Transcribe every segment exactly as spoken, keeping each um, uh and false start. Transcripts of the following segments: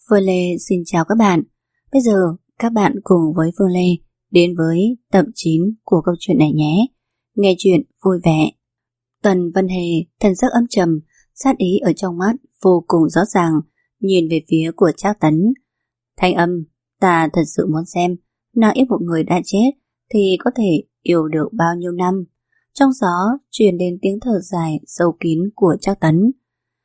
Phương Lê xin chào các bạn. Bây giờ các bạn cùng với Phương Lê đến với tập chín của câu chuyện này nhé. Nghe chuyện vui vẻ. Tần Vân Hề thần sắc âm trầm, sát ý ở trong mắt vô cùng rõ ràng, nhìn về phía của Trác Tấn. Thanh âm, ta thật sự muốn xem nàng yêu một người đã chết thì có thể yêu được bao nhiêu năm. Trong gió truyền đến tiếng thở dài sâu kín của Trác Tấn.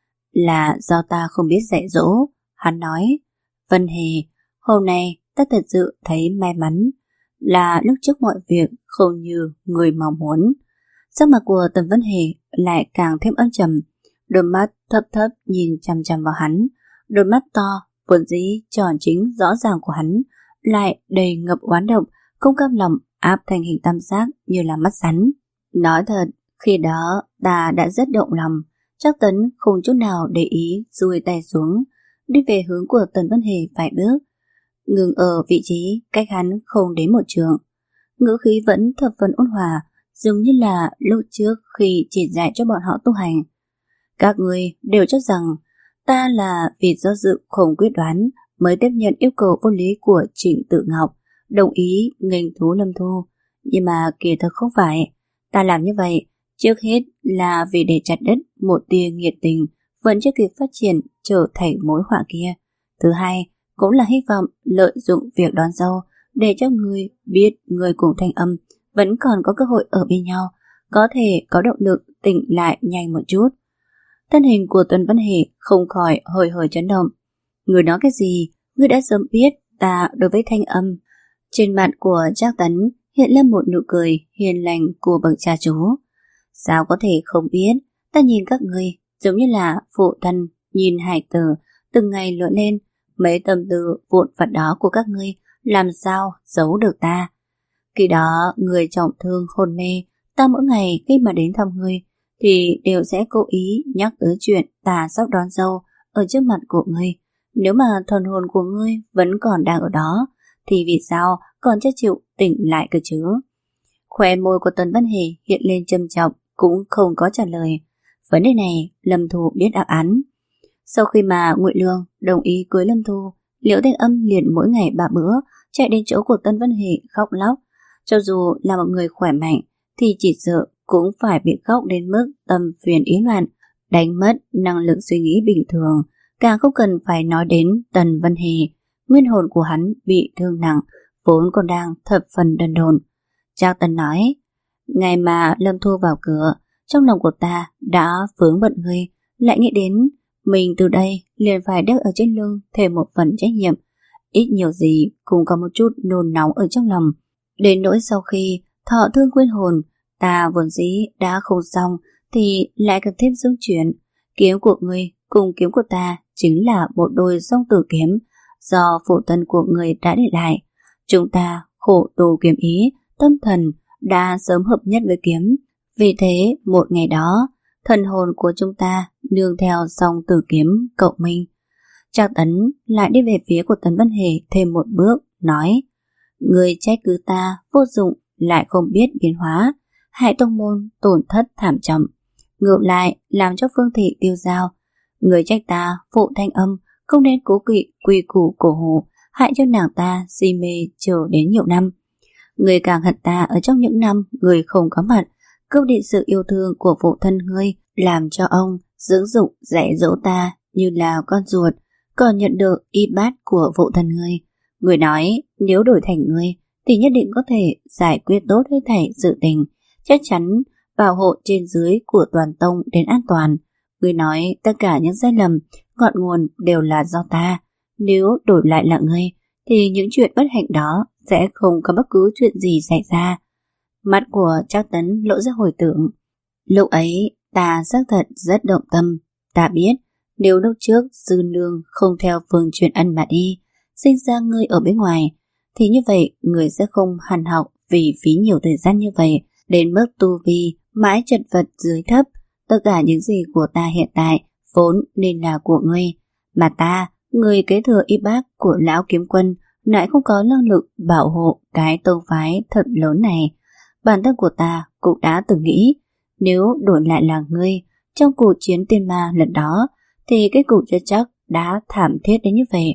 Là do ta không biết dạy dỗ. Hắn nói, Vân Hề, hôm nay ta thật sự thấy may mắn, là lúc trước mọi việc không như người mong muốn. Sắc mặt của Tần Vân Hề lại càng thêm âm trầm, đôi mắt thấp thấp nhìn chằm chằm vào hắn, đôi mắt to, vốn dĩ tròn chính rõ ràng của hắn lại đầy ngập oán độc, không cam lòng áp thành hình tam giác như là mắt rắn. Nói thật, khi đó ta đã rất động lòng. Trác Tấn không chút nào để ý, duỗi tay xuống, đi về hướng của Tần Vân Hề vài bước, ngừng ở vị trí cách hắn không đến một trượng. Ngữ khí vẫn thập phần ôn hòa, giống như là lúc trước khi chỉ dạy cho bọn họ tu hành. Các ngươi đều cho rằng ta là vì do dự không quyết đoán mới tiếp nhận yêu cầu vô lý của Trịnh Tự Ngọc, đồng ý nghênh thú Lâm Thu, nhưng mà kỳ thực không phải. Ta làm như vậy trước hết là vì để chặt đứt một tia nghiệt tình vẫn chưa kịp phát triển trở thành mối họa kia. Thứ hai, cũng là hy vọng lợi dụng việc đón dâu để cho người biết người cùng Thanh Âm vẫn còn có cơ hội ở bên nhau, có thể có động lực tỉnh lại nhanh một chút. Thân hình của Tần Vân Hề không khỏi hơi hơi chấn động. Người nói cái gì? Người đã sớm biết ta đối với Thanh Âm. Trên mặt của Trác Tấn hiện lên một nụ cười hiền lành của bậc cha chú. Sao có thể không biết? Ta nhìn các ngươi giống như là phụ thân nhìn hài tử từng ngày lớn lên, mấy tâm tư vụn vặt đó của các ngươi làm sao giấu được ta. Khi đó người trọng thương hôn mê, ta mỗi ngày khi mà đến thăm ngươi thì đều sẽ cố ý nhắc tới chuyện ta sắp đón dâu ở trước mặt của ngươi. Nếu mà thần hồn của ngươi vẫn còn đang ở đó thì vì sao còn chưa chịu tỉnh lại cơ chứ? Khóe môi của Tần Vân Hề hiện lên châm chọc, cũng không có trả lời. Vấn đề này Lâm Thu biết đáp án. Sau khi mà Ngụy Lương đồng ý cưới Lâm Thu, Liễu Thanh Âm liền mỗi ngày ba bữa chạy đến chỗ của Tần Vân Hề khóc lóc. Cho dù là một người khỏe mạnh thì chỉ sợ cũng phải bị khóc đến mức tâm phiền ý loạn, đánh mất năng lực suy nghĩ bình thường. Càng không cần phải nói đến Tần Vân Hề, nguyên hồn của hắn bị thương nặng, vốn còn đang thập phần đần độn. Trác Tấn nói, ngày mà Lâm Thu vào cửa, trong lòng của ta đã vướng bận ngươi, lại nghĩ đến mình từ đây liền phải đeo ở trên lưng thêm một phần trách nhiệm, ít nhiều gì cũng có một chút nôn nóng ở trong lòng. Đến nỗi sau khi thọ thương nguyên hồn, ta vốn dĩ đã không xong thì lại cần thêm dung chuyển. Kiếm của ngươi cùng kiếm của ta chính là một đôi song tử kiếm do phụ thân của ngươi đã để lại. Chúng ta khổ tù kiếm ý, tâm thần đã sớm hợp nhất với kiếm. Vì thế một ngày đó, thần hồn của chúng ta nương theo song tử kiếm cộng minh. Trác Tấn lại đi về phía của Tần Vân Hề thêm một bước, nói, người trách cứ ta vô dụng lại không biết biến hóa, hại tông môn tổn thất thảm trọng, ngược lại làm cho phương thị tiêu dao. Người trách ta phụ Thanh Âm không nên cố kỵ quy củ cổ hủ, hại cho nàng ta si mê chờ đến nhiều năm. Người càng hận ta ở trong những năm người không có mặt, cướp đi sự yêu thương của phụ thân ngươi, làm cho ông dưỡng dụng dạy dỗ ta như là con ruột, còn nhận được y bát của phụ thân ngươi. Người nói nếu đổi thành ngươi thì nhất định có thể giải quyết tốt hết thảy sự tình, chắc chắn bảo hộ trên dưới của toàn tông đến an toàn. Người nói tất cả những sai lầm ngọn nguồn đều là do ta, nếu đổi lại là ngươi thì những chuyện bất hạnh đó sẽ không có bất cứ chuyện gì xảy ra. Mắt của Trác Tấn lộ ra hồi tưởng. Lúc ấy ta xác thật rất động tâm. Ta biết nếu lúc trước sư nương không theo phương truyền ân mà đi, sinh ra ngươi ở bên ngoài, thì như vậy người sẽ không hằn học vì phí nhiều thời gian như vậy, đến mức tu vi mãi chật vật dưới thấp. Tất cả những gì của ta hiện tại vốn nên là của ngươi, mà ta, người kế thừa y bác của lão kiếm quân, lại không có năng lực bảo hộ cái tông phái thật lớn này. Bản thân của ta cũng đã từng nghĩ, nếu đổi lại là ngươi trong cuộc chiến tiên ma lần đó, thì cái cục chưa chắc đã thảm thiết đến như vậy.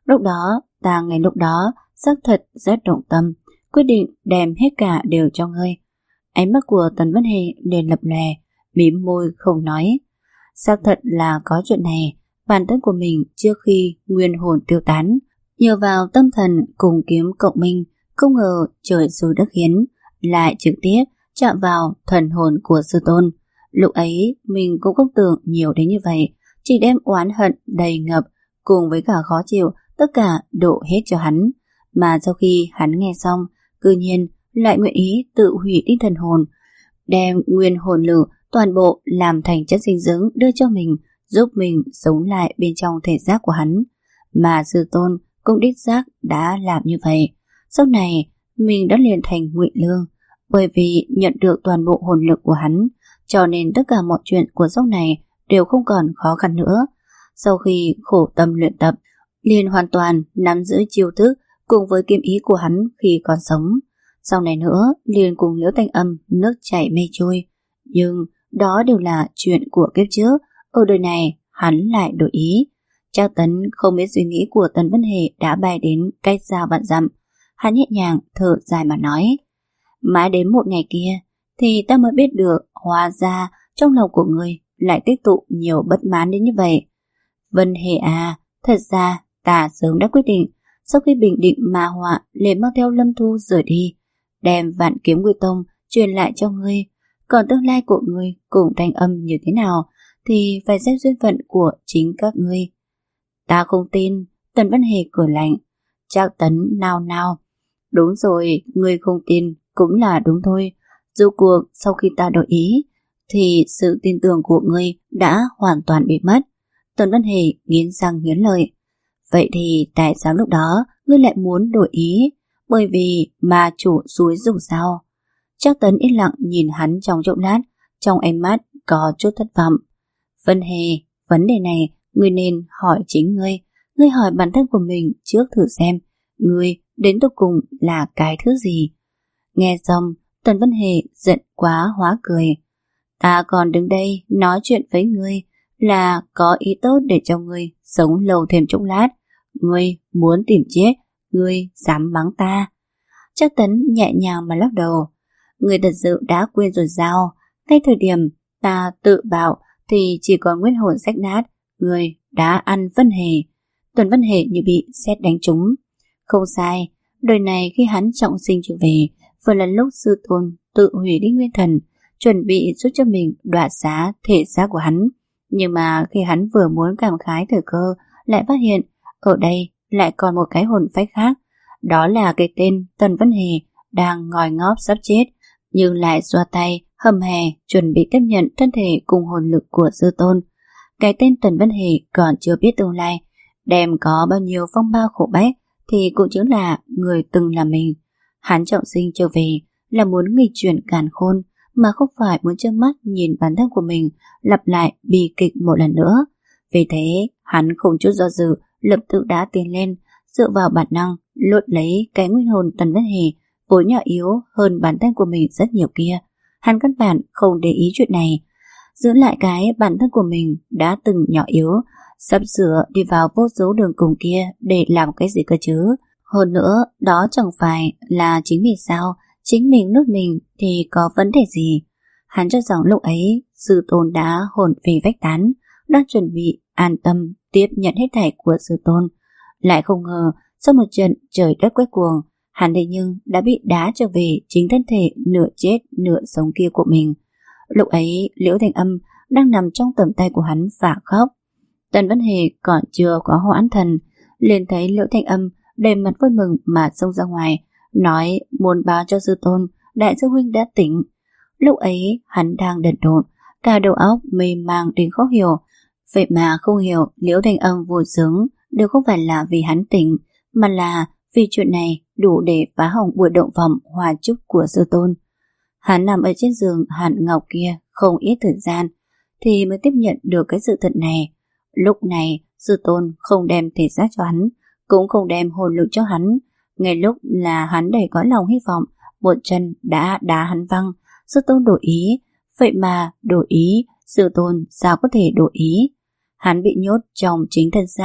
Lúc đó, ta ngay lúc đó xác thật rất động tâm, quyết định đem hết cả đều cho ngươi. Ánh mắt của Tần Vân Hề liền lập lòe, mím môi không nói. Xác thật là có chuyện này, bản thân của mình trước khi nguyên hồn tiêu tán, nhờ vào tâm thần cùng kiếm cộng minh, không ngờ trời xui đất khiến, lại trực tiếp chạm vào thần hồn của sư tôn. Lúc ấy mình cũng không tưởng nhiều đến như vậy, chỉ đem oán hận đầy ngập cùng với cả khó chịu tất cả đổ hết cho hắn. Mà sau khi hắn nghe xong, cư nhiên lại nguyện ý tự hủy đi thần hồn, đem nguyên hồn lử toàn bộ làm thành chất dinh dưỡng đưa cho mình, giúp mình sống lại bên trong thể xác của hắn. Mà sư tôn cũng đích xác đã làm như vậy. Sau này mình đã liền thành Ngụy Lương, bởi vì nhận được toàn bộ hồn lực của hắn, cho nên tất cả mọi chuyện của dốc này đều không còn khó khăn nữa. Sau khi khổ tâm luyện tập, liền hoàn toàn nắm giữ chiêu thức cùng với kiếm ý của hắn khi còn sống. Sau này nữa liền cùng Liễu Thanh Âm nước chảy mây trôi. Nhưng đó đều là chuyện của kiếp trước, ở đời này hắn lại đổi ý. Trác Tấn không biết suy nghĩ của Tần Vân Hề đã bay đến cách xa vạn dặm. Hắn nhẹ nhàng thở dài mà nói, mãi đến một ngày kia thì ta mới biết được hóa ra trong lòng của người lại tích tụ nhiều bất mãn đến như vậy. Vân Hề à, thật ra ta sớm đã quyết định, sau khi bình định ma họa liền mang theo Lâm Thu rời đi, đem Vạn Kiếm Quy Tông truyền lại cho ngươi. Còn tương lai của ngươi cùng Thanh Âm như thế nào thì phải xem duyên phận của chính các ngươi. Ta không tin. Tần Vân Hề cười lạnh. Trác Tấn nao nao. Đúng rồi, ngươi không tin cũng là đúng thôi. Dù cuộc sau khi ta đổi ý thì sự tin tưởng của ngươi đã hoàn toàn bị mất. Tần Vân Hề nghiến răng nghiến lợi. Vậy thì tại sao lúc đó ngươi lại muốn đổi ý? Bởi vì ma chủ xúi dục sao? Trác Tấn yên lặng nhìn hắn trong chốc lát, trong ánh mắt có chút thất vọng. Vân Hề, vấn đề này ngươi nên hỏi chính ngươi. Ngươi hỏi bản thân của mình trước thử xem, ngươi đến cuối cùng là cái thứ gì? Nghe xong, Tần Vân Hề giận quá hóa cười. Ta còn đứng đây nói chuyện với ngươi là có ý tốt để cho ngươi sống lâu thêm chút lát. Ngươi muốn tìm chết, ngươi dám mắng ta? Trác Tấn nhẹ nhàng mà lắc đầu. Ngươi thật sự đã quên rồi sao? Ngay thời điểm ta tự bảo thì chỉ còn nguyên hồn rách nát, ngươi đã ăn Vân Hề. Tuần Vân Hề như bị sét đánh trúng. Không sai, đời này khi hắn trọng sinh trở về, vừa là lúc sư tôn tự hủy đi nguyên thần, chuẩn bị giúp cho mình đoạt xá thể xác của hắn. Nhưng mà khi hắn vừa muốn cảm khái thời cơ, lại phát hiện ở đây lại còn một cái hồn phách khác. Đó là cái tên Tần Vân Hề đang ngồi ngóp sắp chết, nhưng lại xoa tay hầm hè chuẩn bị tiếp nhận thân thể cùng hồn lực của sư tôn. Cái tên Tần Vân Hề còn chưa biết tương lai đem có bao nhiêu phong ba khổ bách thì cũng chính là người từng là mình. Hắn trọng sinh trở về là muốn nghịch chuyển càn khôn, mà không phải muốn trơ mắt nhìn bản thân của mình lặp lại bi kịch một lần nữa. Vì thế hắn không chút do dự lập tức đã tiến lên, dựa vào bản năng lột lấy cái nguyên hồn Tần Vân Hề vốn nhỏ yếu hơn bản thân của mình rất nhiều kia. Hắn căn bản không để ý chuyện này, giữ lại cái bản thân của mình đã từng nhỏ yếu, sắp sửa đi vào vô số đường cùng kia để làm cái gì cơ chứ? Hơn nữa, đó chẳng phải là chính mình sao? Chính mình nuốt mình thì có vấn đề gì? Hắn cho rằng lúc ấy sư tôn đã hồn phi vách tán, đang chuẩn bị an tâm tiếp nhận hết thảy của sư tôn. Lại không ngờ sau một trận trời đất quay cuồng, hắn thế nhưng đã bị đá trở về chính thân thể nửa chết nửa sống kia của mình. Lúc ấy Liễu Thanh Âm đang nằm trong tầm tay của hắn và khóc. Tần Vân Hề còn chưa có hoãn thần, liền thấy Liễu Thanh Âm đầy mặt vui mừng mà xông ra ngoài, nói muốn báo cho sư tôn đại sư huynh đã tỉnh. Lúc ấy hắn đang đần độn, cả đầu óc mê mang đến khó hiểu. Vậy mà không hiểu Liễu Thanh Âm vui sướng đều không phải là vì hắn tỉnh, mà là vì chuyện này đủ để phá hỏng buổi động phòng hòa chúc của sư tôn. Hắn nằm ở trên giường Hàn Ngọc kia không ít thời gian thì mới tiếp nhận được cái sự thật này. Lúc này sư tôn không đem thể xác cho hắn, cũng không đem hồn lực cho hắn. Ngay lúc là hắn đầy có lòng hy vọng, một chân đã đá hắn văng. Sư tôn đổi ý. Vậy mà đổi ý, sư tôn sao có thể đổi ý? Hắn bị nhốt trong chính thân xác,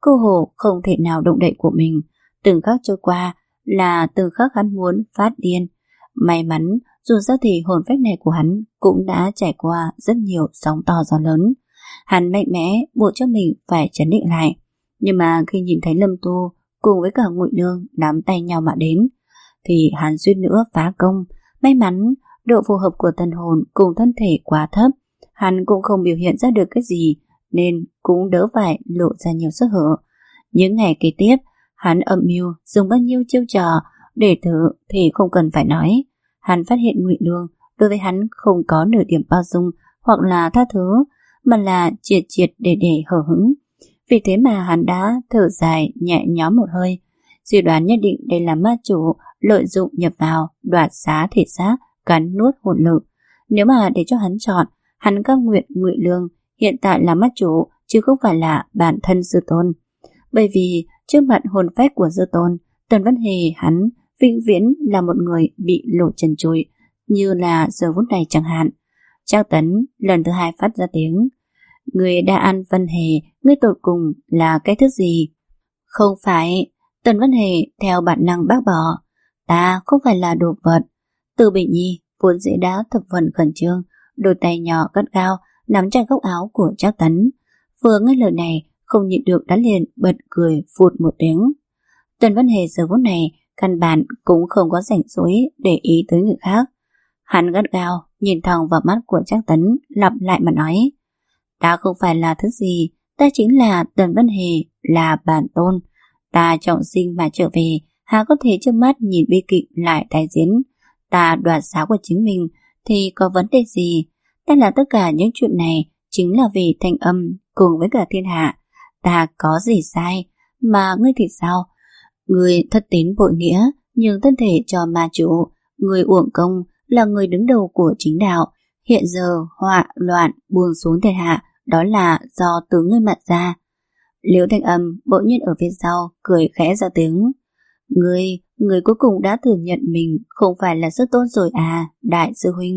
cô hồ không thể nào động đậy của mình. Từng khắc trôi qua là từng khắc hắn muốn phát điên. May mắn dù sao thì hồn phách này của hắn cũng đã trải qua rất nhiều sóng to gió lớn. Hắn mạnh mẽ buộc cho mình phải trấn định lại. Nhưng mà khi nhìn thấy Lâm Tu cùng với cả Ngụy Lương nắm tay nhau mà đến, thì hắn suýt nữa phá công. May mắn độ phù hợp của thần hồn cùng thân thể quá thấp, hắn cũng không biểu hiện ra được cái gì, nên cũng đỡ phải lộ ra nhiều sơ hở. Những ngày kế tiếp, hắn âm mưu dùng bao nhiêu chiêu trò để thử thì không cần phải nói. Hắn phát hiện Ngụy Lương đối với hắn không có nửa điểm bao dung hoặc là tha thứ, mà là triệt triệt để để hờ hững. Vì thế mà hắn đã thở dài nhẹ nhõm một hơi, suy đoán nhất định đây là ma chủ lợi dụng nhập vào đoạt xá thể xác, cắn nuốt hồn lực. Nếu mà để cho hắn chọn, hắn cam nguyện Ngụy Lương hiện tại là ma chủ chứ không phải là bản thân sư tôn. Bởi vì trước mặt hồn phách của sư tôn, Tần Văn Hề hắn vĩnh viễn là một người bị lộ trần trụi, như là giờ phút này chẳng hạn. Trác Tấn lần thứ hai phát ra tiếng: người đã ăn Văn Hề, ngươi tột cùng là cái thứ gì? Không phải. Tần Văn Hề theo bản năng bác bỏ: ta không phải là đồ vật. Từ Bình Nhi vốn dĩ đã thập phần khẩn trương, đôi tay nhỏ gắt gao nắm chặt góc áo của Trác Tấn. Vừa nghe lời này không nhịn được đã liền bật cười phụt một tiếng. Tần Văn Hề giờ phút này căn bản cũng không có rảnh rỗi để ý tới người khác. Hắn gắt gao nhìn thẳng vào mắt của Trác Tấn, lặp lại mà nói: ta không phải là thứ gì, ta chính là Tần Văn Hề, là bản tôn. Ta trọng sinh mà trở về, há có thể trước mắt nhìn bi kịch lại tái diễn. Ta đoạt xá của chính mình thì có vấn đề gì? Ta làm tất cả những chuyện này chính là vì Thanh Âm cùng với cả thiên hạ. Ta có gì sai? Mà ngươi thì sao? Ngươi thất tín bội nghĩa, nhường thân thể cho ma chủ. Ngươi uổng công, là người đứng đầu của chính đạo. Hiện giờ họa loạn buông xuống thiên hạ, đó là do từ ngươi mạn ra. Liễu Thanh Âm bỗng nhiên ở phía sau cười khẽ ra tiếng: Ngươi, ngươi cuối cùng đã thừa nhận mình không phải là sư tôn rồi à, đại sư huynh.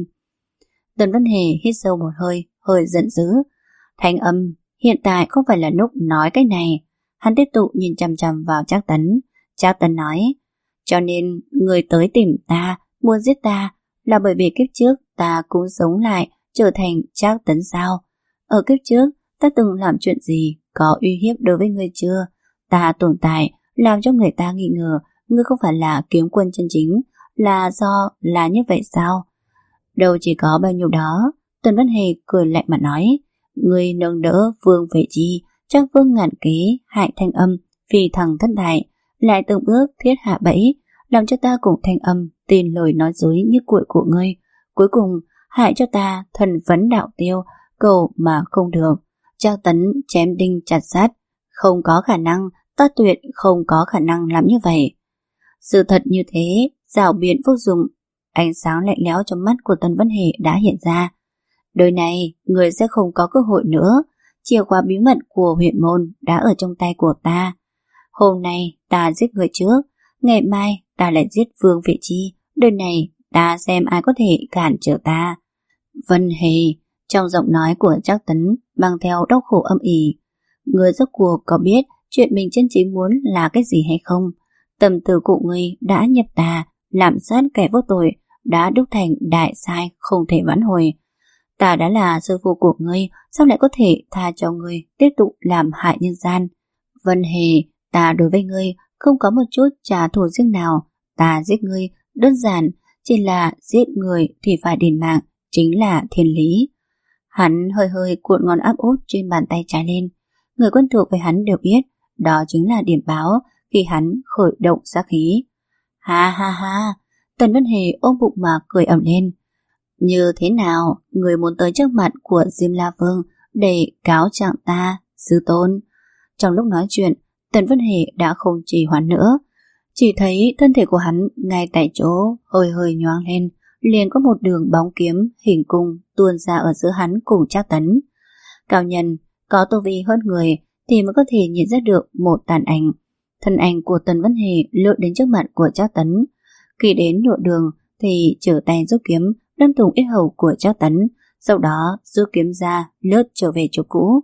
Tần Văn Hề hít sâu một hơi, hơi giận dữ: Thanh Âm, hiện tại không phải là lúc nói cái này. Hắn tiếp tục nhìn chằm chằm vào Trác Tấn. Trác Tấn nói: cho nên ngươi tới tìm ta, muốn giết ta, là bởi vì kiếp trước ta cũng sống lại trở thành Trác Tấn sao? Ở kiếp trước ta từng làm chuyện gì có uy hiếp đối với ngươi chưa? Ta tồn tại làm cho người ta nghi ngờ ngươi không phải là kiếm quân chân chính, là do là như vậy sao? Đâu chỉ có bao nhiêu đó. Tần Văn Hề cười lạnh mà nói: ngươi nâng đỡ Vương Vệ Chi, Trác Vương ngàn kế hại Thanh Âm, phi thằng thất đại, lại từng bước thiết hạ bẫy, làm cho ta cùng Thanh Âm tin lời nói dối như cuội của ngươi, cuối cùng hại cho ta thần vấn đạo tiêu, cầu mà không được. Trác Tấn chém đinh chặt sắt: không có khả năng, ta tuyệt không có khả năng làm như vậy. Sự thật như thế, rào biện vô dụng. Ánh sáng lạnh lẽo trong mắt của Tần Văn Hề đã hiện ra. Đời này, người sẽ không có cơ hội nữa. Chìa khóa bí mật của huyện môn đã ở trong tay của ta. Hôm nay ta giết người trước, ngày mai ta lại giết Vương Vệ Chi. Đời này ta xem ai có thể cản trở ta. Vân Hề, trong giọng nói của Trác Tấn mang theo đau khổ âm ỉ: người rốt cuộc có biết chuyện mình chân chính muốn là cái gì hay không? Tâm tư của ngươi đã nhập tà, làm sát kẻ vô tội, đã đúc thành đại sai không thể vãn hồi. Ta đã là sư phụ của ngươi, sao lại có thể tha cho ngươi tiếp tục làm hại nhân gian? Vân Hề, ta đối với ngươi không có một chút trả thù riêng nào. Ta giết ngươi đơn giản chỉ là giết người thì phải đền mạng, chính là thiên lý. Hắn hơi hơi cuộn ngón áp út trên bàn tay trái lên. Người quen thuộc với hắn đều biết đó chính là điểm báo khi hắn khởi động sát khí. Ha ha ha, Tần Văn Hề ôm bụng mà cười ẩm lên. Như thế nào, người muốn tới trước mặt của Diêm La Vương để cáo trạng ta, sư tôn? Trong lúc nói chuyện, Tần Văn Hề đã không trì hoãn nữa. Chỉ thấy thân thể của hắn ngay tại chỗ hơi hơi nhoáng lên, liền có một đường bóng kiếm hình cung tuôn ra ở giữa hắn cùng Trác Tấn. Cao nhân có tu vi hơn người thì mới có thể nhìn ra được một tàn ảnh. Thân ảnh của Tần Văn Hề lướt đến trước mặt của Trác Tấn. Khi đến nửa đường thì trở tay rút kiếm đâm thủng yết hầu của Trác Tấn, sau đó rút kiếm ra lướt trở về chỗ cũ.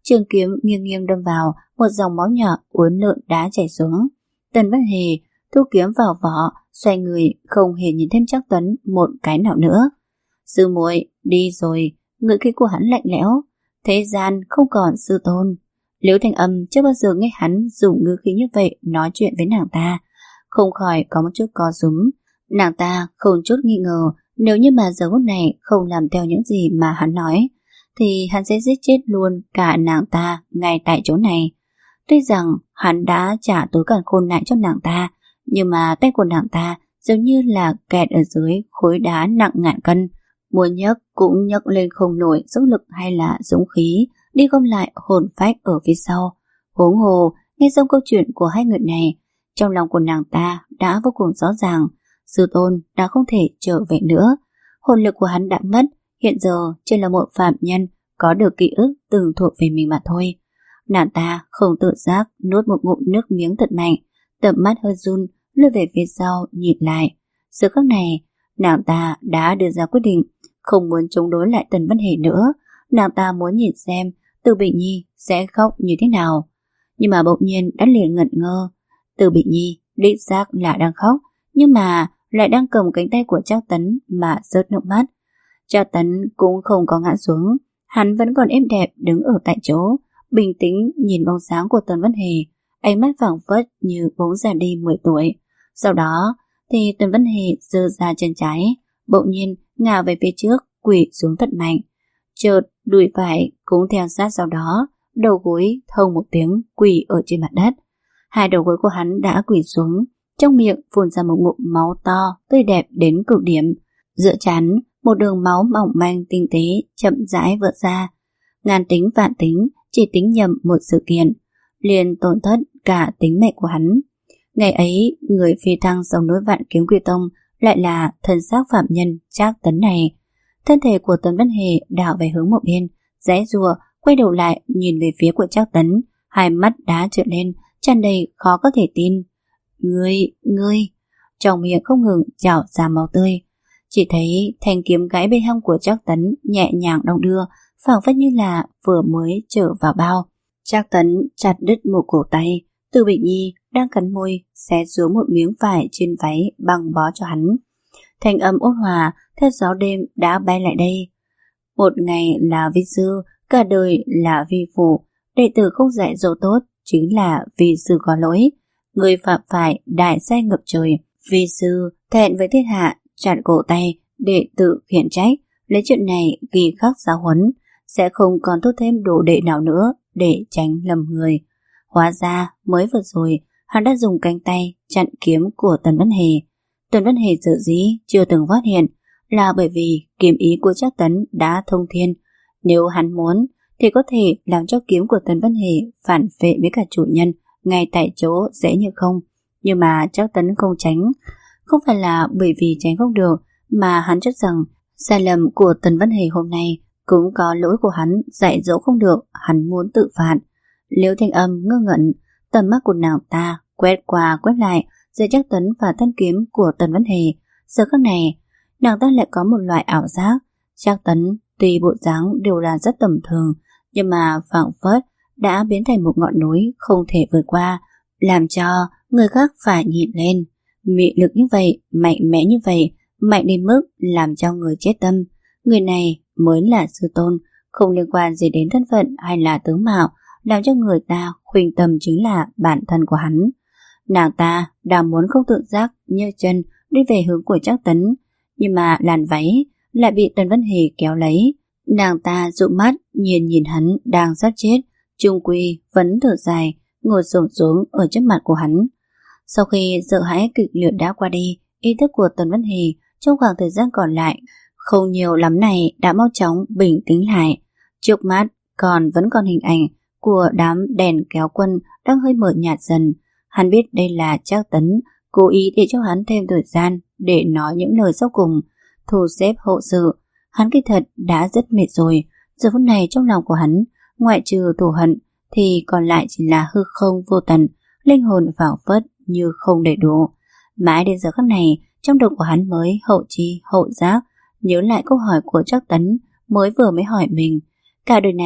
Trường kiếm nghiêng nghiêng đâm vào, một dòng máu nhỏ uốn lượn đá chảy xuống. Tần Văn Hề thu kiếm vào vỏ, xoay người không hề nhìn thêm Trác Tấn một cái nào nữa. Sư muội đi rồi, ngữ khí của hắn lạnh lẽo. Thế gian không còn sư tôn. Liễu Thanh Âm chưa bao giờ nghe hắn dùng ngữ khí như vậy nói chuyện với nàng ta, không khỏi có một chút co rúm. Nàng ta không chút nghi ngờ, nếu như mà giờ phút này không làm theo những gì mà hắn nói, thì hắn sẽ giết chết luôn cả nàng ta ngay tại chỗ này. Tuy rằng hắn đã trả túi càn khôn lại cho nàng ta, nhưng mà tay của nàng ta giống như là kẹt ở dưới khối đá nặng ngàn cân, muốn nhấc cũng nhấc lên không nổi sức lực hay là dũng khí đi gom lại hồn phách ở phía sau. Huống hồ nghe xong câu chuyện của hai người này, trong lòng của nàng ta đã vô cùng rõ ràng, sư tôn đã không thể trở về nữa. Hồn lực của hắn đã mất, hiện giờ chỉ là một phạm nhân có được ký ức từng thuộc về mình mà thôi. Nàng ta không tự giác nuốt một ngụm nước miếng thật mạnh, tầm mắt hơi run, lùi về phía sau nhìn lại. Giờ khắc này, nàng ta đã đưa ra quyết định không muốn chống đối lại Tần Văn Hề nữa. Nàng ta muốn nhìn xem Từ Bị Nhi sẽ khóc như thế nào. Nhưng mà bỗng nhiên đã liền ngẩn ngơ. Từ Bị Nhi đích xác là đang khóc, nhưng mà lại đang cầm cánh tay của Trác Tấn mà rớt nước mắt. Trác Tấn cũng không có ngã xuống, hắn vẫn còn êm đẹp đứng ở tại chỗ, bình tĩnh nhìn bóng dáng của Tần Văn Hề, ánh mắt phảng phất như bóng già đi mười tuổi. Sau đó thì Tần Văn Hề giơ ra chân trái, bỗng nhiên ngả về phía trước, quỳ xuống thật mạnh. Chợt đùi phải cũng theo sát sau đó, đầu gối thông một tiếng quỳ ở trên mặt đất. Hai đầu gối của hắn đã quỳ xuống, trong miệng phun ra một ngụm máu to, tươi đẹp đến cực điểm. Giữa trán, một đường máu mỏng manh tinh tế chậm rãi vỡ ra. Ngàn tính vạn tính, chỉ tính nhầm một sự kiện, liền tổn thất cả tính mệnh của hắn. Ngày ấy, người phi thăng dòng núi Vạn Kiếm Quy Tông lại là thân xác phạm nhân Trác Tấn này. Thân thể của Tần Văn Hề đảo về hướng một bên, giãy giụa, quay đầu lại nhìn về phía của Trác Tấn, hai mắt đá trợn lên, tràn đầy khó có thể tin. Ngươi, ngươi, trong miệng không ngừng trào ra máu tươi. Chỉ thấy thanh kiếm gãy bên hông của Trác Tấn nhẹ nhàng đong đưa, phảng phất như là vừa mới trở vào bao. Trác Tấn chặt đứt một cổ tay. Từ Bị Nhi đang cắn môi xé xuống một miếng vải trên váy băng bó cho hắn. Thanh âm ôn hòa theo gió đêm đã bay lại đây. Một ngày là vi sư, cả đời là vi phụ. Đệ tử không dạy dỗ tốt chính là vi sư có lỗi. Người phạm phải đại sai ngập trời. Vi sư thẹn với thiên hạ, chặt cổ tay, đệ tử khiển trách. Lấy chuyện này ghi khắc giáo huấn, sẽ không còn thốt thêm đồ đệ nào nữa để tránh lầm người. Hóa ra mới vừa rồi hắn đã dùng cánh tay chặn kiếm của Tần Văn Hề. Tần Văn Hề dự dĩ chưa từng phát hiện là bởi vì kiếm ý của Trác Tấn đã thông thiên. Nếu hắn muốn thì có thể làm cho kiếm của Tần Văn Hề phản phệ với cả chủ nhân ngay tại chỗ dễ như không. Nhưng mà Trác Tấn không tránh. Không phải là bởi vì tránh không được, mà hắn chắc rằng sai lầm của Tần Văn Hề hôm nay cũng có lỗi của hắn dạy dỗ không được, hắn muốn tự phạt. Liễu Thanh Âm ngơ ngẩn, tầm mắt của nàng ta quét qua quét lại giữa Trác Tấn và thân kiếm của Tần Văn Hề. Giờ khắc này, nàng ta lại có một loại ảo giác. Trác Tấn tuy bộ dáng đều là rất tầm thường, nhưng mà phảng phất đã biến thành một ngọn núi không thể vượt qua, làm cho người khác phải nhìn lên. Mị lực như vậy, mạnh mẽ như vậy, mạnh đến mức làm cho người chết tâm. Người này mới là sư tôn, không liên quan gì đến thân phận hay là tướng mạo, làm cho người ta khuynh tâm chính là bản thân của hắn. Nàng ta đang muốn không tự giác nhơ chân đi về hướng của Trác Tấn, nhưng mà làn váy lại bị Tần Văn Hề kéo lấy. Nàng ta dụ mắt nhìn nhìn hắn đang sắp chết, chung quy vẫn thở dài, ngồi xổm xuống ở trước mặt của hắn. Sau khi sợ hãi kịch liệt đã qua đi, ý thức của Tần Văn Hề trong khoảng thời gian còn lại không nhiều lắm này đã mau chóng bình tĩnh lại. Trước mắt còn vẫn còn hình ảnh của đám đèn kéo quân đang hơi mờ nhạt dần. Hắn biết đây là Trác Tấn cố ý để cho hắn thêm thời gian để nói những lời sau cùng, thu xếp hộ sự. Hắn kỳ thật đã rất mệt rồi. Giờ phút này trong lòng của hắn, ngoại trừ thù hận thì còn lại chỉ là hư không vô tận, linh hồn phảng phất như không đầy đủ. Mãi đến giờ khắc này, trong đầu của hắn mới hậu chi hậu giác nhớ lại câu hỏi của Trác Tấn mới vừa mới hỏi mình. Cả đời này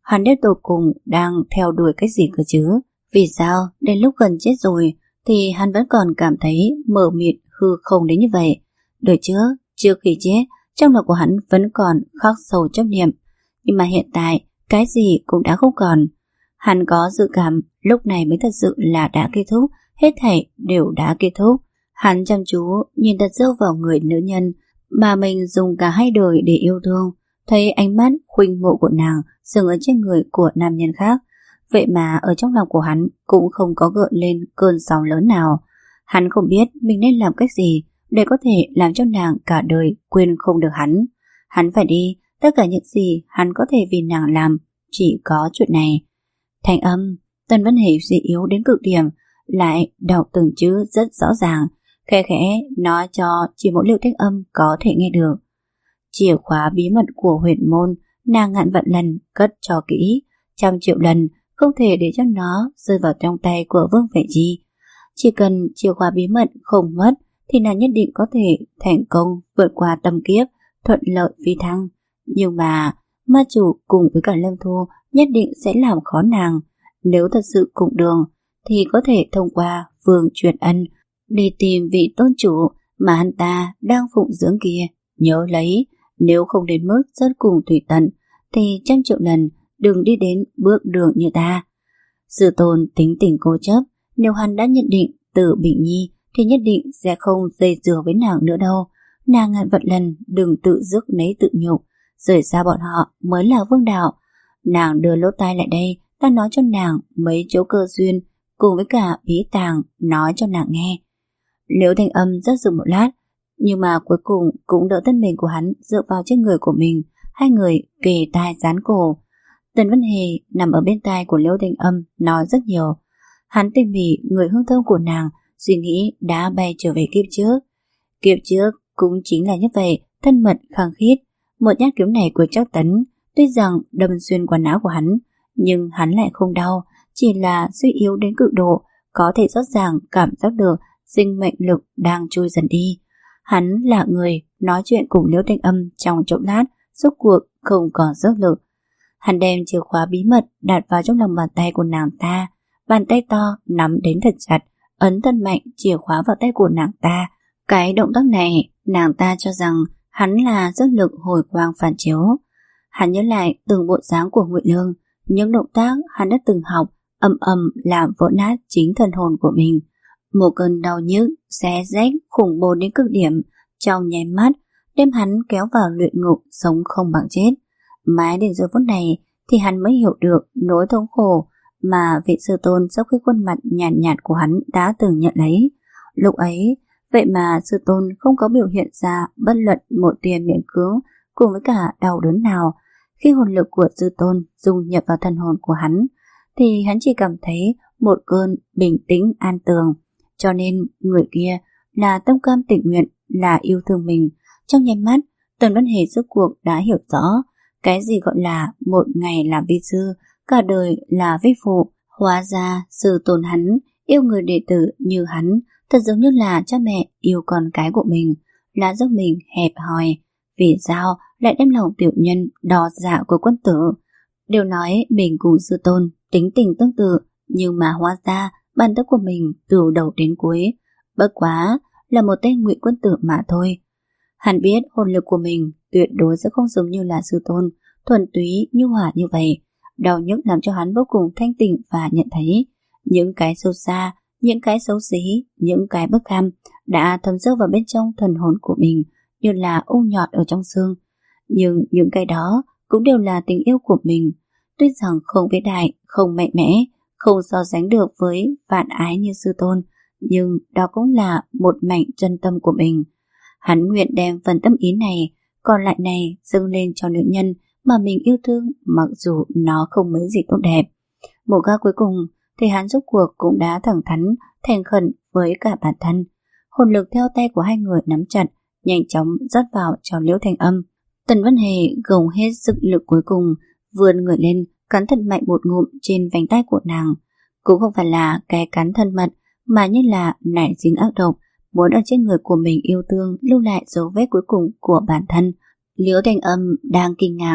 Hắn đến tột cùng đang theo đuổi cái gì cơ chứ? Vì sao đến lúc gần chết rồi thì hắn vẫn còn cảm thấy mờ mịt hư không đến như vậy? Đời trước, trước khi chết, trong lòng của hắn vẫn còn khắc sâu chấp niệm. Nhưng mà hiện tại, cái gì cũng đã không còn. Hắn có dự cảm lúc này mới thật sự là đã kết thúc, hết thảy đều đã kết thúc. Hắn chăm chú nhìn thật sâu vào người nữ nhân mà mình dùng cả hai đời để yêu thương, thấy ánh mắt khuynh mộ của nàng dừng ở trên người của nam nhân khác. Vậy mà ở trong lòng của hắn cũng không có gợn lên cơn sóng lớn nào. Hắn không biết mình nên làm cách gì để có thể làm cho nàng cả đời quên không được hắn. Hắn phải đi, tất cả những gì hắn có thể vì nàng làm chỉ có chuyện này. Thanh âm Tần Vân Hề suy yếu đến cực điểm, lại đọc từng chữ rất rõ ràng, khẽ khẽ nói cho chỉ mỗi Liễu Thanh Âm có thể nghe được. Chìa khóa bí mật của huyền môn nàng ngàn vạn lần cất cho kỹ, trăm triệu lần không thể để cho nó rơi vào trong tay của Vương Vệ Chi. Chỉ cần chìa khóa bí mật không mất thì nàng nhất định có thể thành công vượt qua tâm kiếp, thuận lợi phi thăng. Nhưng mà ma chủ cùng với cả Lâm Thu nhất định sẽ làm khó nàng. Nếu thật sự cùng đường thì có thể thông qua Vương Truyền Ân đi tìm vị tôn chủ mà hắn ta đang phụng dưỡng kia. Nhớ lấy, nếu không đến mức rất cùng thủy tận thì trăm triệu lần đừng đi đến bước đường như ta. Sư tôn tính tình cố chấp, nếu hắn đã nhận định từ Bình Nhi thì nhất định sẽ không dây dưa với nàng nữa đâu. Nàng ngàn vạn lần đừng tự dứt nấy tự nhục, rời xa bọn họ mới là vương đạo. Nàng đưa lỗ tai lại đây, ta nói cho nàng mấy chỗ cơ duyên cùng với cả bí tàng nói cho nàng nghe. Liễu Thanh Âm rất dừng một lát, nhưng mà cuối cùng cũng đỡ thân mình của hắn dựa vào trên người của mình. Hai người kề tai dán cổ. Tần Vân Hề nằm ở bên tai của Liễu Thanh Âm nói rất nhiều. Hắn tỉ mỉ người hương thơm của nàng, suy nghĩ đã bay trở về kiếp trước. Kiếp trước cũng chính là như vậy, thân mật khăng khít. Một nhát kiếm này của Trác Tấn tuy rằng đâm xuyên quần áo của hắn, nhưng hắn lại không đau, chỉ là suy yếu đến cực độ, có thể rõ ràng cảm giác được sinh mệnh lực đang trôi dần đi. Hắn là người nói chuyện cùng Liễu Thanh Âm trong chốc lát, rốt cuộc không còn sức lực. Hắn đem chìa khóa bí mật đặt vào trong lòng bàn tay của nàng ta, bàn tay to nắm đến thật chặt, ấn thân mạnh chìa khóa vào tay của nàng ta. Cái động tác này, nàng ta cho rằng hắn là sức lực hồi quang phản chiếu. Hắn nhớ lại từng bộ dáng của Ngụy Lương, những động tác hắn đã từng học, ầm ầm làm vỡ nát chính thần hồn của mình. Một cơn đau nhức, xé rách khủng bố đến cực điểm, trong nháy mắt đem hắn kéo vào luyện ngục sống không bằng chết. Mãi đến giờ phút này thì hắn mới hiểu được nỗi thống khổ mà vị sư tôn sau khi khuôn mặt nhàn nhạt, nhạt của hắn đã từng nhận lấy. Lúc ấy, vậy mà sư tôn không có biểu hiện ra bất luận một tia miễn cưỡng cùng với cả đau đớn nào. Khi hồn lực của sư tôn dung nhập vào thần hồn của hắn thì hắn chỉ cảm thấy một cơn bình tĩnh an tường. Cho nên người kia là tâm cam tình nguyện, là yêu thương mình. Trong nháy mắt, Tần Vân Hề rốt cuộc đã hiểu rõ cái gì gọi là một ngày làm vi sư, cả đời là vi phụ. Hóa ra sư tôn hắn yêu người đệ tử như hắn thật giống như là cha mẹ yêu con cái của mình, là do mình hẹp hòi. Vì sao lại đem lòng tiểu nhân đò dạ của quân tử? Đều nói mình cùng sư tôn tính tình tương tự, nhưng mà hóa ra bản thân của mình từ đầu đến cuối bất quá là một tên ngụy quân tử mà thôi. Hắn biết hồn lực của mình tuyệt đối sẽ không giống như là sư tôn thuần túy như hỏa như vậy. Đau nhức làm cho hắn vô cùng thanh tỉnh và nhận thấy những cái sâu xa, những cái xấu xí, những cái bất kham đã thấm sâu vào bên trong thần hồn của mình như là u nhọt ở trong xương. Nhưng những cái đó cũng đều là tình yêu của mình. Tuy rằng không vĩ đại, không mạnh mẽ, không so sánh được với vạn ái như sư tôn, nhưng đó cũng là một mảnh chân tâm của mình. Hắn nguyện đem phần tâm ý này, còn lại này dâng lên cho nữ nhân mà mình yêu thương, mặc dù nó không mấy gì tốt đẹp. Một gã cuối cùng thì hắn rốt cuộc cũng đã thẳng thắn, thành khẩn với cả bản thân. Hồn lực theo tay của hai người nắm chặt, nhanh chóng rót vào cho Liễu Thanh Âm. Tần Vân Hề gồng hết sức lực cuối cùng, vươn người lên, cắn thật mạnh một ngụm trên vành tay của nàng. Cũng không phải là cái cắn thân mật, mà như là nảy dính ác độc, muốn ở trên người của mình yêu thương lưu lại dấu vết cuối cùng của bản thân. Liễu Thanh Âm đang kinh ngạc,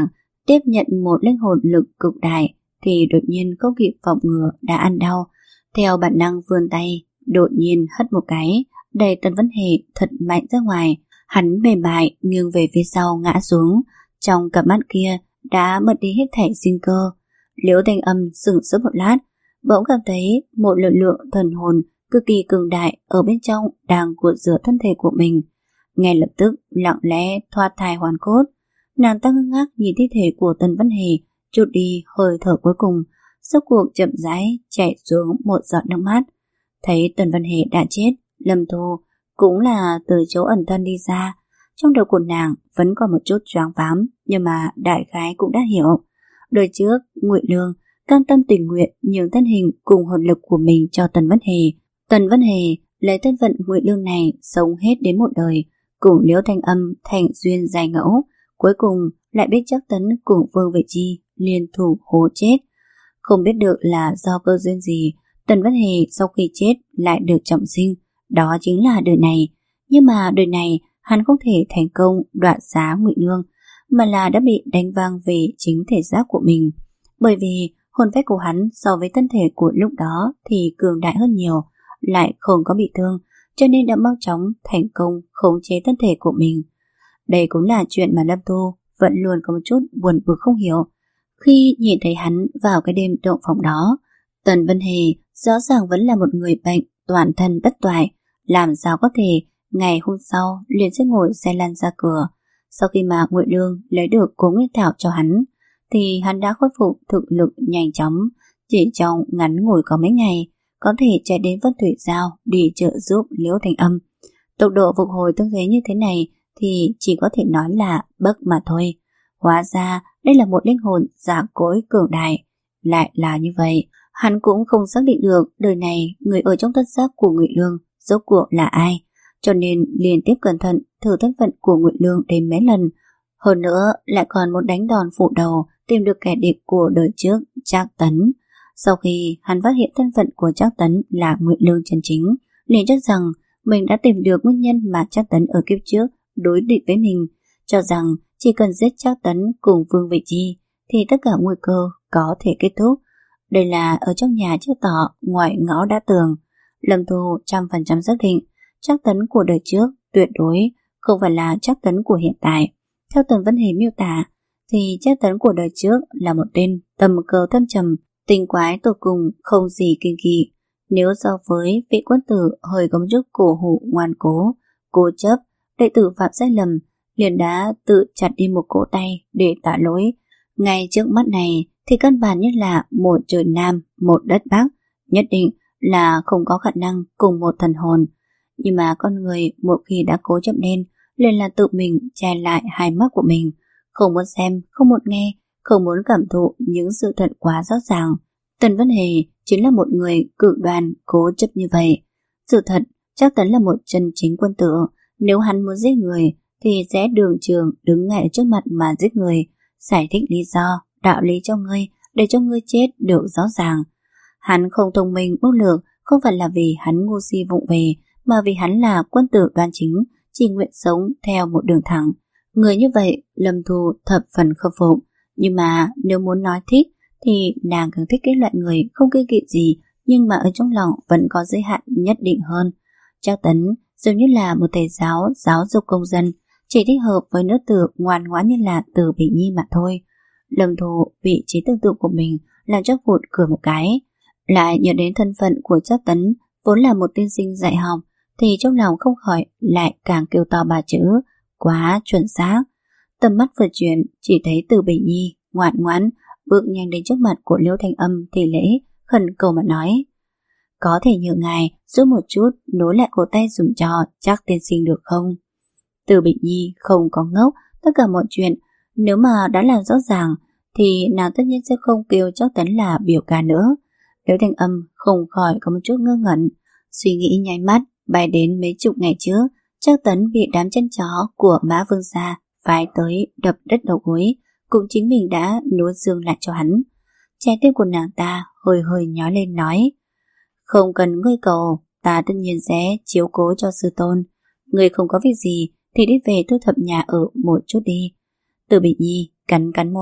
tiếp nhận một linh hồn lực cực đại thì đột nhiên không kịp phòng ngừa đã ăn đau. Theo bản năng vươn tay, đột nhiên hất một cái, đẩy Tần Vân Hề thật mạnh ra ngoài. Hắn mềm mại nghiêng về phía sau ngã xuống, trong cặp mắt kia đã mất đi hết thảy sinh cơ. Liễu Thanh Âm sững sốt một lát, bỗng cảm thấy một lực lượng thần hồn cực kỳ cường đại ở bên trong đang cuộn rửa thân thể của mình. Ngay lập tức lặng lẽ thoát thai hoàn cốt, nàng ta ngơ ngác nhìn thi thể của Tần Vân Hề, trút đi hơi thở cuối cùng, rốt cuộc chậm rãi chảy xuống một giọt nước mắt. Thấy Tần Vân Hề đã chết, Lâm Thu cũng là từ chỗ ẩn thân đi ra. Trong đầu của nàng vẫn còn một chút choáng váng, nhưng mà đại khái cũng đã hiểu. Đời trước, Ngụy Lương cam tâm tình nguyện nhường thân hình cùng hồn lực của mình cho Tần Vân Hề. Tần Vân Hề lấy thân phận Ngụy Lương này sống hết đến một đời, cùng Liễu Thanh Âm thành duyên dài ngẫu, cuối cùng lại biết Trác Tấn cùng Vương Vệ Chi liên thủ hố chết. Không biết được là do cơ duyên gì, Tần Vân Hề sau khi chết lại được trọng sinh, đó chính là đời này. Nhưng mà đời này hắn không thể thành công đoạt xá Ngụy Lương, mà là đã bị đánh văng về chính thể xác của mình. Bởi vì hồn phách của hắn so với thân thể của lúc đó thì cường đại hơn nhiều, lại không có bị thương, cho nên đã mau chóng thành công khống chế thân thể của mình. Đây cũng là chuyện mà Lâm Thu vẫn luôn có một chút buồn bực không hiểu. Khi nhìn thấy hắn vào cái đêm động phòng đó, Tần Vân Hề rõ ràng vẫn là một người bệnh toàn thân bất toại, làm sao có thể ngày hôm sau liền sẽ ngồi xe lăn ra cửa. Sau khi mà Ngụy Lương lấy được Cố Nguyên Thảo cho hắn, thì hắn đã khôi phục thực lực nhanh chóng, chỉ trong ngắn ngủi có mấy ngày có thể chạy đến Vân Thủy Giao để trợ giúp Liễu Thanh Âm. Tốc độ phục hồi tương thế như thế này thì chỉ có thể nói là bấc mà thôi. Hóa ra đây là một linh hồn giả cỗi cường đại. Lại là như vậy, hắn cũng không xác định được đời này người ở trong thân xác của Ngụy Lương rốt cuộc là ai, cho nên liên tiếp cẩn thận thử thân phận của Ngụy Lương đến mấy lần. Hơn nữa lại còn một đánh đòn phủ đầu tìm được kẻ địch của đời trước, Trác Tấn. Sau khi hắn phát hiện thân phận của Trác Tấn là Ngụy Lương chân chính, liền cho rằng mình đã tìm được nguyên nhân mà Trác Tấn ở kiếp trước đối địch với mình, cho rằng chỉ cần giết Trác Tấn cùng Vương Vệ Chi thì tất cả nguy cơ có thể kết thúc. Đây là ở trong nhà chưa tỏ, ngoài ngõ đã tường. Lâm Thu trăm phần trăm xác định Trác Tấn của đời trước tuyệt đối không phải là Trác Tấn của hiện tại. Theo Tần Vân Hề miêu tả thì Trác Tấn của đời trước là một tên tầm cờ thâm trầm, tinh quái tột cùng, không gì kinh kỳ. Nếu so với vị quân tử hơi có một chút cổ hủ ngoan cố, cố chấp, đệ tử phạm sai lầm, liền đã tự chặt đi một cổ tay để tạ lỗi. Ngay trước mắt này thì căn bản như là một trời Nam, một đất Bắc, nhất định là không có khả năng cùng một thần hồn. Nhưng mà con người một khi đã cố chấp lên, liền là tự mình che lại hai mắt của mình, không muốn xem, không muốn nghe, không muốn cảm thụ những sự thật quá rõ ràng. Tần Vân Hề chính là một người cực đoan cố chấp như vậy. Sự thật, Trác Tấn là một chân chính quân tử. Nếu hắn muốn giết người thì sẽ đường trường đứng ngay ở trước mặt mà giết người, giải thích lý do, đạo lý cho ngươi để cho ngươi chết được rõ ràng. Hắn không thông minh bốc lược không phải là vì hắn ngu si vụng về, mà vì hắn là quân tử đoan chính, chỉ nguyện sống theo một đường thẳng. Người như vậy Lâm Thu thập phần khâm phục, nhưng mà nếu muốn nói thích thì nàng càng thích cái loại người không kiêng kỵ gì, nhưng mà ở trong lòng vẫn có giới hạn nhất định hơn. Trác Tấn giống như là một thầy giáo giáo dục công dân, chỉ thích hợp với nữ tử ngoan ngoãn như là Từ Bị Nhi mà thôi. Lâm Thu bị trí tưởng tượng của mình làm cho vụt cười một cái, lại nhớ đến thân phận của Trác Tấn vốn là một tiên sinh dạy học, thì trong lòng không khỏi lại càng kêu to ba chữ quá chuẩn xác. Tầm mắt vừa chuyển, chỉ thấy Từ Bị Nhi ngoan ngoãn bước nhanh đến trước mặt của Liễu Thanh Âm thì lễ khẩn cầu mà nói: có thể nhờ ngài giúp một chút nối lại cổ tay dùng cho Trác tiên sinh được không? Từ Bị Nhi không có ngốc, tất cả mọi chuyện nếu mà đã làm rõ ràng thì nàng tất nhiên sẽ không kêu Trác Tấn là biểu ca nữa. Liễu Thanh Âm không khỏi có một chút ngơ ngẩn, suy nghĩ nháy mắt bay đến mấy chục ngày trước, Trác Tấn bị đám chân chó của Mã Vương gia phái tới đập đất đầu gối, cũng chính mình đã nuốt dương lại cho hắn. Trái tim của nàng ta hơi hơi nhói lên nói: không cần ngươi cầu, ta tất nhiên sẽ chiếu cố cho sư tôn. Ngươi không có việc gì thì đi về thu thập nhà ở một chút đi. Từ Bị Nhi cắn cắn môi,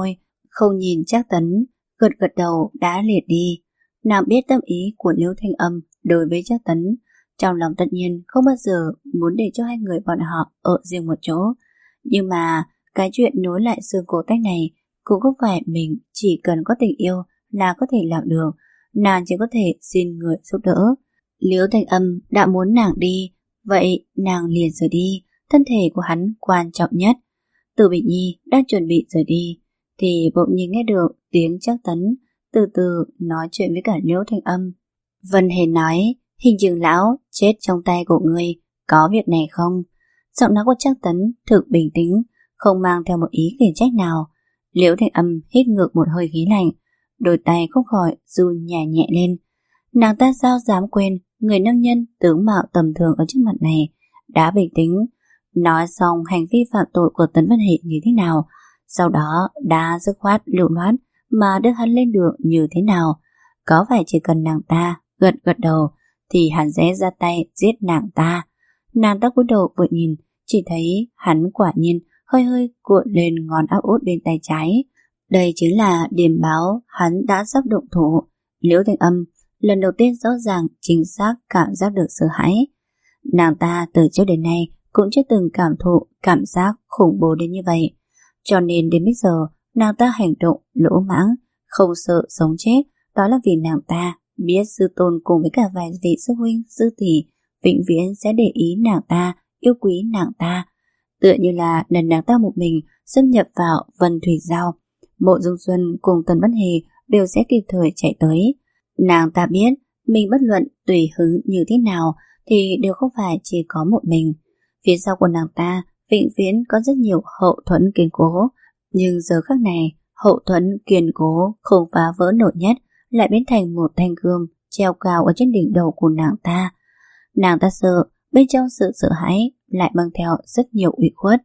không nhìn Trác Tấn, gật gật đầu đã liệt đi. Nàng biết tâm ý của Liễu Thanh Âm đối với Trác Tấn, trong lòng tất nhiên không bao giờ muốn để cho hai người bọn họ ở riêng một chỗ. Nhưng mà cái chuyện nối lại xương cổ tách này cũng không phải mình chỉ cần có tình yêu là có thể làm được. Nàng chỉ có thể xin người giúp đỡ. Liễu Thanh Âm đã muốn nàng đi, vậy nàng liền rời đi. Thân thể của hắn quan trọng nhất. Từ Bình Nhi đang chuẩn bị rời đi thì bỗng nhiên nghe được tiếng Trác Tấn từ từ nói chuyện với cả Liễu Thanh Âm. Vân Hề nói, hình trường lão chết trong tay của ngươi, có việc này không? Giọng nói của Trác Tấn thực bình tĩnh, không mang theo một ý khiển trách nào. Liễu Thanh Âm hít ngược một hơi khí lạnh, đôi tay không khỏi run nhẹ nhẹ lên. Nàng ta sao dám quên người nam nhân tướng mạo tầm thường ở trước mặt này đã bình tĩnh nói xong hành vi phạm tội của Tấn Vân Hệ như thế nào, sau đó đã dứt khoát lưu loát mà đưa hắn lên đường như thế nào. Có phải chỉ cần nàng ta gật gật đầu thì hắn sẽ ra tay giết nàng ta. Nàng ta cúi đầu vừa nhìn, chỉ thấy hắn quả nhiên hơi hơi cuộn lên ngón áp út bên tay trái. Đây chính là điểm báo hắn đã sắp động thủ. Liễu Thanh Âm lần đầu tiên rõ ràng chính xác cảm giác được sợ hãi. Nàng ta từ trước đến nay cũng chưa từng cảm thụ cảm giác khủng bố đến như vậy. Cho nên đến bây giờ nàng ta hành động lỗ mãng, không sợ sống chết. Đó là vì nàng ta biết sư tôn cùng với cả vài vị sư huynh sư tỷ vĩnh viễn sẽ để ý nàng ta, yêu quý nàng ta. Tựa như là lần nàng ta một mình xâm nhập vào Vân Thủy Giao, Mộ Dung Xuân cùng Tần Vân Hề đều sẽ kịp thời chạy tới. Nàng ta biết mình bất luận tùy hứng như thế nào thì đều không phải chỉ có một mình. Phía sau của nàng ta vĩnh viễn có rất nhiều hậu thuẫn kiên cố, nhưng giờ khắc này hậu thuẫn kiên cố không phá vỡ nổi nhất lại biến thành một thanh gươm treo cao ở trên đỉnh đầu của nàng ta. Nàng ta sợ, bên trong sự sợ hãi lại mang theo rất nhiều ủy khuất.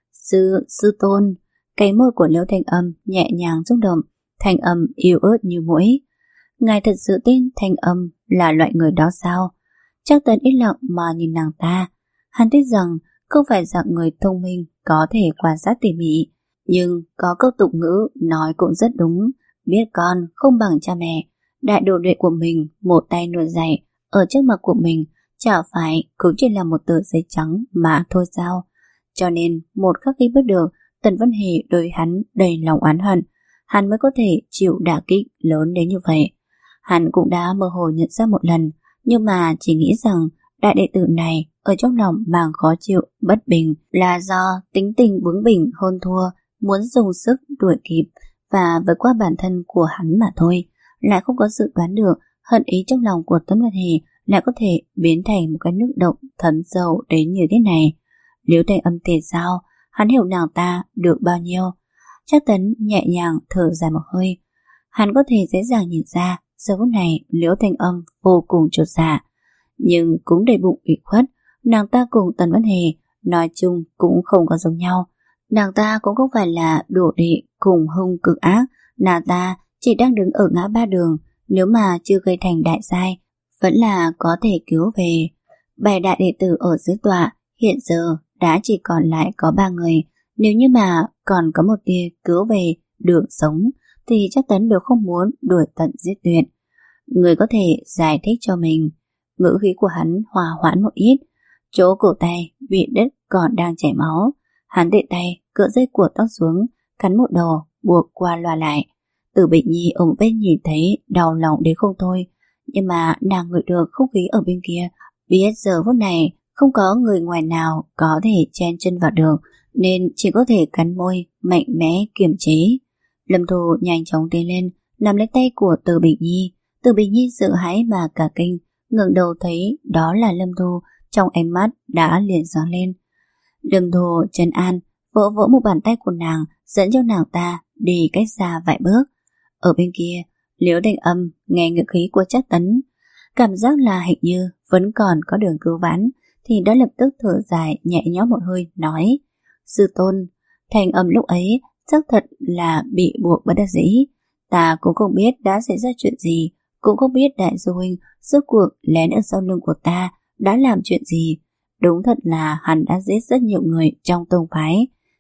Sư, sư tôn. Cái môi của Liễu Thanh Âm nhẹ nhàng rung động, thanh âm yếu ớt như muỗi. Ngài thật sự tin Thanh Âm là loại người đó sao? Trác Tấn im lặng mà nhìn nàng ta. Hắn biết rằng không phải dạng người thông minh có thể quan sát tỉ mỉ, nhưng có câu tục ngữ nói cũng rất đúng, biết con không bằng cha mẹ. Đại đồ đệ của mình một tay nuôi dạy ở trước mặt của mình chả phải cũng chỉ là một tờ giấy trắng mà thôi sao? Cho nên một khắc khi biết được Tần Vân Hề đối hắn đầy lòng oán hận, hắn mới có thể chịu đả kích lớn đến như vậy. Hắn cũng đã mơ hồ nhận ra một lần, nhưng mà chỉ nghĩ rằng đại đệ tử này ở trong lòng mang khó chịu, bất bình là do tính tình bướng bỉnh hơn thua, muốn dùng sức đuổi kịp và vượt qua bản thân của hắn mà thôi. Lại không có dự đoán được hận ý trong lòng của Tấn Vân Hề lại có thể biến thành một cái nước động thấm sâu đến như thế này. Liễu Thanh Âm thì sao? Hắn hiểu nàng ta được bao nhiêu? Trác Tấn nhẹ nhàng thở dài một hơi. Hắn có thể dễ dàng nhìn ra giờ phút này Liễu Thanh Âm vô cùng chột dạ, nhưng cũng đầy bụng ủy khuất. Nàng ta cùng Tần Vân Hề nói chung cũng không có giống nhau. Nàng ta cũng không phải là đổ đệ cùng hung cực ác, nàng ta chỉ đang đứng ở ngã ba đường, nếu mà chưa gây thành đại sai vẫn là có thể cứu về. Bảy đại đệ tử ở dưới tọa hiện giờ đã chỉ còn lại có ba người. Nếu như mà còn có một tia cứu về được sống thì chắc Tấn đều không muốn đuổi tận giết tuyệt. Người có thể giải thích cho mình. Ngữ khí của hắn hòa hoãn một ít, chỗ cổ tay bị đứt còn đang chảy máu. Hắn tiện tay cựa dây của tóc xuống, cắn một đầu buộc qua loa lại. Từ Bình Nhi ở một bên nhìn thấy đau lòng đến không thôi, nhưng mà nàng ngửi được không khí ở bên kia, biết giờ phút này không có người ngoài nào có thể chen chân vào được, nên chỉ có thể cắn môi mạnh mẽ kiềm chế. Lâm Thu nhanh chóng tiến lên nắm lấy tay của Từ Bình Nhi. Từ Bình Nhi sợ hãi mà cả kinh, ngẩng đầu thấy đó là Lâm Thu, trong ánh mắt đã liền sáng lên. Lâm Thu trấn an, vỗ vỗ một bàn tay của nàng, dẫn cho nàng ta đi cách xa vài bước. Ở bên kia, Liễu Thanh Âm nghe ngữ khí của Trác Tấn, cảm giác là hình như vẫn còn có đường cứu vãn, thì đã lập tức thở dài nhẹ nhõm một hơi, nói: Sư tôn. Thanh Âm lúc ấy xác thật là bị buộc bất đắc dĩ. Ta cũng không biết đã xảy ra chuyện gì, cũng không biết đại sư huynh rốt cuộc lén ở sau lưng của ta đã làm chuyện gì. Đúng thật là hắn đã giết rất nhiều người trong tông phái,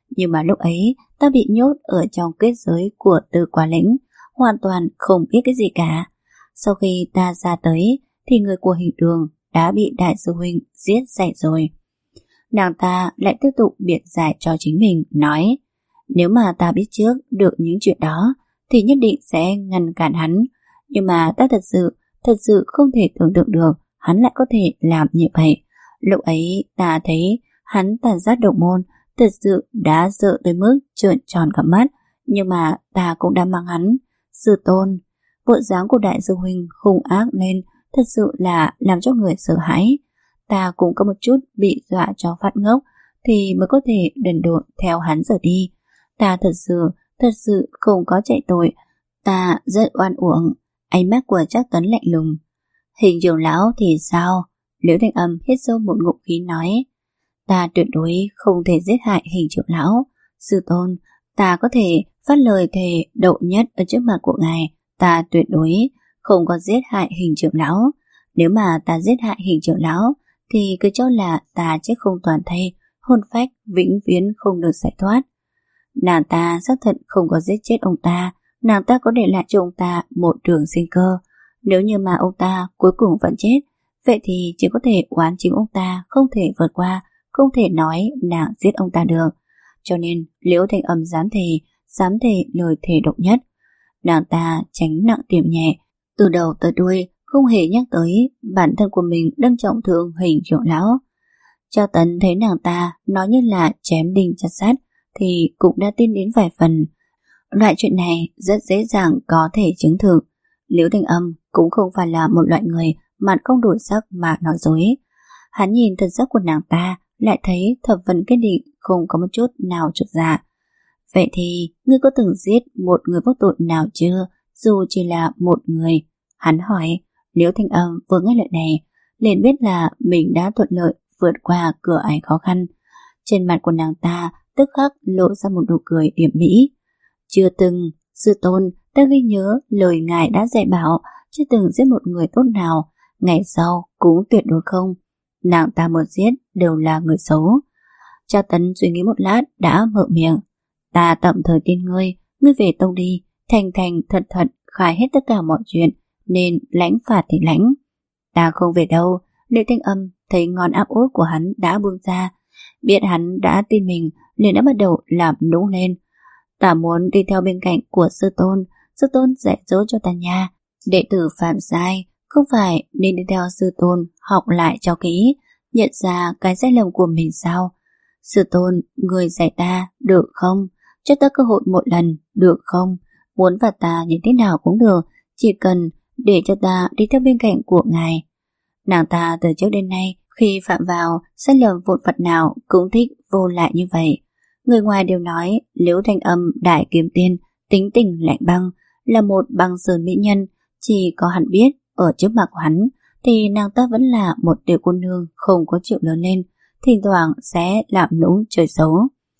Nhưng mà lúc ấy ta bị nhốt ở trong kết giới của Tư Quá Lĩnh, hoàn toàn không biết cái gì cả. Sau khi ta ra tới thì người của Hình Đường đã bị đại sư huynh giết sạch rồi. Nàng ta lại tiếp tục biện giải cho chính mình, nói nếu mà ta biết trước được những chuyện đó thì nhất định sẽ ngăn cản hắn. Nhưng mà ta thật sự, thật sự không thể tưởng tượng được hắn lại có thể làm như vậy. Lúc ấy ta thấy hắn tàn sát độc môn, thật sự đã sợ tới mức trợn tròn cả mắt. Nhưng mà ta cũng đã mang hắn. Sư tôn, bộ dáng của đại sư huynh hung ác lên, thật sự là làm cho người sợ hãi. Ta cũng có một chút bị dọa cho phát ngốc thì mới có thể đần độn theo hắn rời đi. Ta thật sự, thật sự không có chạy tội. Ta rất oan uổng. Ánh mắt của Trác Tấn lạnh lùng. Hình trưởng lão thì sao? Liễu Thanh Âm hít sâu một ngụm khí nói, ta tuyệt đối không thể giết hại hình trưởng lão. Sư tôn, ta có thể phát lời thề đậu nhất ở trước mặt của ngài, ta tuyệt đối không có giết hại hình trưởng lão. Nếu mà ta giết hại hình trưởng lão thì cứ cho là ta chết không toàn thây, hồn phách vĩnh viễn không được giải thoát. Nàng ta xác thật không có giết chết ông ta, nàng ta có để lại cho ông ta một đường sinh cơ. Nếu như mà ông ta cuối cùng vẫn chết, vậy thì chỉ có thể oán chính ông ta không thể vượt qua, không thể nói nàng giết ông ta được. Cho nên Liễu Thanh Âm dám thề, dám thề lời thề độc nhất. Nàng ta tránh nặng tiệm nhẹ, từ đầu tới đuôi không hề nhắc tới bản thân của mình đâm trọng thương hình trưởng lão. Trao Tấn thấy nàng ta nói như là chém đinh chặt sắt thì cũng đã tin đến vài phần. Loại chuyện này rất dễ dàng có thể chứng thực. Liễu Thanh Âm cũng không phải là một loại người mặt không đổi sắc mà nói dối. Hắn nhìn thần sắc của nàng ta lại thấy thập phần kiên định, không có một chút nào chột dạ. Vậy thì ngươi có từng giết một người vô tội nào chưa, dù chỉ là một người? Hắn hỏi. Liễu Thanh Âm vừa nghe lời này liền biết là mình đã thuận lợi vượt qua cửa ải khó khăn. Trên mặt của nàng ta tức khắc lộ ra một nụ cười điểm mỹ. Chưa từng. Sư tôn, ta ghi nhớ lời ngài đã dạy bảo, chưa từng giết một người tốt nào, ngày sau cũng tuyệt đối không. Nàng ta một giết đều là người xấu. Cha Tấn suy nghĩ một lát đã mở miệng. Ta tạm thời tin ngươi, ngươi về tông đi, thành thành thật thật khai hết tất cả mọi chuyện, nên lãnh phạt thì lãnh. Ta không về đâu. Liễu Thanh Âm thấy ngón áp út của hắn đã buông ra, biết hắn đã tin mình liền đã bắt đầu làm nũng lên. Ta muốn đi theo bên cạnh của sư tôn, sư tôn dạy dỗ cho ta nha. Đệ tử phạm sai, không phải nên đi theo sư tôn học lại cho kỹ, nhận ra cái sai lầm của mình sao? Sư tôn, người dạy ta, được không? Cho ta cơ hội một lần, được không? Muốn phạt ta như thế nào cũng được, chỉ cần để cho ta đi theo bên cạnh của ngài. Nàng ta từ trước đến nay khi phạm vào sai lầm vụn vặt nào cũng thích vô lại như vậy. Người ngoài đều nói Liễu Thanh Âm đại kiếm tiên, tính tình lạnh băng, là một băng sơn mỹ nhân. Chỉ có hắn biết ở trước mặt của hắn thì nàng ta vẫn là một tiểu cô nương không có chịu lớn lên, thỉnh thoảng sẽ làm nũng chơi xấu.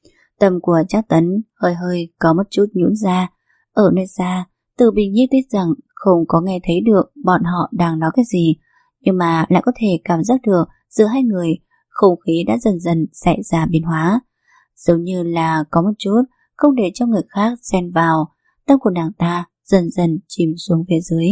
Tâm của Trác Tấn hơi hơi có một chút nhũn ra. Ở nơi xa, Từ Bình Nhi biết rằng không có nghe thấy được bọn họ đang nói cái gì, nhưng mà lại có thể cảm giác được giữa hai người không khí đã dần dần xảy ra biến hóa, giống như là có một chút không để cho người khác xen vào. Tâm của nàng ta dần dần chìm xuống phía dưới.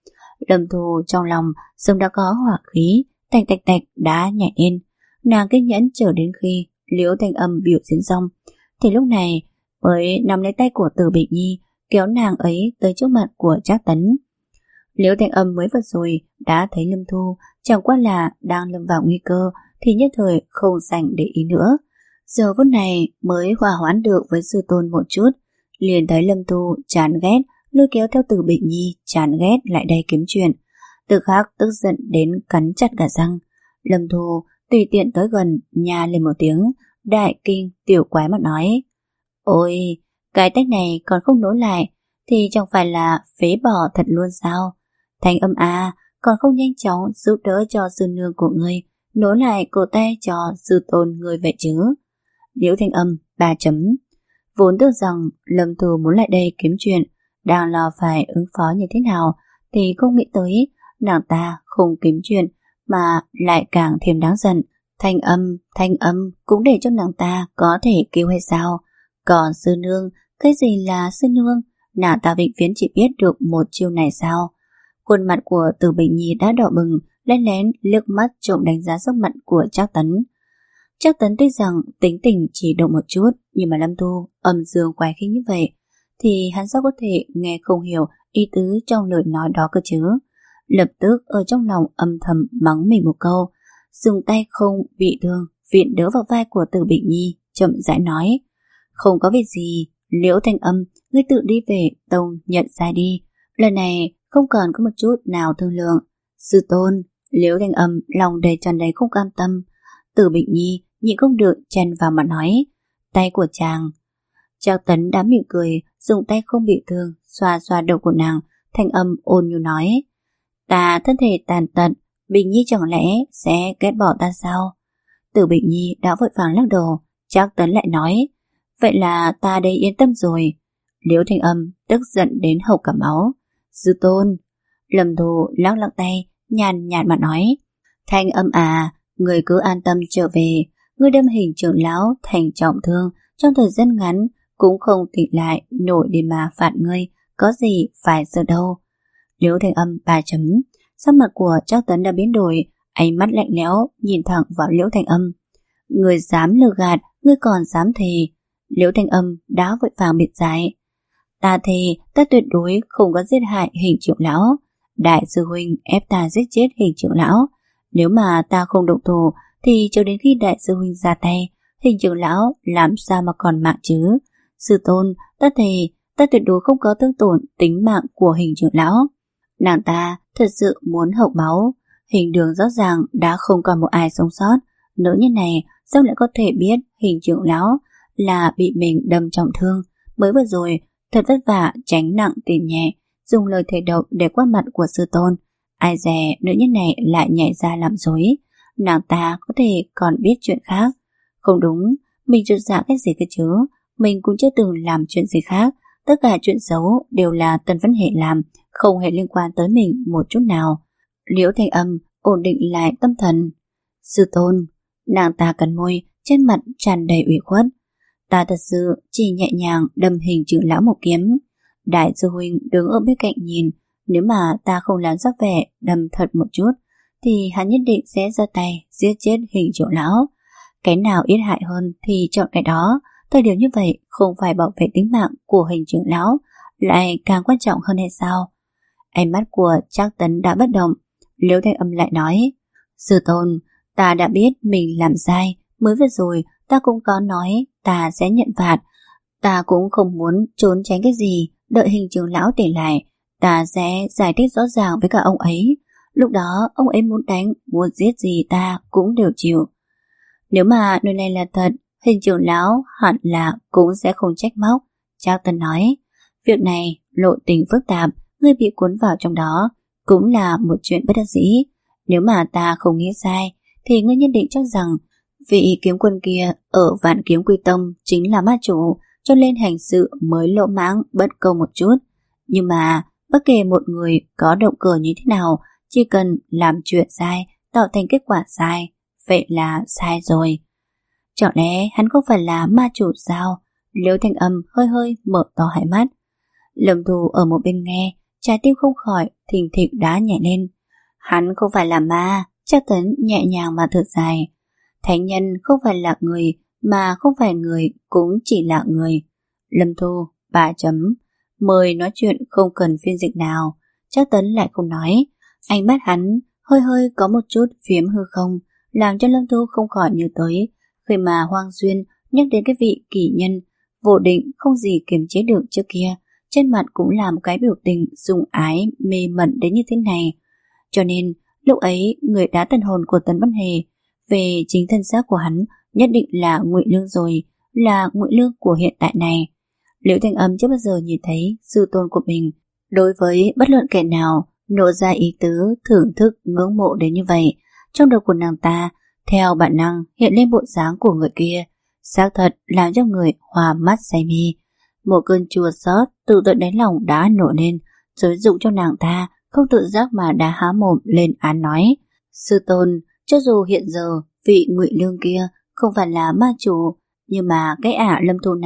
Lâm Thu trong lòng sớm đã có hỏa khí, tạch tạch tạch đã nhảy lên. Nàng kiên nhẫn chờ đến khi Liễu Thanh Âm biểu diễn xong thì lúc này mới nắm lấy tay của Từ Bình Nhi, kéo nàng ấy tới trước mặt của Trác Tấn. Liễu Thanh Âm mới vừa rồi đã thấy Lâm Thu chẳng qua là đang lâm vào nguy cơ thì nhất thời không dành để ý nữa. Giờ phút này mới hòa hoãn được với sư tôn một chút, liền thấy Lâm Thu chán ghét lôi kéo theo Từ Bình Nhi chán ghét lại đây kiếm chuyện. Từ khác tức giận đến cắn chặt cả răng. Lâm Thu tùy tiện tới gần nha lên một tiếng, đại kinh tiểu quái mà nói: Ôi, cái tách này còn không nối lại thì chẳng phải là phế bỏ thật luôn sao? Thanh Âm à, còn không nhanh chóng giúp đỡ cho sư nương của ngươi nối lại cổ tay cho sư tôn người vậy chứ? Liễu Thanh Âm ba chấm. Vốn tưởng rằng Lâm Thu muốn lại đây kiếm chuyện, đang lo phải ứng phó như thế nào, thì không nghĩ tới nàng ta không kiếm chuyện mà lại càng thêm đáng giận. Thanh Âm, Thanh Âm cũng để cho nàng ta có thể kêu hay sao? Còn sư nương, cái gì là sư nương? Nàng ta vĩnh viễn chỉ biết được một chiêu này sao? Khuôn mặt của Từ Bình Nhi đã đỏ bừng, lén lén liếc mắt trộm đánh giá sức mạnh của Trác Tấn. Trác Tấn tuy rằng tính tình chỉ độ một chút, nhưng mà Lâm Thu âm dương quái khí như vậy, thì hắn sao có thể nghe không hiểu ý tứ trong lời nói đó cơ chứ? Lập tức ở trong lòng âm thầm mắng mình một câu, dùng tay không bị thương viện đỡ vào vai của Từ Bình Nhi, chậm rãi nói: không có việc gì, Liễu Thanh Âm, ngươi tự đi về tông nhận ra đi, lần này không còn có một chút nào thương lượng. Sư tôn. Liễu Thanh Âm lòng đầy tràn đầy không cam tâm. Từ Bình Nhi nhịn không được chen vào mà nói: tay của chàng. Trác Tấn đã mỉm cười, dùng tay không bị thương xoa xoa đầu của nàng, thanh âm ôn nhu nói: ta thân thể tàn tật, Bình Nhi chẳng lẽ sẽ ghét bỏ ta sao? Từ Bình Nhi đã vội vàng lắc đầu. Trác Tấn lại nói: vậy là ta đây yên tâm rồi. Liễu Thanh Âm tức giận đến hộc cả máu. Sư tôn. Lâm Thu lắc lắc tay, nhàn nhạt mà nói: Thanh Âm à, người cứ an tâm trở về, ngươi đâm Hình trưởng lão thành trọng thương trong thời gian ngắn cũng không tỉnh lại nổi để mà phạt ngươi, có gì phải sợ đâu. Liễu Thanh Âm ba chấm. Sắc mặt của Trác Tấn đã biến đổi, ánh mắt lạnh lẽo nhìn thẳng vào Liễu Thanh Âm. Ngươi dám lừa gạt, ngươi còn dám thề. Liễu Thanh Âm đã vội vàng biệt giải: ta thề, ta tuyệt đối không có giết hại Hình trưởng lão. Đại sư huynh ép ta giết chết Hình trưởng lão, nếu mà ta không động thủ thì cho đến khi đại sư huynh ra tay, Hình trưởng lão làm sao mà còn mạng chứ? Sư tôn, ta thề, ta tuyệt đối không có thương tổn tính mạng của Hình trưởng lão. Nàng ta thật sự muốn hộc máu. Hình Đường rõ ràng đã không còn một ai sống sót, nữ nhân này sao lại có thể biết Hình trưởng lão là bị mình đâm trọng thương? Mới vừa rồi thật vất vả tránh nặng tìm nhẹ, dùng lời thể độc để qua mặt của sư tôn, ai dè nữ nhân này lại nhảy ra làm dối. Nàng ta có thể còn biết chuyện khác. Không đúng, mình trột dạ cái gì cơ chứ? Mình cũng chưa từng làm chuyện gì khác. Tất cả chuyện xấu đều là Tần Văn Hệ làm, không hề liên quan tới mình một chút nào. Liễu Thanh Âm ổn định lại tâm thần. Sư tôn. Nàng ta cắn môi, trên mặt tràn đầy ủy khuất. Ta thật sự chỉ nhẹ nhàng đâm Hình trưởng lão một kiếm. Đại sư huynh đứng ở bên cạnh nhìn, nếu mà ta không làm sắc vẻ đâm thật một chút thì hắn nhất định sẽ ra tay giết chết Hình trưởng lão. Cái nào ít hại hơn thì chọn cái đó. Thời điểm như vậy không phải bảo vệ tính mạng của Hình trưởng lão lại càng quan trọng hơn hay sao? Ánh mắt của Trác Tấn đã bất động. Liễu Thanh Âm lại nói: sư tôn, ta đã biết mình làm sai. Mới vừa rồi ta cũng có nói ta sẽ nhận phạt. Ta cũng không muốn trốn tránh cái gì. Đợi Hình trưởng lão tỉnh lại, ta sẽ giải thích rõ ràng với cả ông ấy. Lúc đó ông ấy muốn đánh, muốn giết gì ta cũng đều chịu. Nếu mà nơi này là thật, Hình trưởng lão hẳn là cũng sẽ không trách móc. Trác Tấn nói: việc này lộ tình phức tạp, ngươi bị cuốn vào trong đó cũng là một chuyện bất đắc dĩ. Nếu mà ta không nghĩ sai thì ngươi nhất định chắc rằng vị kiếm quân kia ở Vạn Kiếm Quy Tông chính là ma chủ, cho nên hành sự mới lỗ mãng bất công một chút. Nhưng mà bất kể một người có động cơ như thế nào, chỉ cần làm chuyện sai tạo thành kết quả sai, vậy là sai rồi. Chẳng lẽ hắn không phải là ma chủ sao? Liễu Thanh Âm hơi hơi mở to hai mắt. Lâm Thu ở một bên nghe, trái tim không khỏi thình thịch đã nhảy lên. Hắn không phải là ma. Trác Tấn nhẹ nhàng mà thở dài. Thánh nhân không phải là người, mà không phải người cũng chỉ là người. Lâm Thu ba chấm. Mời nói chuyện không cần phiên dịch nào. Trác Tấn lại không nói. Ánh mắt hắn hơi hơi có một chút phiếm hư không, làm cho Lâm Thu không khỏi nhớ tới khi mà Hoang Duyên nhắc đến cái vị kỷ nhân vô định không gì kiềm chế được trước kia, trên mặt cũng là một cái biểu tình dùng ái mê mẩn đến như thế này. Cho nên lúc ấy người đá tân hồn của Tần Văn Hề về chính thân xác của hắn nhất định là Ngụy Lương rồi, là Ngụy Lương của hiện tại này. Liễu Thanh Âm chưa bao giờ nhìn thấy sư tôn của mình đối với bất luận kẻ nào nộ ra ý tứ thưởng thức ngưỡng mộ đến như vậy. Trong đầu của nàng ta theo bản năng hiện lên bộ dáng của người kia, xác thật làm cho người hòa mắt say mê. Một cơn chua xót từ tận đáy lòng đã nổi lên, xúi dụng cho nàng ta không tự giác mà đã há mồm lên án nói: sư tôn, cho dù hiện giờ vị Ngụy Lương kia không phải là ma chủ, nhưng mà cái ả Lâm Thu này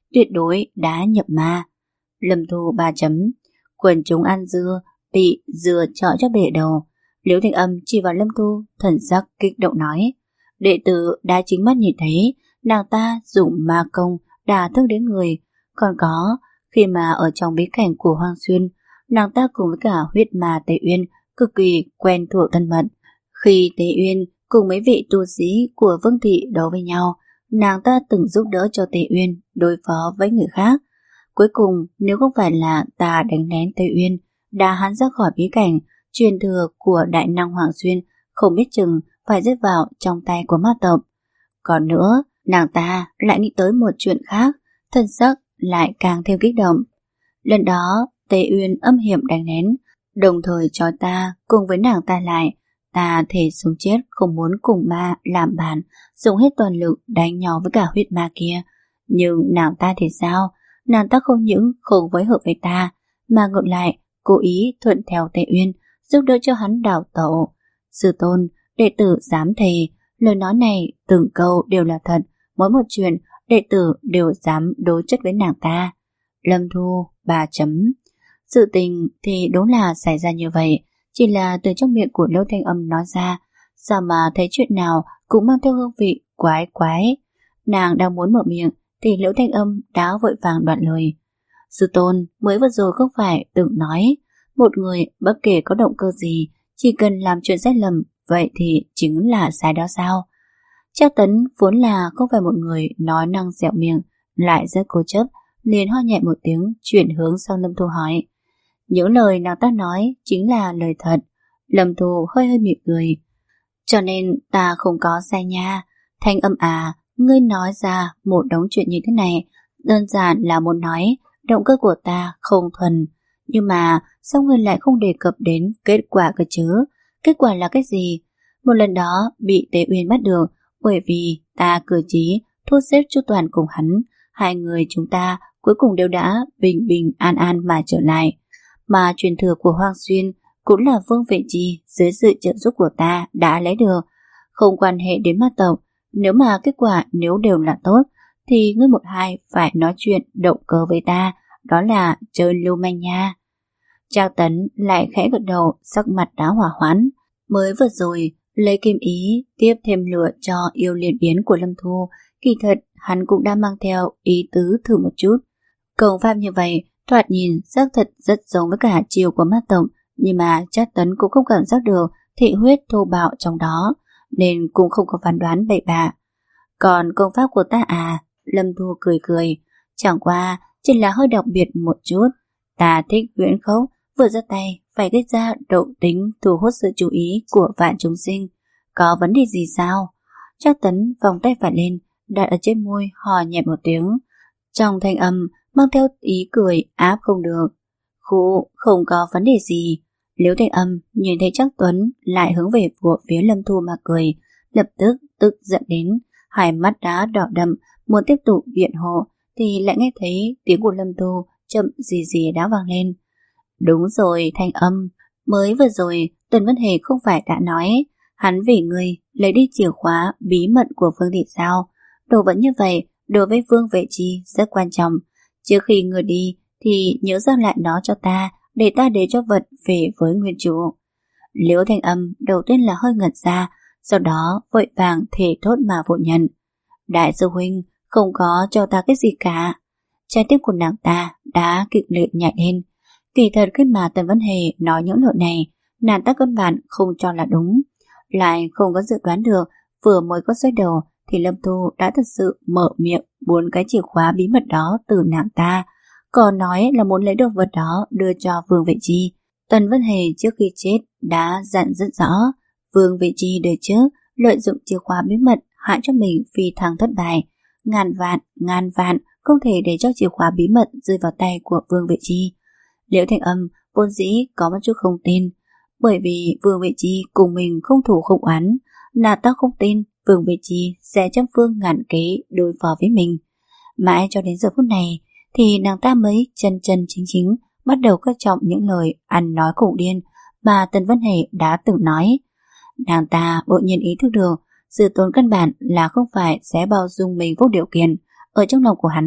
tuyệt đối đã nhập ma. Lâm Thu ba chấm. Quần chúng ăn dưa bị dừa chọi cho bể đầu. Liễu Thanh Âm chỉ vào Lâm Thu, thần sắc kích động nói: đệ tử đã chính mắt nhìn thấy nàng ta dùng ma công đả thương đến người. Còn có, khi mà ở trong bí cảnh của Hoang Xuyên, nàng ta cùng với cả huyết ma Tề Uyên cực kỳ quen thuộc thân mật. Khi Tề Uyên cùng mấy vị tu sĩ của Vương thị đấu với nhau, nàng ta từng giúp đỡ cho Tề Uyên đối phó với người khác. Cuối cùng, nếu không phải là ta đánh lén Tề Uyên, đã hắn ra khỏi bí cảnh, truyền thừa của đại năng Hoàng Xuyên không biết chừng phải rơi vào trong tay của ma tộc. Còn nữa, nàng ta lại nghĩ tới một chuyện khác, thân sắc lại càng thêm kích động. Lần đó, Tề Uyên âm hiểm đánh lén, đồng thời trói ta cùng với nàng ta lại. Ta thề sống chết không muốn cùng ma làm bàn, dùng hết toàn lực đánh nhau với cả huyết ma kia. Nhưng nàng ta thì sao? Nàng ta không những không phối hợp với ta, mà ngược lại cố ý thuận theo Tề Uyên, giúp đỡ cho hắn đào tẩu. Sư tôn, đệ tử dám thề, lời nói này từng câu đều là thật, mỗi một chuyện đệ tử đều dám đối chất với nàng ta. Lâm Thu ba chấm. Sự tình thì đúng là xảy ra như vậy, chỉ là từ trong miệng của Liễu Thanh Âm nói ra, sao mà thấy chuyện nào cũng mang theo hương vị quái quái. Nàng đang muốn mở miệng thì Liễu Thanh Âm đã vội vàng đoạn lời. Sư tôn, mới vừa rồi không phải từng nói, một người bất kể có động cơ gì, chỉ cần làm chuyện sai lầm, vậy thì chính là sai đó sao? Trác Tấn vốn là không phải một người nói năng dẻo miệng, lại rất cố chấp, liền ho nhẹ một tiếng, chuyển hướng sang Lâm Thu hỏi. Những lời nàng ta nói chính là lời thật. Lâm Thu hơi hơi mỉm cười. Cho nên ta không có sai nha. Thanh Âm à, ngươi nói ra một đống chuyện như thế này, đơn giản là muốn nói động cơ của ta không thuần. Nhưng mà sao ngươi lại không đề cập đến kết quả cơ chứ? Kết quả là cái gì? Một lần đó bị Tế Uyên bắt được, bởi vì ta cử chí thu xếp chu toàn cùng hắn, hai người chúng ta cuối cùng đều đã bình bình an an mà trở lại. Mà truyền thừa của Hoang Xuyên cũng là Vương Vệ Chi dưới sự trợ giúp của ta đã lấy được, không quan hệ đến ma tộc. Nếu mà kết quả nếu đều là tốt, thì ngươi một hai phải nói chuyện động cơ với ta, đó là chơi lưu manh nha. Trác Tấn lại khẽ gật đầu, sắc mặt đã hỏa hoãn. Mới vừa rồi lấy kim ý tiếp thêm lửa cho yêu liên biến của Lâm Thu, kỳ thật hắn cũng đã mang theo ý tứ thử một chút. Công pháp như vậy thoạt nhìn xác thật rất giống với cả chiều của ma tộc, nhưng mà Trác Tấn cũng không cảm giác được thị huyết thô bạo trong đó, nên cũng không có phán đoán bậy bạ. Còn công pháp của ta à? Lâm Thu cười cười, chẳng qua chỉ là hơi đặc biệt một chút. Ta thích huyễn khốc, vừa ra tay phải gây ra độ tính thu hút sự chú ý của vạn chúng sinh. Có vấn đề gì sao? Trác Tấn vòng tay phải lên, đặt ở trên môi, hò nhẹ một tiếng, trong thanh âm mang theo ý cười áp không được. Khụ, không có vấn đề gì. Liễu Thanh Âm nhìn thấy Trác Tuấn lại hướng về phía Lâm Thu mà cười, lập tức tức giận đến, hai mắt đã đỏ đậm, muốn tiếp tục biện hộ thì lại nghe thấy tiếng của Lâm Thu chậm gì gì đã vang lên. Đúng rồi Thanh Âm, mới vừa rồi Tần Vân Hề không phải đã nói hắn vì ngươi lấy đi chìa khóa bí mật của Vương thị sao? Đồ vật như vậy đối với Vương Vệ Chi rất quan trọng. Trước khi ngươi đi thì nhớ giao lại nó cho ta, để ta để cho vật về với nguyên chủ. Liễu Thanh Âm đầu tiên là hơi ngẩn ra, sau đó vội vàng thề thốt mà phủ nhận. Đại sư huynh không có cho ta cái gì cả. Trái tim của nàng ta đã kịch liệt nhảy lên. Kỳ thật khi mà Tần Vân Hề nói những lời này, nàng ta căn bản không cho là đúng. Lại không có dự đoán được, vừa mới có xoay đầu thì Lâm Thu đã thật sự mở miệng muốn cái chìa khóa bí mật đó từ nàng ta, còn nói là muốn lấy được vật đó đưa cho Vương Vệ Chi. Tần Vân Hề trước khi chết đã dặn rất rõ, Vương Vệ Chi đời trước lợi dụng chìa khóa bí mật hại cho mình phi thăng thất bại, ngàn vạn ngàn vạn không thể để cho chìa khóa bí mật rơi vào tay của Vương Vệ Chi. Liễu Thanh Âm vốn dĩ có một chút không tin, bởi vì Vương Vệ Chi cùng mình không thủ không oán, nàng ta không tin Vương Vệ Chi sẽ trăm phương ngàn kế đối phó với mình. Mãi cho đến giờ phút này thì nàng ta mới chân chân chính chính bắt đầu coi trọng những lời ăn nói cùng điên mà Tần Vân Hề đã từng nói. Nàng ta bỗng nhiên ý thức được sự tốn căn bản là không phải sẽ bao dung mình vô điều kiện. Ở trong lòng của hắn,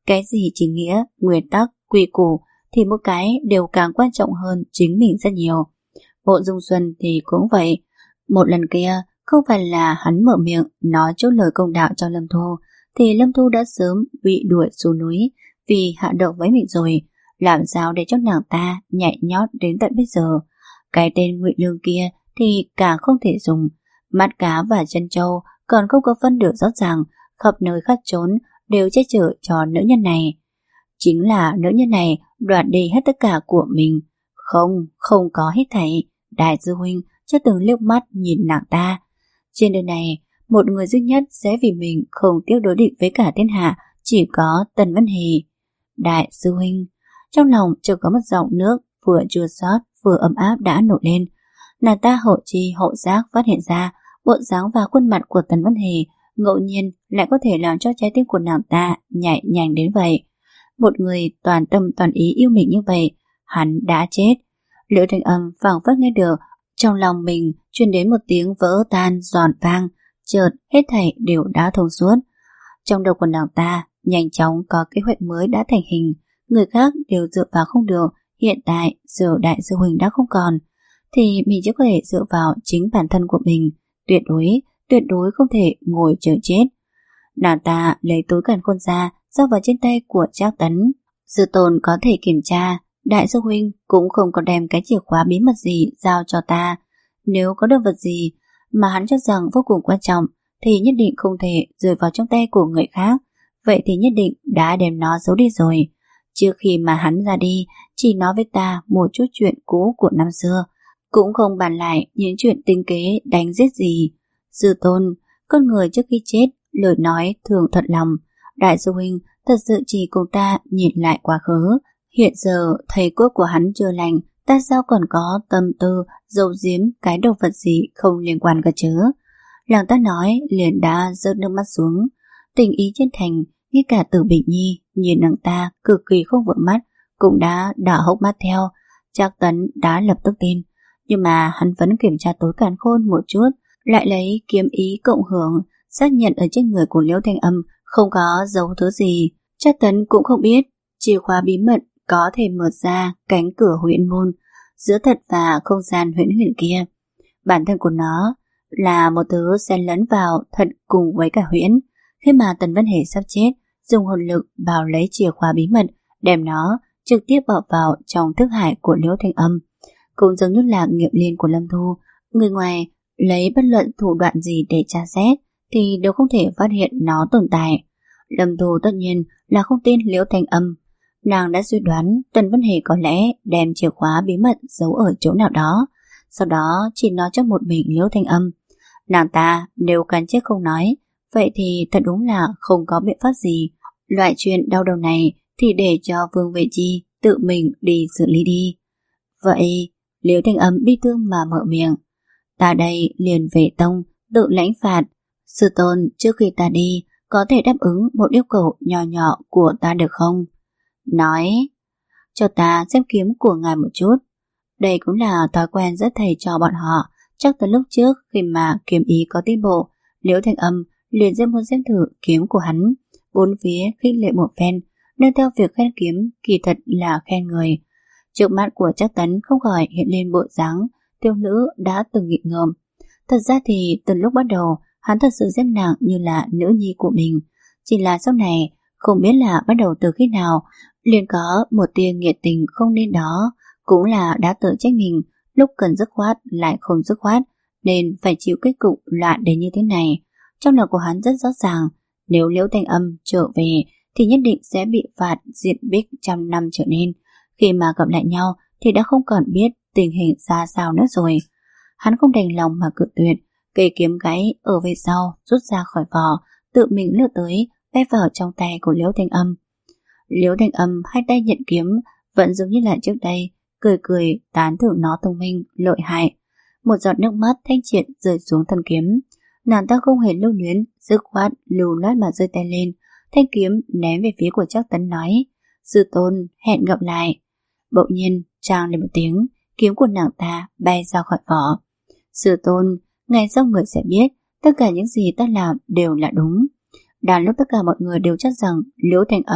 Cái gì chính nghĩa, nguyên tắc, quy củ thì mỗi cái đều càng quan trọng hơn chính mình rất nhiều. Mộ Dung Xuân thì cũng vậy. Một lần kia, không phải là hắn mở miệng nói chốt lời công đạo cho Lâm Thu, thì Lâm Thu đã sớm bị đuổi xuống núi vì hạ độc với mình rồi. Làm sao để cho nàng ta nhảy nhót đến tận bây giờ? Cái tên Ngụy Lương kia thì càng không thể dùng. Mắt cá và chân trâu còn không có phân được rõ ràng, khắp nơi khắp trốn đều che chở cho nữ nhân này. Chính là nữ nhân này đoạt đi hết tất cả của mình. Không, không có hết thảy. Đại sư huynh chưa từng liếc mắt nhìn nàng ta. Trên đời này, một người duy nhất sẽ vì mình không tiếc đối địch với cả thiên hạ, chỉ có Tần Vân Hề. Đại sư huynh, trong lòng chợt có một dòng nước vừa chua xót vừa ấm áp đã nổi lên. Nàng ta hậu chi hậu giác phát hiện ra bộ dáng và khuôn mặt của Tần Vân Hề ngẫu nhiên lại có thể làm cho trái tim của nàng ta nhảy nhàng đến vậy. Một người toàn tâm toàn ý yêu mình như vậy, hắn đã chết. Liễu Thanh Âm phảng phất nghe được trong lòng mình truyền đến một tiếng vỡ tan giòn vang, chợt hết thảy đều đã thông suốt. Trong đầu của nàng ta nhanh chóng có kế hoạch mới đã thành hình, người khác đều dựa vào không được. Hiện tại giờ đại sư huynh đã không còn, thì mình chỉ có thể dựa vào chính bản thân của mình, tuyệt đối, tuyệt đối không thể ngồi chờ chết. Nàng ta lấy túi càn khôn ra, giao vào trên tay của Trác Tấn. Sư tôn có thể kiểm tra, đại sư huynh cũng không có đem cái chìa khóa bí mật gì giao cho ta. Nếu có đồ vật gì mà hắn cho rằng vô cùng quan trọng, thì nhất định không thể rơi vào trong tay của người khác. Vậy thì nhất định đã đem nó giấu đi rồi. Trước khi mà hắn ra đi, chỉ nói với ta một chút chuyện cũ của năm xưa, cũng không bàn lại những chuyện tinh kế đánh giết gì. Sư tôn, con người trước khi chết, lời nói thường thật lòng. Đại sư huynh thật sự chỉ cùng ta nhìn lại quá khứ. Hiện giờ thầy cốt của hắn chưa lành, ta sao còn có tâm tư giấu giếm cái đồ vật gì không liên quan cả chứ? Lòng ta nói liền đã rớt nước mắt xuống. Tình ý chân thành, ngay cả Tử Bình Nhi nhìn nàng ta cực kỳ không vừa mắt cũng đã đỏ hốc mắt theo. Trác Tấn đã lập tức tin, nhưng mà hắn vẫn kiểm tra tối càn khôn một chút, lại lấy kiếm ý cộng hưởng xác nhận ở trên người của Liễu Thanh Âm không có giấu thứ gì. Trác Tấn cũng không biết chìa khóa bí mật có thể mở ra cánh cửa huyễn môn giữa thật và không gian huyễn huyền kia. Bản thân của nó là một thứ xen lẫn vào thật cùng với cả huyễn. Khi mà Tần Vân Hề sắp chết, dùng hồn lực bảo lấy chìa khóa bí mật, đem nó trực tiếp bỏ vào trong thức hải của Liễu Thanh Âm. Cũng giống như là nghiệp liên của Lâm Thu, người ngoài lấy bất luận thủ đoạn gì để tra xét thì đều không thể phát hiện nó tồn tại. Lâm Thu tất nhiên là không tin Liễu Thanh Âm. Nàng đã suy đoán Tần Vân Hề có lẽ đem chìa khóa bí mật giấu ở chỗ nào đó, sau đó chỉ nói cho một mình Liễu Thanh Âm. Nàng ta nếu cắn chết không nói, vậy thì thật đúng là không có biện pháp gì. Loại chuyện đau đầu này thì để cho Vương Vệ Chi tự mình đi xử lý đi. Vậy Liễu Thanh Âm bi thương mà mở miệng, ta đây liền về tông tự lãnh phạt. Sư tôn, trước khi ta đi có thể đáp ứng một yêu cầu nhỏ nhỏ của ta được không? Nói, cho ta xem kiếm của ngài một chút. Đây cũng là thói quen rất thầy cho bọn họ. Chắc từ lúc trước khi mà kiếm ý có tiến bộ, Liễu Thanh Âm liền rất muốn xem thử kiếm của hắn. Bốn phía khích lệ một phen, nương theo việc khen kiếm kỳ thật là khen người. Trước mắt của Trác Tấn không khỏi hiện lên bộ dáng tiêu nữ đã từng nghịch ngợm. Thật ra thì từ lúc bắt đầu hắn thật sự xem nàng như là nữ nhi của mình. Chỉ là sau này không biết là bắt đầu từ khi nào liền có một tia nghiệt tình không nên đó, cũng là đã tự trách mình lúc cần dứt khoát lại không dứt khoát, nên phải chịu kết cục loạn đến như thế này. Trong lòng của hắn rất rõ ràng, nếu Liễu Thanh Âm trở về thì nhất định sẽ bị phạt diện bích trăm năm trở nên. Khi mà gặp lại nhau thì đã không còn biết tình hình ra sao nữa rồi. Hắn không đành lòng mà cự tuyệt, cây kiếm gáy ở về sau rút ra khỏi vỏ, tự mình lướt tới bay vào trong tay của Liễu Thanh Âm. Liễu Thanh Âm hai tay nhận kiếm, vẫn giống như là trước đây, cười cười tán thưởng nó thông minh, lợi hại. Một giọt nước mắt thanh triệt rơi xuống thân kiếm. Nàng ta không hề lưu luyến, dứt khoát lưu loát mà rơi tay lên, thanh kiếm ném về phía của Trác Tấn nói, sư tôn, hẹn gặp lại. Bỗng nhiên tràng lên một tiếng, kiếm của nàng ta bay ra khỏi vỏ. Sư tôn, ngày sau người sẽ biết tất cả những gì ta làm đều là đúng. Đang lúc tất cả mọi người đều chắc rằng Liễu Thanh Âm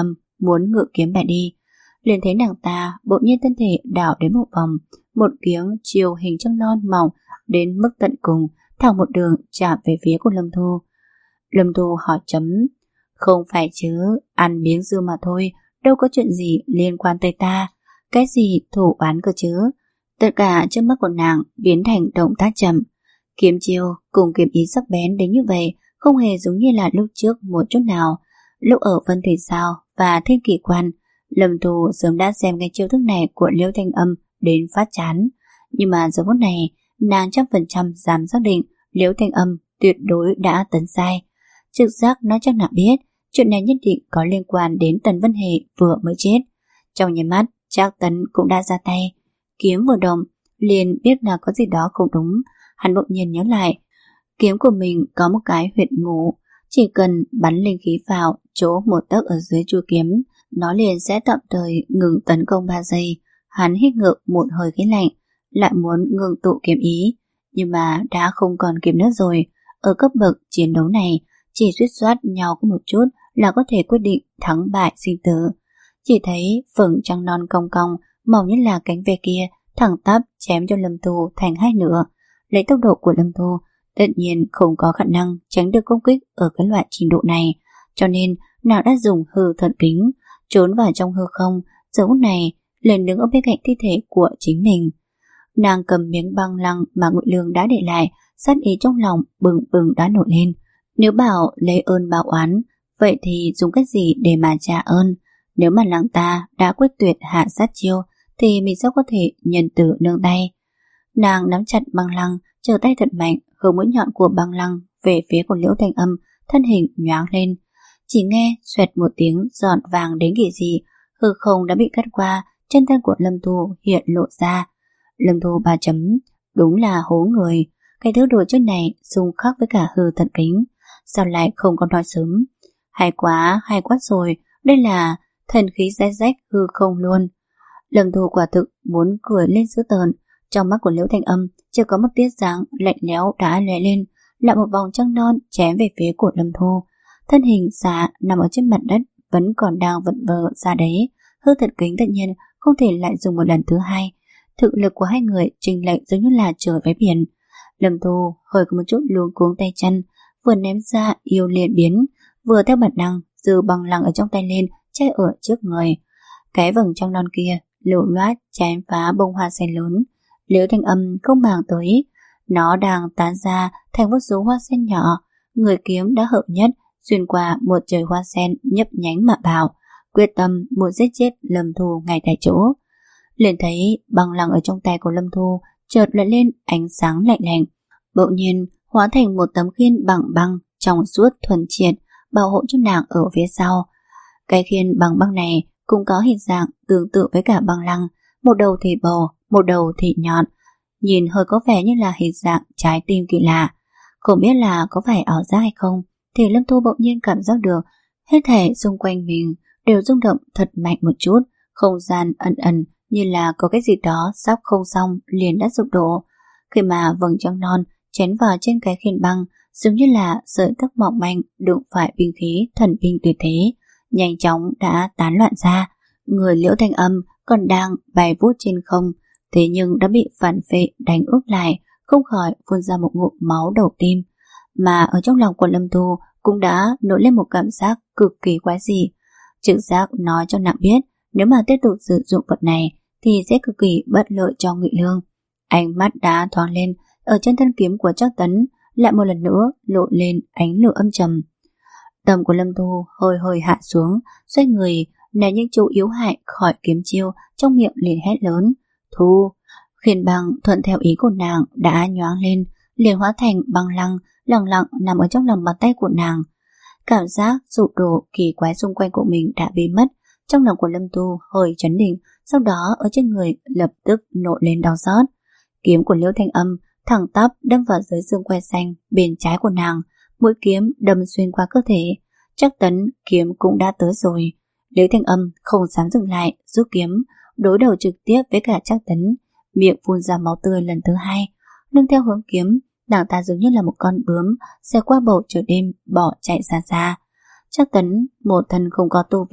muốn ngự kiếm bẻ đi. Liền thấy nàng ta bỗng nhiên thân thể đảo đến một vòng, một kiếm chiều hình trăng non mỏng đến mức tận cùng, thẳng một đường chạm về phía của Lâm Thu. Lâm Thu hỏi chấm, không phải chứ, ăn miếng dưa mà thôi, đâu có chuyện gì liên quan tới ta, cái gì thủ oán cơ chứ. Tất cả trước mắt của nàng biến thành động tác chậm, kiếm chiêu cùng kiếm ý sắc bén đến như vậy, không hề giống như là lúc trước một chút nào. Lúc ở Vân Thủy Sao và Thiên Kỷ Quan, Lâm Thu sớm đã xem cái chiêu thức này của Liễu Thanh Âm đến phát chán, nhưng mà giờ phút này nàng trăm phần trăm dám xác định Liễu Thanh Âm tuyệt đối đã tấn sai. Trực giác nó chắc nàng biết chuyện này nhất định có liên quan đến Tần Vân Hề vừa mới chết. Trong nháy mắt Trác Tấn cũng đã ra tay, kiếm vừa động liền biết là có gì đó không đúng. Hắn bỗng nhiên nhớ lại kiếm của mình có một cái huyệt ngủ, chỉ cần bắn linh khí vào chỗ một tấc ở dưới chuôi kiếm, nó liền sẽ tạm thời ngừng tấn công ba giây. Hắn hít ngược một hơi khí lạnh, lại muốn ngừng tụ kiếm ý, nhưng mà đã không còn kịp nữa rồi. Ở cấp bậc chiến đấu này, chỉ suýt soát nhau có một chút là có thể quyết định thắng bại sinh tử. Chỉ thấy phừng trăng non cong cong, màu như là cánh ve kia, thẳng tắp chém cho Lâm Thu thành hai nửa. Lấy tốc độ của Lâm Thu, tất nhiên không có khả năng tránh được công kích ở cái loại trình độ này, cho nên nàng đã dùng hư thần kính trốn vào trong hư không. Giờ phút này liền đứng ở bên cạnh thi thể của chính mình. Nàng cầm miếng băng lăng mà Ngụy Lương đã để lại, sát ý trong lòng bừng bừng đã nổi lên. Nếu bảo lấy ơn báo oán, vậy thì dùng cách gì để mà trả ơn? Nếu mà nàng ta đã quyết tuyệt hạ sát chiêu, thì mình sao có thể nhân từ nương tay? Nàng nắm chặt băng lăng, trở tay thật mạnh, hướng mũi nhọn của băng lăng về phía của Liễu Thanh Âm, thân hình nhoáng lên. Chỉ nghe xoẹt một tiếng giòn vàng đến kỳ dị, hư không đã bị cắt qua, chân thân của Lâm Thu hiện lộ ra. Lâm Thu ba chấm, đúng là hố người. Cái thứ đồ chơi này xung khắc với cả hư thần kính, sao lại không có nói sớm? Hay quá, hay quá rồi, đây là thần khí rách rách hư không luôn. Lâm Thu quả thực muốn cười lên dữ tợn. Trong mắt của Liễu Thanh Âm chỉ có một tia sáng lạnh lẽo đã lóe lên, lại một vòng trăng non chém về phía của Lâm Thu. Thân hình xà nằm ở trên mặt đất vẫn còn đang vận vờ ra đấy. Hư thật kính tự nhiên không thể lại dùng một lần thứ hai. Thực lực của hai người chênh lệch giống như là trời với biển. Lâm Thu hơi có một chút luống cuống tay chân, vừa ném ra yêu liền biến, vừa theo bản năng giơ băng lăng ở trong tay lên che ở trước người. Cái vầng trăng non kia lộ loát chém phá bông hoa sen lớn. Liễu Thanh Âm không màng tới, nó đang tán ra thành vô số hoa sen nhỏ. Người kiếm đã hợp nhất xuyên qua một trời hoa sen nhấp nhánh mà bảo, quyết tâm muốn giết chết Lâm Thu ngay tại chỗ. Liền thấy băng lăng ở trong tay của Lâm Thu chợt lại lên ánh sáng lạnh lạnh, bỗng nhiên hóa thành một tấm khiên bằng băng trong suốt thuần triệt, bảo hộ cho nàng ở phía sau. Cái khiên bằng băng này cũng có hình dạng tương tự với cả băng lăng, một đầu thì bầu, một đầu thì nhọn, nhìn hơi có vẻ như là hình dạng trái tim kỳ lạ. Không biết là có phải ảo giác hay không, thì Lâm Thu bỗng nhiên cảm giác được hết thảy xung quanh mình đều rung động thật mạnh một chút, không gian ẩn ẩn như là có cái gì đó sắp không xong liền đã sụp đổ. Khi mà vầng trăng non chén vào trên cái khiên băng, giống như là sợi tóc mỏng manh đụng phải binh khí thần binh tuyệt thế, nhanh chóng đã tán loạn ra. Người Liễu Thanh Âm còn đang bay vút trên không, thế nhưng đã bị phản phệ đánh úp lại, không khỏi phun ra một ngụm máu đầu tim. Mà ở trong lòng của Lâm Thu cũng đã nổi lên một cảm giác cực kỳ quái dị. Trực giác nói cho nàng biết nếu mà tiếp tục sử dụng vật này thì sẽ cực kỳ bất lợi cho Ngụy Lương. Ánh mắt đã thoáng lên, ở trên thân kiếm của Trác Tấn lại một lần nữa lộ lên ánh lửa âm trầm. Tâm của Lâm Thu hơi hơi hạ xuống, xoay người né những chỗ yếu hại khỏi kiếm chiêu, trong miệng liền hét lớn, Thu. Khiên băng thuận theo ý của nàng đã nhoáng lên, liền hóa thành băng lăng, lặng lặng nằm ở trong lòng bàn tay của nàng. Cảm giác sụp đổ kỳ quái xung quanh của mình đã biến mất. Trong lòng của Lâm Thu hơi chấn định, sau đó ở trên người lập tức nổi lên đau xót. Kiếm của Liễu Thanh Âm thẳng tắp đâm vào dưới xương quai xanh bên trái của nàng, mũi kiếm đâm xuyên qua cơ thể. Trác Tấn kiếm cũng đã tới rồi. Liễu Thanh Âm không dám dừng lại, rút kiếm đối đầu trực tiếp với cả Trác Tấn, miệng phun ra máu tươi lần thứ hai. Nương theo hướng kiếm, nàng ta giống như là một con bướm xẹt qua bầu trời đêm bỏ chạy xa xa. Trác Tấn một thân không có tu vi,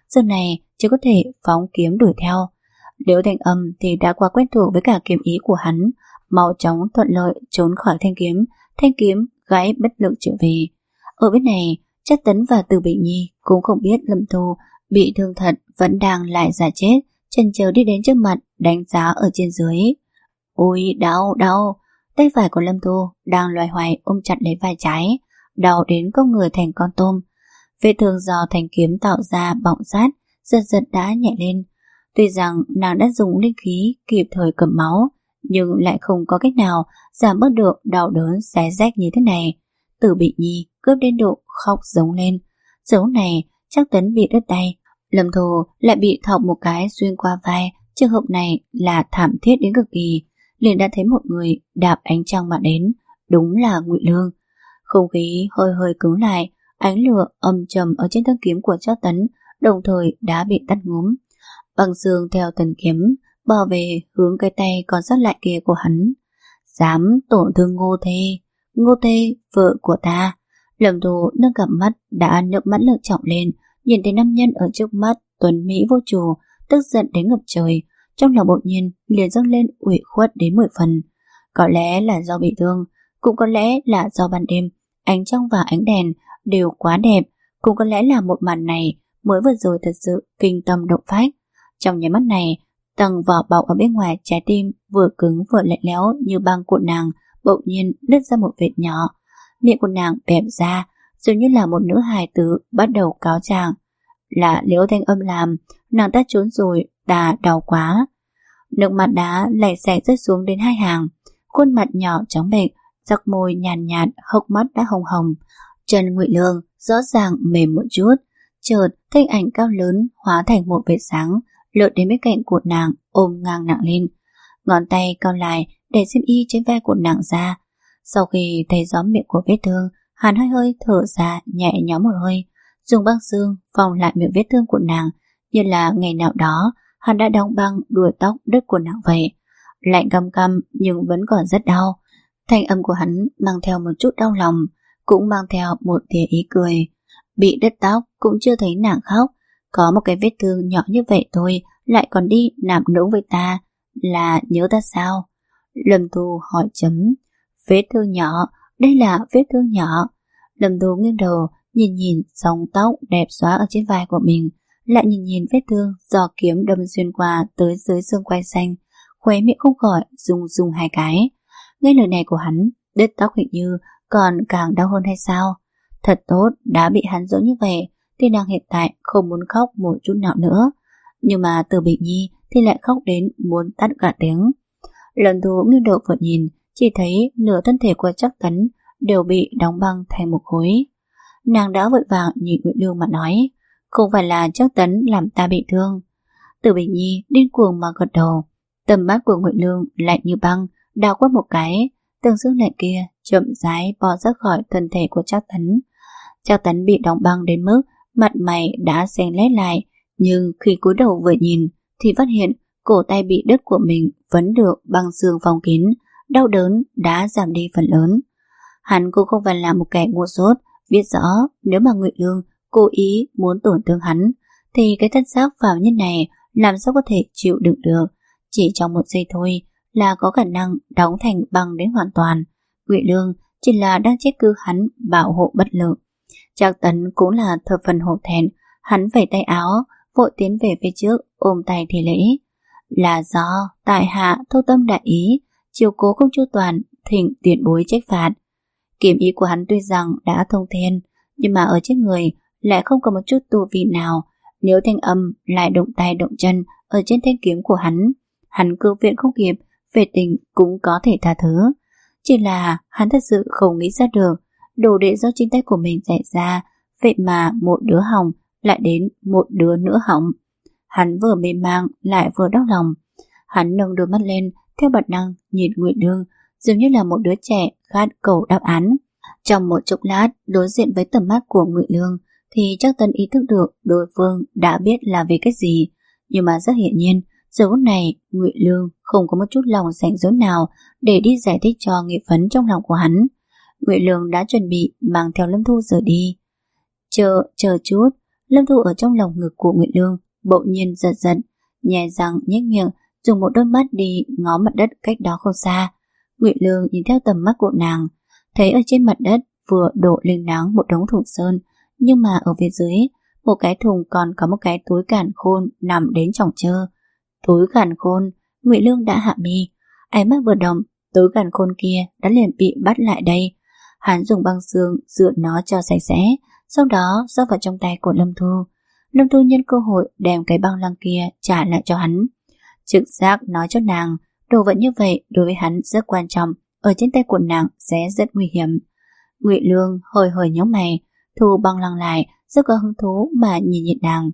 giờ này chỉ có thể phóng kiếm đuổi theo. Liễu Thanh Âm thì đã quá quen thuộc với cả kiếm ý của hắn, mau chóng thuận lợi trốn khỏi thanh kiếm, thanh kiếm gãy bất lực trở về. Ở bên này, Trác Tấn và Từ Bị Nhi cũng không biết Lâm Thu bị thương thật vẫn đang lại giả chết, chần chờ đi đến trước mặt đánh giá ở trên dưới. Ôi đau đau, tay phải của Lâm Thu đang loay hoay ôm chặt lấy vai trái, đau đến cong người thành con tôm. Vết thương do thanh kiếm tạo ra bỏng rát dần dần đã nhẹ lên. Tuy rằng nàng đã dùng linh khí kịp thời cầm máu, nhưng lại không có cách nào giảm bớt được đau đớn xé rách như thế này. Từ Bị Nhi cướp đến độ khóc giống lên. Dấu này Trác Tấn bị đứt tay, Lâm Thu lại bị thọc một cái xuyên qua vai. Trường hợp này là thảm thiết đến cực kỳ. Liền đã thấy một người đạp ánh trăng mà đến, đúng là Ngụy Lương. Không khí hơi hơi cứng lại, ánh lửa âm trầm ở trên thân kiếm của Trác Tấn đồng thời đã bị tắt ngúm. Băng xương theo thần kiếm bò về hướng cái tay còn sót lại kia của hắn. Dám tổn thương Ngô Thê, Ngô Thê vợ của ta. Lâm Thu nâng cặp mắt đã nước mắt lợn trọng lên, nhìn thấy nam nhân ở trước mắt tuấn mỹ vô chủ, tức giận đến ngập trời. Trong lòng bỗng nhiên liền dâng lên ủy khuất đến mười phần. Có lẽ là do bị thương, cũng có lẽ là do ban đêm ánh trăng và ánh đèn đều quá đẹp, cũng có lẽ là một màn này mới vừa rồi thật sự kinh tâm động phách. Trong nháy mắt này, tầng vỏ bọc ở bên ngoài trái tim vừa cứng vừa lạnh lẽo như băng của nàng bỗng nhiên nứt ra một vệt nhỏ. Miệng của nàng bẹp ra, dường như là một nữ hài tử bắt đầu cáo trạng. Là Liễu Thanh Âm làm, nàng ta trốn rồi, ta đau quá. Nước mặt đá lạch xạch rớt xuống đến hai hàng, khuôn mặt nhỏ trắng bệch, sắc môi nhàn nhạt, hốc mắt đã hồng hồng. Chân Ngụy Lương rõ ràng mềm một chút, chợt thanh ảnh cao lớn hóa thành một vệt sáng, lượn đến bên cạnh của nàng, ôm ngang nặng lên. Ngón tay cao lại để xiêm y trên vai của nàng ra. Sau khi thấy rõ miệng của vết thương, hắn hơi hơi thở ra nhẹ nhõm một hơi, dùng băng xương phòng lại miệng vết thương của nàng, như là ngày nào đó hắn đã đóng băng đuôi tóc đứt của nàng vậy. Lạnh căm căm nhưng vẫn còn rất đau. Thanh âm của hắn mang theo một chút đau lòng, cũng mang theo một tia ý cười. Bị đứt tóc cũng chưa thấy nàng khóc, có một cái vết thương nhỏ như vậy thôi lại còn đi nạp nũng với ta, là nhớ ta sao? Lâm Thu hỏi chấm. Vết thương nhỏ, đây là vết thương nhỏ. Lâm Thu nghiêng đầu nhìn nhìn dòng tóc đẹp xóa ở trên vai của mình, lại nhìn nhìn vết thương do kiếm đâm xuyên qua tới dưới xương quai xanh, khóe miệng không khỏi rung rung hai cái. Nghe lời này của hắn, đứt tóc hình như còn càng đau hơn hay sao? Thật tốt, đã bị hắn dỗ như vậy thì nàng hiện tại không muốn khóc một chút nào nữa. Nhưng mà Từ Bị Nhi thì lại khóc đến muốn tắt cả tiếng. Lâm Thu nghiêng đầu vừa nhìn, chỉ thấy nửa thân thể của Trác Tấn đều bị đóng băng thành một khối. Nàng đã vội vàng nhìn Ngụy Lương mà nói, không phải là Trác Tấn làm ta bị thương. Từ Bị Nhi điên cuồng mà gật đầu. Tầm mắt của Ngụy Lương lạnh như băng, đào qua một cái, tầng xương lạnh kia chậm rãi bò ra khỏi thân thể của Trác Tấn. Trác Tấn bị đóng băng đến mức mặt mày đã xanh lét lại, nhưng khi cúi đầu vừa nhìn thì phát hiện cổ tay bị đứt của mình vẫn được băng xương phong kín, đau đớn đã giảm đi phần lớn. Hắn cũng không phải là một kẻ ngu dốt, biết rõ nếu mà Ngụy Lương cố ý muốn tổn thương hắn thì cái thân xác phàm nhân này làm sao có thể chịu đựng được. Chỉ trong một giây thôi là có khả năng đóng thành băng đến hoàn toàn. Ngụy Lương chỉ là đang trách cứ hắn bảo hộ bất lực. Trác Tấn cũng là thập phần hổ thẹn, hắn vẩy tay áo, vội tiến về phía trước ôm tay thì lễ. Là do tại hạ thâu tâm đại ý, chiều cố không chu toàn, thỉnh tiền bối trách phạt. Kiếm ý của hắn tuy rằng đã thông thiên, nhưng mà ở trên người lại không có một chút tu vi nào. Nếu Thanh Âm lại động tay động chân ở trên thanh kiếm của hắn, hắn cư viện không kịp, về tình cũng có thể tha thứ. Chỉ là hắn thật sự không nghĩ ra được, đồ đệ do chính tay của mình dạy ra, vậy mà một đứa hỏng lại đến một đứa nữa hỏng. Hắn vừa mê mang lại vừa đau lòng. Hắn nâng đôi mắt lên, theo bản năng nhìn Ngụy Lương, dường như là một đứa trẻ khát cầu đáp án. Trong một chốc lát đối diện với tầm mắt của Ngụy Lương thì Trác Tấn ý thức được đối phương đã biết là vì cái gì, nhưng mà rất hiển nhiên giờ phút này Ngụy Lương không có một chút lòng rảnh rỗi nào để đi giải thích cho nghi vấn trong lòng của hắn. Ngụy Lương đã chuẩn bị mang theo Lâm Thu rời đi. Chờ, chờ chút. Lâm Thu ở trong lòng ngực của Ngụy Lương bỗng nhiên giật giật, nhè răng nhếch miệng, dùng một đôi mắt đi ngó mặt đất cách đó không xa. Ngụy Lương nhìn theo tầm mắt của nàng, thấy ở trên mặt đất vừa đổ lên nắng một đống thùng sơn, nhưng mà ở phía dưới một cái thùng còn có một cái túi càn khôn nằm đến chỏng chơ. Túi càn khôn, Ngụy Lương đã hạ mi, ánh mắt vừa động, túi càn khôn kia đã liền bị bắt lại đây. Hắn dùng băng xương rửa nó cho sạch sẽ, sau đó rót vào trong tay của Lâm Thu. Lâm Thu nhân cơ hội đem cái băng lăng kia trả lại cho hắn. Trực giác nói cho nàng, đồ vật như vậy đối với hắn rất quan trọng, ở trên tay của nàng sẽ rất nguy hiểm. Ngụy Lương hồi hồi nhíu mày, thu băng lăng lại, rất có hứng thú mà nhìn nhìn nàng.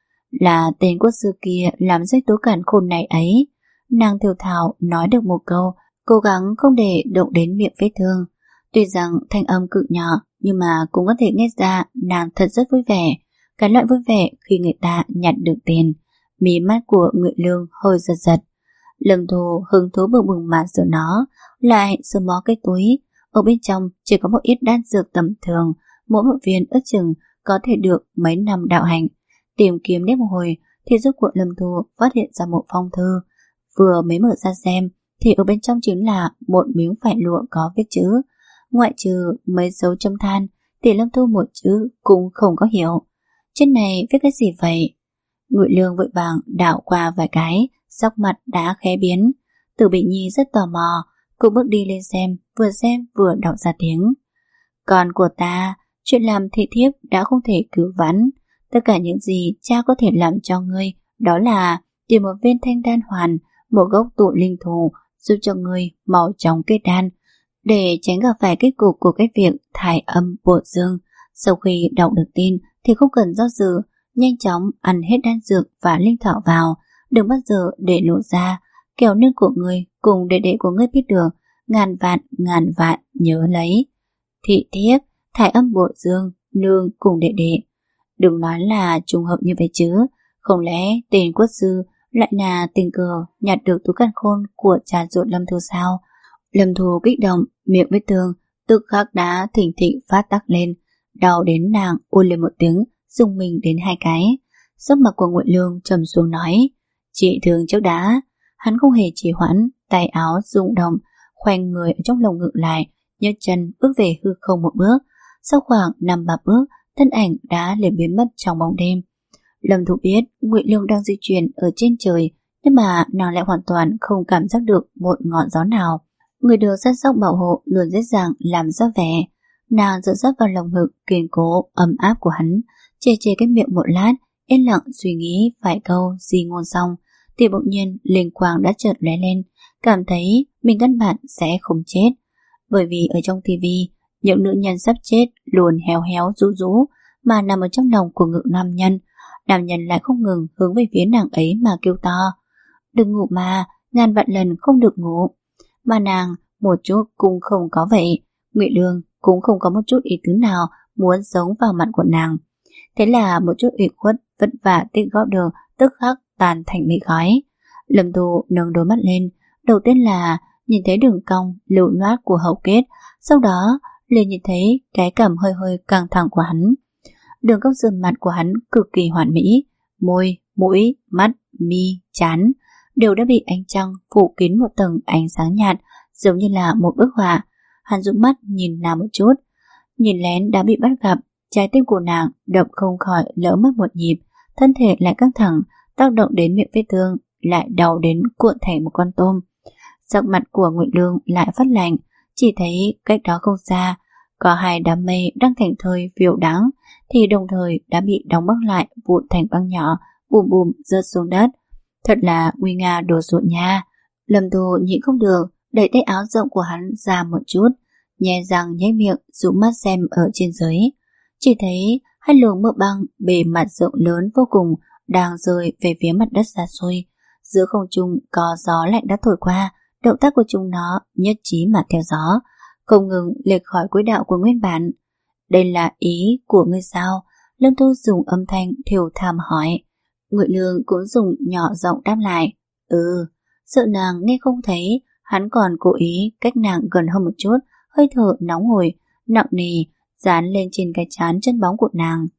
Là tên quốc sư kia làm rách túi càn khôn này ấy. Nàng thều thào nói được một câu, cố gắng không để động đến miệng vết thương. Tuy rằng thanh âm cực nhỏ, nhưng mà cũng có thể nghe ra nàng thật rất vui vẻ. Cái loại vui vẻ khi người ta nhặt được tiền. Mí mắt của Ngụy Lương hơi giật giật. Lâm Thu hứng thú bừng bừng mà sờ nó, lại sờ mó cái túi. Ở bên trong chỉ có một ít đan dược tầm thường, mỗi một viên ước chừng có thể được mấy năm đạo hành. Tìm kiếm đến một hồi thì rốt cuộc Lâm Thu phát hiện ra một phong thư. Vừa mới mở ra xem thì ở bên trong chính là một miếng vải lụa có viết chữ. Ngoại trừ mấy dấu chấm than thì Lâm Thu một chữ cũng không có hiểu. Trên này viết cái gì vậy? Ngụy Lương vội vàng đảo qua vài cái, sắc mặt đã khẽ biến. Từ Bị Nhi rất tò mò, cô bước đi lên xem, vừa xem vừa đọc ra tiếng. Con của ta, chuyện làm thị thiếp đã không thể cứu vãn. Tất cả những gì cha có thể làm cho ngươi đó là tìm một viên thanh đan hoàn, một gốc tụ linh thù giúp cho ngươi mau chóng kết đan, để tránh gặp phải kết cục của cái việc thải âm bổ dương. Sau khi đọc được tin thì không cần do dự, nhanh chóng ăn hết đan dược và linh thảo vào, đừng bao giờ để lộ ra, kẻo nương của ngươi cùng đệ đệ của ngươi biết được. Ngàn vạn ngàn vạn nhớ lấy. Thị thiếp, thải âm bổ dương, nương cùng đệ đệ. Đừng nói là trùng hợp như vậy chứ, không lẽ tên quốc sư lại là tình cờ nhặt được túi càn khôn của cha ruột Lâm Thu sao? Lâm Thu kích động, miệng vết thương tức khắc đã thỉnh thịch phát tắc lên, đau đến nàng ôi lên một tiếng, rung mình đến hai cái. Sắc mặt của Ngụy Lương trầm xuống nói, chị thương trước đã. Hắn không hề trì hoãn, tay áo rung động, khoanh người ở trong lồng ngực lại, nhấc chân bước về hư không một bước. Sau khoảng năm ba bước, thân ảnh đã liền biến mất trong bóng đêm. Lâm Thu biết Ngụy Lương đang di chuyển ở trên trời, nhưng mà nàng lại hoàn toàn không cảm giác được một ngọn gió nào. Người được săn sóc bảo hộ luôn dễ dàng làm ra vẻ. Nàng dựa dắt vào lòng ngực kiên cố ấm áp của hắn, chê chê cái miệng một lát, yên lặng suy nghĩ vài câu gì ngôn xong, thì bỗng nhiên linh quang đã chợt lóe lên, cảm thấy mình căn bản sẽ không chết. Bởi vì ở trong tivi, những nữ nhân sắp chết luôn héo héo rũ rũ mà nằm ở trong lòng của ngực nam nhân. Nam nhân lại không ngừng hướng về phía nàng ấy mà kêu to, đừng ngủ mà, ngàn vạn lần không được ngủ. Mà nàng một chút cũng không có vậy. Ngụy Lương cũng không có một chút ý tứ nào muốn giống vào mặt của nàng. Thế là một chút ủy khuất vất vả tích góp được tức khắc tan thành mây khói. Lâm Thu nâng đôi mắt lên, đầu tiên là nhìn thấy đường cong lưu loát của hậu kết, sau đó liền nhìn thấy cái cằm hơi hơi căng thẳng của hắn. Đường cong sườn mặt của hắn cực kỳ hoàn mỹ, môi, mũi, mắt, mi, trán đều đã bị ánh trăng phủ kín một tầng ánh sáng nhạt, giống như là một bức họa. Hắn dụi mắt nhìn nàng một chút, nhìn lén đã bị bắt gặp, trái tim của nàng đập không khỏi lỡ mất một nhịp, thân thể lại căng thẳng, tác động đến miệng vết thương, lại đau đến cuộn thành một con tôm. Sắc mặt của Ngụy Lương lại phát lạnh, chỉ thấy cách đó không xa có hai đám mây đang thành thơi phiêu đáng, thì đồng thời đã bị đóng băng lại vụn thành băng nhỏ, bùm bùm rớt xuống đất. Thật là nguy nga đồ sộ nha. Lâm Thu nhịn không được, đẩy tay áo rộng của hắn ra một chút, nhe răng nháy miệng dụ mắt xem ở trên dưới. Chỉ thấy hai luồng mưa băng bề mặt rộng lớn vô cùng đang rơi về phía mặt đất xa xôi. Giữa không trung có gió lạnh đã thổi qua, động tác của chúng nó nhất trí mà theo gió, không ngừng lệch khỏi quỹ đạo của nguyên bản. Đây là ý của ngươi sao? Lâm Thu dùng âm thanh thều thào hỏi. Ngụy Lương cũng dùng nhỏ giọng đáp lại. Ừ. Sợ nàng nghe không thấy, hắn còn cố ý cách nàng gần hơn một chút, hơi thở nóng hổi nặng nề dán lên trên cái trán chân bóng của nàng.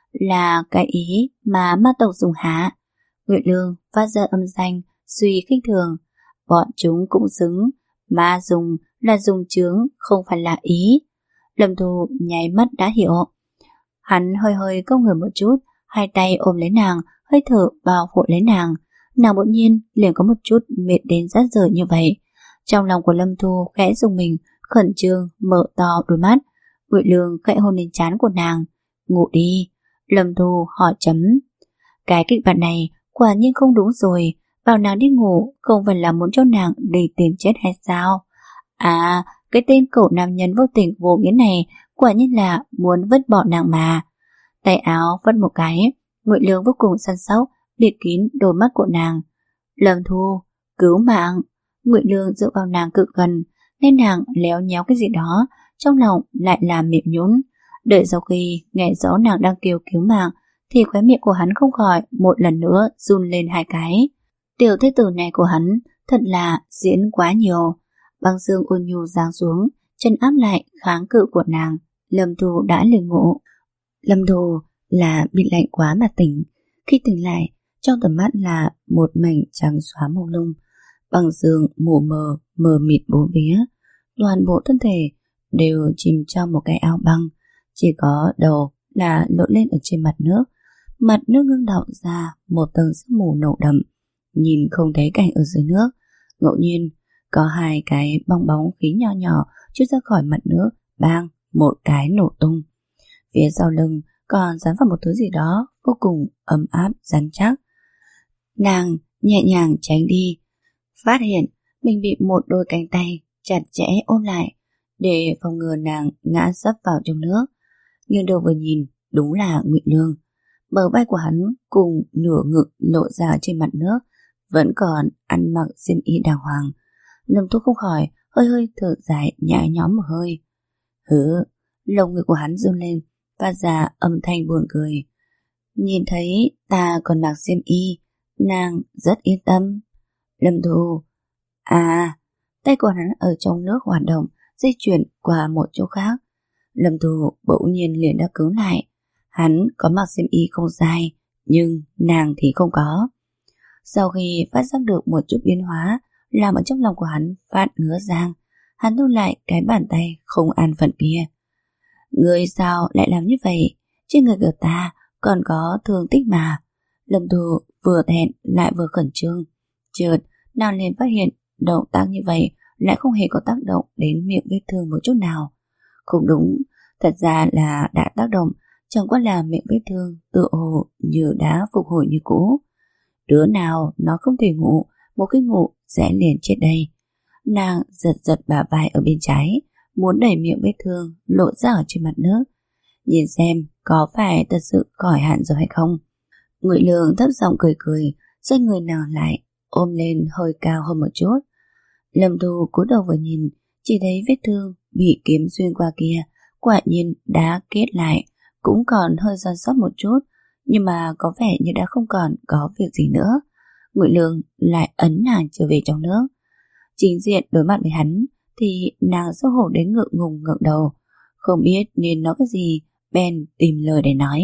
là cái ý mà ma tộc dùng hả? Ngụy Lương phát ra âm thanh suy khinh thường. Bọn chúng cũng xứng, ma dùng là dùng chướng, không phải là ý. Lâm Thu nháy mắt đã hiểu. Hắn hơi hơi cong người một chút, hai tay ôm lấy nàng, hơi thở bao phủ lấy nàng. Nàng bỗng nhiên liền có một chút mệt đến rát rời như vậy. Trong lòng của Lâm Thu khẽ rùng mình, khẩn trương mở to đôi mắt. Ngụy Lương khẽ hôn lên trán của nàng. Ngủ đi. Lâm Thu hỏi chấm. Cái kịch bản này quả nhiên không đúng rồi. Bảo nàng đi ngủ không phải là muốn cho nàng đi tìm chết hay sao? À, cái tên cậu nam nhân vô tình vô nghĩa này quả nhiên là muốn vứt bỏ nàng mà. Tay áo vất một cái, Ngụy Lương vô cùng săn sóc bịt kín đôi mắt của nàng. Lâm Thu, cứu mạng. Ngụy Lương dựa vào nàng cực gần, nên nàng léo nhéo cái gì đó, trong lòng lại làm miệng nhún. Đợi sau khi nghe rõ nàng đang kêu cứu mạng, thì khóe miệng của hắn không khỏi một lần nữa run lên hai cái. Tiểu thế tử này của hắn thật là diễn quá nhiều. Băng xương ôn nhu giáng xuống, chân áp lại kháng cự của nàng. Lâm Thu đã liền ngộ. Lâm Thu là bị lạnh quá mà tỉnh. Khi tỉnh lại, trong tầm mắt là một mảnh trắng xóa mông lung. Băng xương mù mờ, mờ mịt bốn phía. Toàn bộ thân thể đều chìm trong một cái áo băng. Chỉ có đầu là lộn lên ở trên mặt nước. Mặt nước ngưng đọng ra một tầng sương mù nồng đậm. Nhìn không thấy cảnh ở dưới nước. Ngẫu nhiên có hai cái bong bóng khí nho nhỏ trút ra khỏi mặt nước, bang một cái nổ tung. Phía sau lưng còn dán vào một thứ gì đó vô cùng ấm áp rắn chắc. Nàng nhẹ nhàng tránh đi, phát hiện mình bị một đôi cánh tay chặt chẽ ôm lại để phòng ngừa nàng ngã sấp vào trong nước. Nhưng đầu vừa nhìn, đúng là Ngụy Lương. Bờ vai của hắn cùng nửa ngực lộ ra trên mặt nước, vẫn còn ăn mặc xiêm y đàng hoàng. Lâm Thu không khỏi hơi hơi thở dài nhẹ nhõm một hơi. Hứ, lồng ngực của hắn run lên, phát ra âm thanh buồn cười. Nhìn thấy ta còn mặc xiêm y, nàng rất yên tâm. Lâm Thu, à, tay của hắn ở trong nước hoạt động, di chuyển qua một chỗ khác. Lâm Thu bỗng nhiên liền đã cứng lại. Hắn có mặc xiêm y không dài, nhưng nàng thì không có. Sau khi phát giác được một chút biến hóa, làm ở trong lòng của hắn phát ngứa rang, hắn thu lại cái bàn tay không an phận kia. Người sao lại làm như vậy? Trên người của ta còn có thương tích mà. Lâm Thu vừa thẹn lại vừa khẩn trương. Chợt nàng liền phát hiện động tác như vậy lại không hề có tác động đến miệng vết thương một chút nào. Không đúng, thật ra là đã tác động, chẳng qua là miệng vết thương tựa hồ như đã phục hồi như cũ. Đứa nào nó không thể ngủ, một khi ngủ sẽ liền chết đây. Nàng giật giật bả vai ở bên trái, muốn đẩy miệng vết thương lộ ra ở trên mặt nước, nhìn xem có phải thật sự khỏi hạn rồi hay không. Ngụy Lương thấp giọng cười cười, xoay người nàng lại, ôm lên hơi cao hơn một chút. Lâm Thu cúi đầu vừa nhìn, chỉ thấy vết thương bị kiếm xuyên qua kia quả nhiên đã kết lại, cũng còn hơi giòn sót một chút, nhưng mà có vẻ như đã không còn có việc gì nữa. Ngụy Lương lại ấn nàng trở về trong nước. Chính diện đối mặt với hắn thì nàng xấu hổ đến ngượng ngùng ngượng đầu, không biết nên nói cái gì, bèn tìm lời để nói.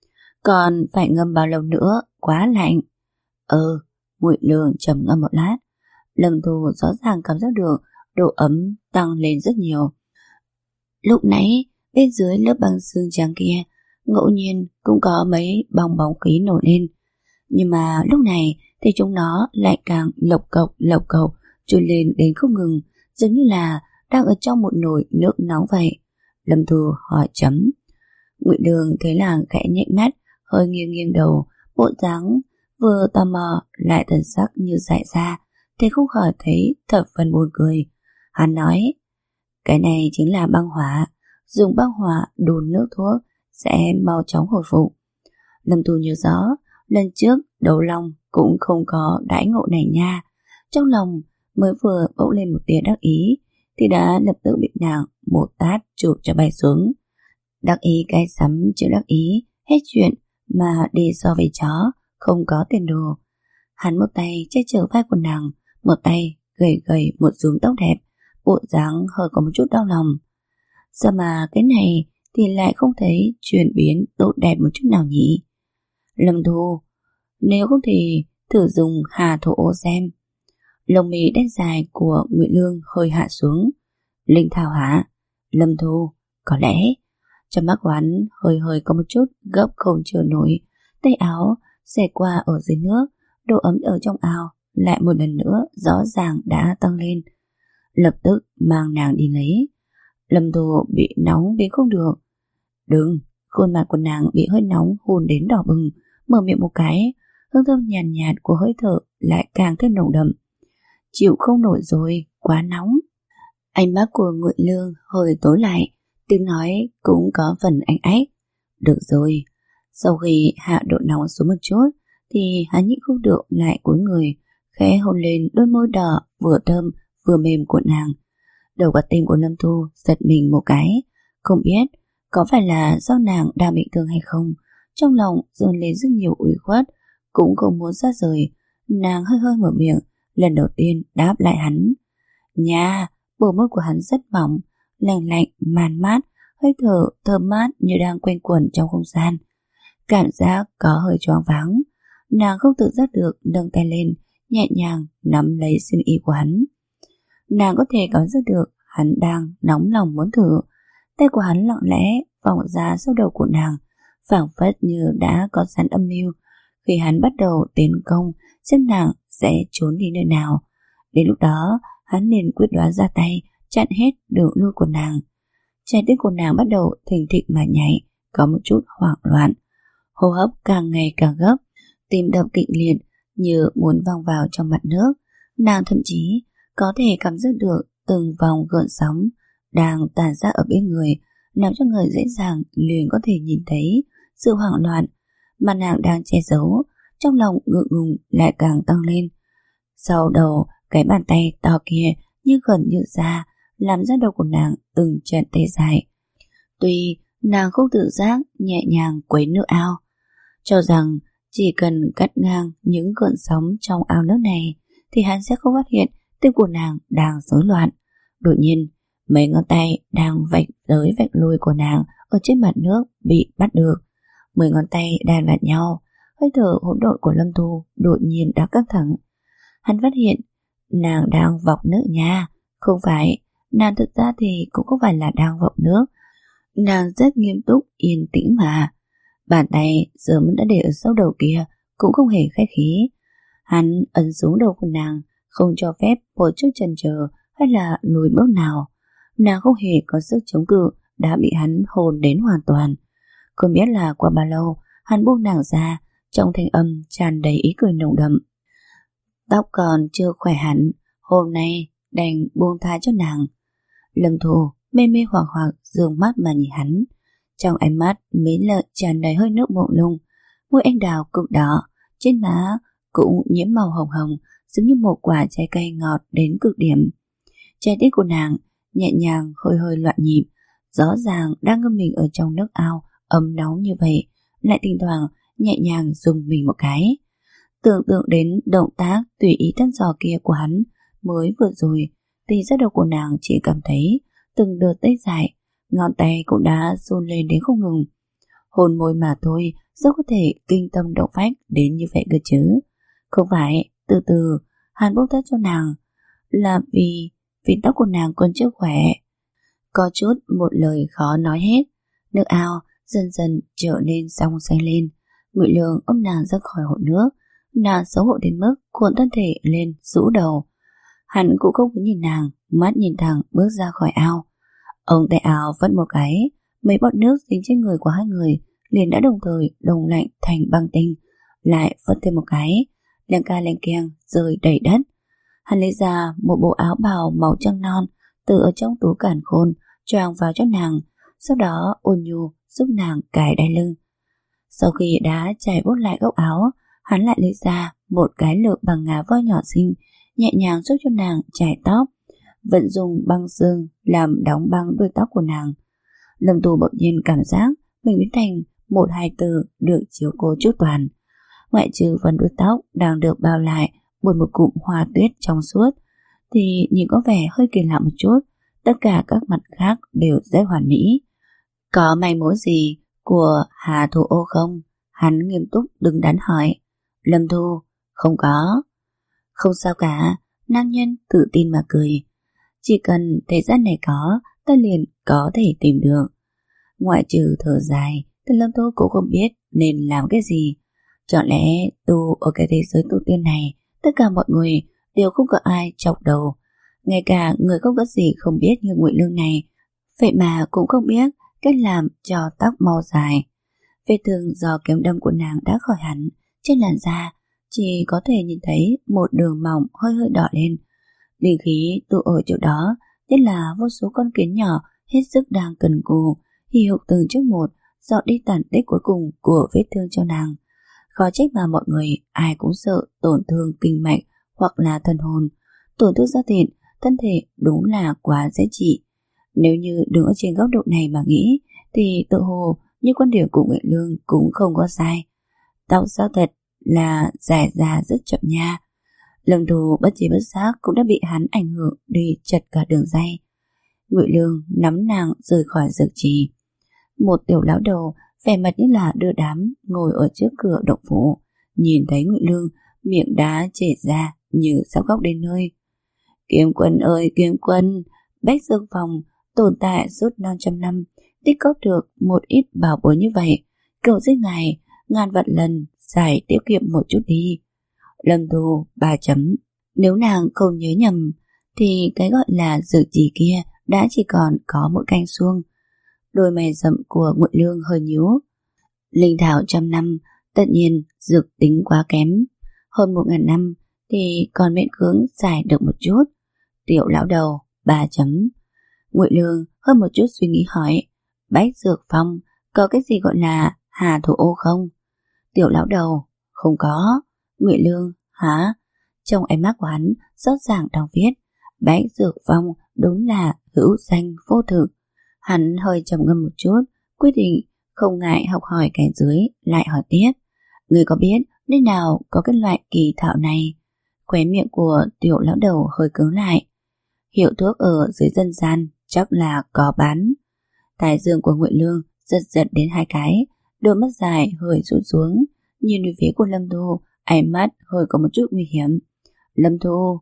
Còn phải ngâm bao lâu nữa, quá lạnh. Ừ, Ngụy Lương trầm ngâm một lát. Lâm Thu rõ ràng cảm giác được độ ấm tăng lên rất nhiều. Lúc nãy bên dưới lớp băng xương trắng kia ngẫu nhiên cũng có mấy bong bóng khí nổi lên, nhưng mà lúc này thì chúng nó lại càng lộc cộc lộc cộc trôi lên đến không ngừng, giống như là đang ở trong một nồi nước nóng vậy. Lâm Thu hỏi chấm. Ngụy Đường thấy nàng khẽ nhếch mắt, hơi nghiêng nghiêng đầu, bộ dáng vừa tò mò lại thần sắc như dại ra, thì không khỏi thấy thập phần buồn cười. Hắn nói, cái này chính là băng hỏa, dùng băng hỏa đun nước thuốc sẽ mau chóng hồi phục. Lâm Thu nhớ rõ, lần trước Đấu Long cũng không có đãi ngộ này nha. Trong lòng mới vừa bỗng lên một tia đắc ý, thì đã lập tức bị nàng một tát chụp cho bay xuống. Đắc ý cái sắm chữ đắc ý, hết chuyện mà đi so với chó, không có tiền đồ. Hắn một tay che chở vai của nàng, một tay gầy gầy một rúm tóc đẹp, bộ dáng hơi có một chút đau lòng. Sao mà cái này thì lại không thấy chuyển biến tốt đẹp một chút nào nhỉ? Lâm Thu, nếu không thì thử dùng hà thổ ô xem. Lông mi đen dài của Ngụy Lương hơi hạ xuống. Linh Thảo hả? Lâm Thu, có lẽ. Trong mắt của hắn hơi hơi có một chút gấp không chịu nổi. Tay áo xẹt qua ở dưới nước, độ ấm ở trong ao lại một lần nữa rõ ràng đã tăng lên. Lập tức mang nàng đi lấy. Lâm Thu bị nóng đến không được. Đừng, khuôn mặt của nàng bị hơi nóng hôn đến đỏ bừng, mở miệng một cái, hương thơm nhàn nhạt, nhạt của hơi thở lại càng thêm nồng đậm. Chịu không nổi rồi, quá nóng. Ánh mắt của Ngụy Lương hơi tối lại, tiếng nói cũng có phần ánh ách. Được rồi, sau khi hạ độ nóng xuống một chút, thì hắn nhịn không được lại cúi người, khẽ hôn lên đôi môi đỏ vừa thơm vừa mềm của nàng. Đầu quả tim của Lâm Thu giật mình một cái, không biết có phải là do nàng đang bị thương hay không. Trong lòng dồn lên rất nhiều ủy khuất, cũng không muốn ra rời. Nàng hơi hơi mở miệng, lần đầu tiên đáp lại hắn. Nha, bờ môi của hắn rất mỏng, lạnh lạnh, man mát, hơi thở thơm mát như đang quanh quẩn trong không gian. Cảm giác có hơi choáng váng. Nàng không tự giác được nâng tay lên, nhẹ nhàng nắm lấy xiêm y của hắn. Nàng có thể cảm giác được hắn đang nóng lòng muốn thử. Tay của hắn lặng lẽ vòng ra sau đầu của nàng, phảng phất như đã có sẵn âm mưu. Khi hắn bắt đầu tiến công, xem nàng sẽ trốn đi nơi nào. Đến lúc đó, hắn liền quyết đoán ra tay, chặn hết đường lui của nàng. Trái tim của nàng bắt đầu thình thịch mà nhảy, có một chút hoảng loạn. Hô hấp càng ngày càng gấp, tim đập kịch liệt như muốn văng vào trong mặt nước. Nàng thậm chí có thể cảm giác được từng vòng gợn sóng đang tàn ra ở bên người, làm cho người dễ dàng liền có thể nhìn thấy sự hoảng loạn mà nàng đang che giấu. Trong lòng ngượng ngùng lại càng tăng lên. Sau đầu, cái bàn tay to kia như gần như da, làm ra đầu của nàng từng trận tê dại. Tuy nàng không tự giác nhẹ nhàng quấy nước ao, cho rằng chỉ cần cắt ngang những gợn sóng trong ao nước này thì hắn sẽ không phát hiện tim của nàng đang rối loạn. Đột nhiên, mấy ngón tay đang vạch tới vạch lui của nàng ở trên mặt nước bị bắt được. Mười ngón tay đan vào nhau, hơi thở hỗn độn của Lâm Thu đột nhiên đã căng thẳng. Hắn phát hiện nàng đang vọc nước nha. Không phải, nàng thực ra thì cũng không phải là đang vọc nước. Nàng rất nghiêm túc, yên tĩnh mà. Bàn tay sớm đã để ở sau đầu kia, cũng không hề khách khí. Hắn ấn xuống đầu của nàng, không cho phép một chút chần chờ hay là lùi bước nào. Nàng không hề có sức chống cự, đã bị hắn hồn đến hoàn toàn. Không biết là qua bao lâu, hắn buông nàng ra, trong thanh âm tràn đầy ý cười nồng đậm. Tóc còn chưa khỏe hẳn, hôm nay đành buông tha cho nàng. Lâm Thu mê mê hoặc hoặc dường mắt mà nhìn hắn. Trong ánh mắt mấy lợi tràn đầy hơi nước mộng lung, môi anh đào cực đỏ, trên má cũng nhiễm màu hồng hồng, giống như một quả trái cây ngọt đến cực điểm. Trái tim của nàng nhẹ nhàng hơi hơi loạn nhịp, rõ ràng đang ngâm mình ở trong nước ao ấm nóng như vậy, lại thỉnh thoảng nhẹ nhàng dùng mình một cái. Tưởng tượng đến động tác tùy ý thăm dò kia của hắn mới vừa rồi, thì da đầu của nàng chỉ cảm thấy từng đợt tê dại, ngón tay cũng đã run lên đến không ngừng. Hôn môi mà thôi, sao có thể kinh tâm động phách đến như vậy cơ chứ? Không phải, từ từ, hắn bốc tát cho nàng, là vì vì tóc của nàng còn chưa khỏe. Có chút một lời khó nói hết. Nước ao dần dần trở nên trong xanh lên. Ngụy Lương ôm nàng ra khỏi hồ nước. Nàng xấu hổ đến mức cuộn thân thể lên rũ đầu. Hắn cũng không có nhìn nàng, mắt nhìn thẳng bước ra khỏi ao. Ông tay áo vất một cái, mấy bọt nước dính trên người của hai người liền đã đồng thời đông lạnh thành băng tinh. Lại vất thêm một cái, leng ca leng keng rơi đầy đất. Hắn lấy ra một bộ áo bào màu trắng non từ ở trong túi càn khôn, choàng vào cho nàng, sau đó ôn nhu giúp nàng cài đai lưng. Sau khi đã trải vuốt lại góc áo, hắn lại lấy ra một cái lược bằng ngà voi nhỏ xinh, nhẹ nhàng giúp cho nàng chải tóc, vận dùng băng xương làm đóng băng đuôi tóc của nàng. Lâm Tú bỗng nhiên cảm giác mình biến thành một hài tử được chiếu cố chu toàn. Ngoại trừ phần đuôi tóc đang được bao lại bởi một cụm hoa tuyết trong suốt, thì nhìn có vẻ hơi kỳ lạ một chút. Tất cả các mặt khác đều rất hoàn mỹ. Có manh mối gì của Hà Thủ Ô không? Hắn nghiêm túc đứng đắn hỏi. Lâm Thu, không có. Không sao cả, nam nhân tự tin mà cười. Chỉ cần thời gian này có, ta liền có thể tìm được. Ngoại trừ thở dài, thì Lâm Thu cũng không biết nên làm cái gì. Chẳng lẽ tu ở cái thế giới tu tiên này, tất cả mọi người đều không có ai chọc đầu. Ngay cả người không có gì không biết như Ngụy Lương này, vậy mà cũng không biết cách làm cho tóc mau dài. Vết thương do kiếm đâm của nàng đã khỏi hẳn, trên làn da chỉ có thể nhìn thấy một đường mỏng hơi hơi đỏ lên. Linh khí tụ ở chỗ đó, nhất là vô số con kiến nhỏ hết sức đang cần cù, hì hục từng chút một, dọn đi tàn tích cuối cùng của vết thương cho nàng. Khó trách mà mọi người ai cũng sợ tổn thương kinh mạch hoặc là thần hồn. Tổn thương da thịt, thân thể đúng là quá dễ trị. Nếu như đứng ở trên góc độ này mà nghĩ, thì tự hồ như quan điểm của Ngụy Lương cũng không có sai. Tóc sao thật là dài ra rất chậm nha. Lâm Thu bất trí bất giác cũng đã bị hắn ảnh hưởng đi chật cả đường dây. Ngụy Lương nắm nàng rời khỏi dược trì. Một tiểu lão đầu vẻ mặt như là đưa đám ngồi ở trước cửa động phủ, nhìn thấy Ngụy Lương, miệng đá chảy ra như sắp khóc đến nơi. Kiếm Quân ơi Kiếm Quân, Bách Dương Phòng tồn tại suốt năm trăm năm, tích góp được một ít bảo bối như vậy, cầu giết ngài ngàn vạn lần giải tiết kiệm một chút đi. Lâm Thu ba chấm. Nếu nàng không nhớ nhầm thì cái gọi là dược trì kia đã chỉ còn có một canh suông. Đôi mày rậm của Ngụy Lương hơi nhíu. Linh thảo trăm năm, tất nhiên dược tính quá kém. Hơn một ngàn năm thì còn miễn cưỡng giải được một chút. Tiểu lão đầu ba chấm. Ngụy Lương hơn một chút suy nghĩ hỏi. Bách Dược Phong có cái gì gọi là Hà Thủ Ô không? Tiểu lão đầu không có. Ngụy Lương hả? Trong ánh mắt của hắn rõ ràng đang viết Bách Dược Phong đúng là hữu danh vô thực. Hắn hơi trầm ngâm một chút, quyết định không ngại học hỏi kẻ dưới, lại hỏi tiếp. Người có biết nơi nào có cái loại kỳ thảo này? Khóe miệng của tiểu lão đầu hơi cứng lại. Hiệu thuốc ở dưới dân gian chắc là có bán. Thái dương của Ngụy Lương giật giật đến hai cái, đôi mắt dài hơi rút xuống, nhìn về phía của Lâm Thu, ánh mắt hơi có một chút nguy hiểm. Lâm Thu,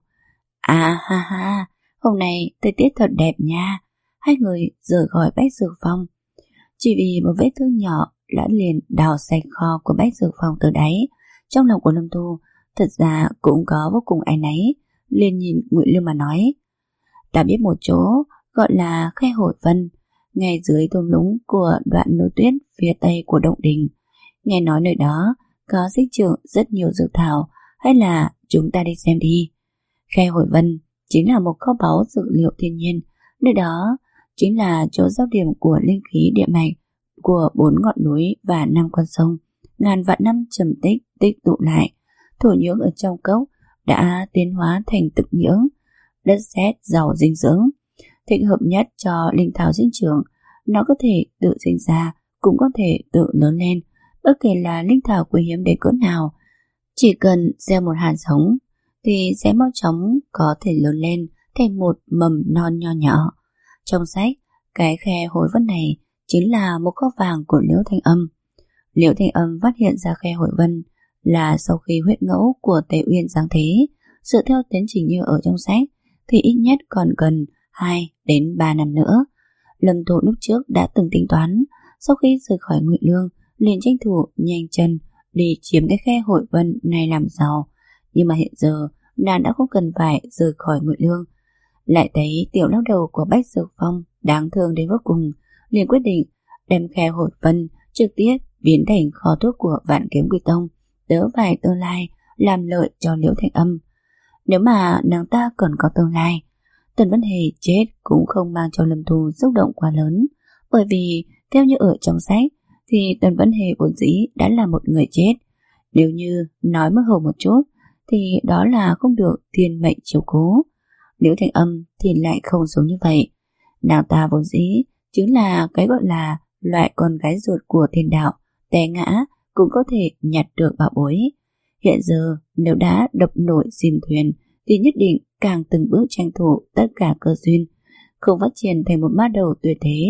à ha ha, hôm nay thời tiết thật đẹp nha. Hai người rời khỏi Bách Dược Phong. Chỉ vì một vết thương nhỏ đã liền đào sạch kho của Bách Dược Phong từ đáy. Trong lòng của Lâm Thu thật ra cũng có vô cùng áy náy, liền nhìn Ngụy Lương mà nói. Đã biết một chỗ gọi là Khe Hồi Vân, ngay dưới thung lũng của đoạn núi tuyết phía tây của Động Đình. Nghe nói nơi đó có sinh trưởng rất nhiều dược thảo, hay là chúng ta đi xem đi. Khe Hồi Vân chính là một kho báu dược liệu thiên nhiên. Nơi đó chính là chỗ giao điểm của linh khí địa mạch của bốn ngọn núi và năm con sông. Ngàn vạn năm trầm tích tích tụ lại, thổ nhưỡng ở trong cốc đã tiến hóa thành thực nhưỡng, đất sét giàu dinh dưỡng, thích hợp nhất cho linh thảo sinh trưởng. Nó có thể tự sinh ra, cũng có thể tự lớn lên, bất kể là linh thảo quý hiếm đến cỡ nào. Chỉ cần gieo một hạt giống thì sẽ mau chóng có thể lớn lên thành một mầm non nho nhỏ. Trong sách, cái Khe Hồi Vân này chính là một kho vàng của Liễu Thanh Âm. Liễu Thanh Âm phát hiện ra Khe Hồi Vân là sau khi huyết ngẫu của Tề Uyên giáng thế. Dựa theo tiến trình như ở trong sách thì ít nhất còn cần hai đến ba năm nữa. Lâm Thu lúc trước đã từng tính toán, sau khi rời khỏi Ngụy Lương liền tranh thủ nhanh chân đi chiếm cái Khe Hồi Vân này làm giàu. Nhưng mà hiện giờ nàng đã không cần phải rời khỏi Ngụy Lương. Lại thấy tiểu lão đầu của Bách Dược Phong đáng thương đến vô cùng, liền quyết định đem Khe Hồi Vân trực tiếp biến thành kho thuốc của Vạn Kiếm Quy Tông, đỡ vài tương lai làm lợi cho Liễu Thanh Âm. Nếu mà nàng ta còn có tương lai, Tần Vân Hề chết cũng không mang cho Lâm Thu xúc động quá lớn, bởi vì theo như ở trong sách thì Tần Vân Hề vốn dĩ đã là một người chết. Nếu như nói mơ hồ một chút thì đó là không được thiên mệnh chiếu cố. Liễu Thanh Âm thì lại không giống như vậy. Nàng ta vốn dĩ chính là cái gọi là loại con gái ruột của thiên đạo, té ngã cũng có thể nhặt được bảo bối. Hiện giờ nếu đã đập nổi chìm thuyền thì nhất định càng từng bước tranh thủ tất cả cơ duyên, không phát triển thành một ma đầu tuyệt thế,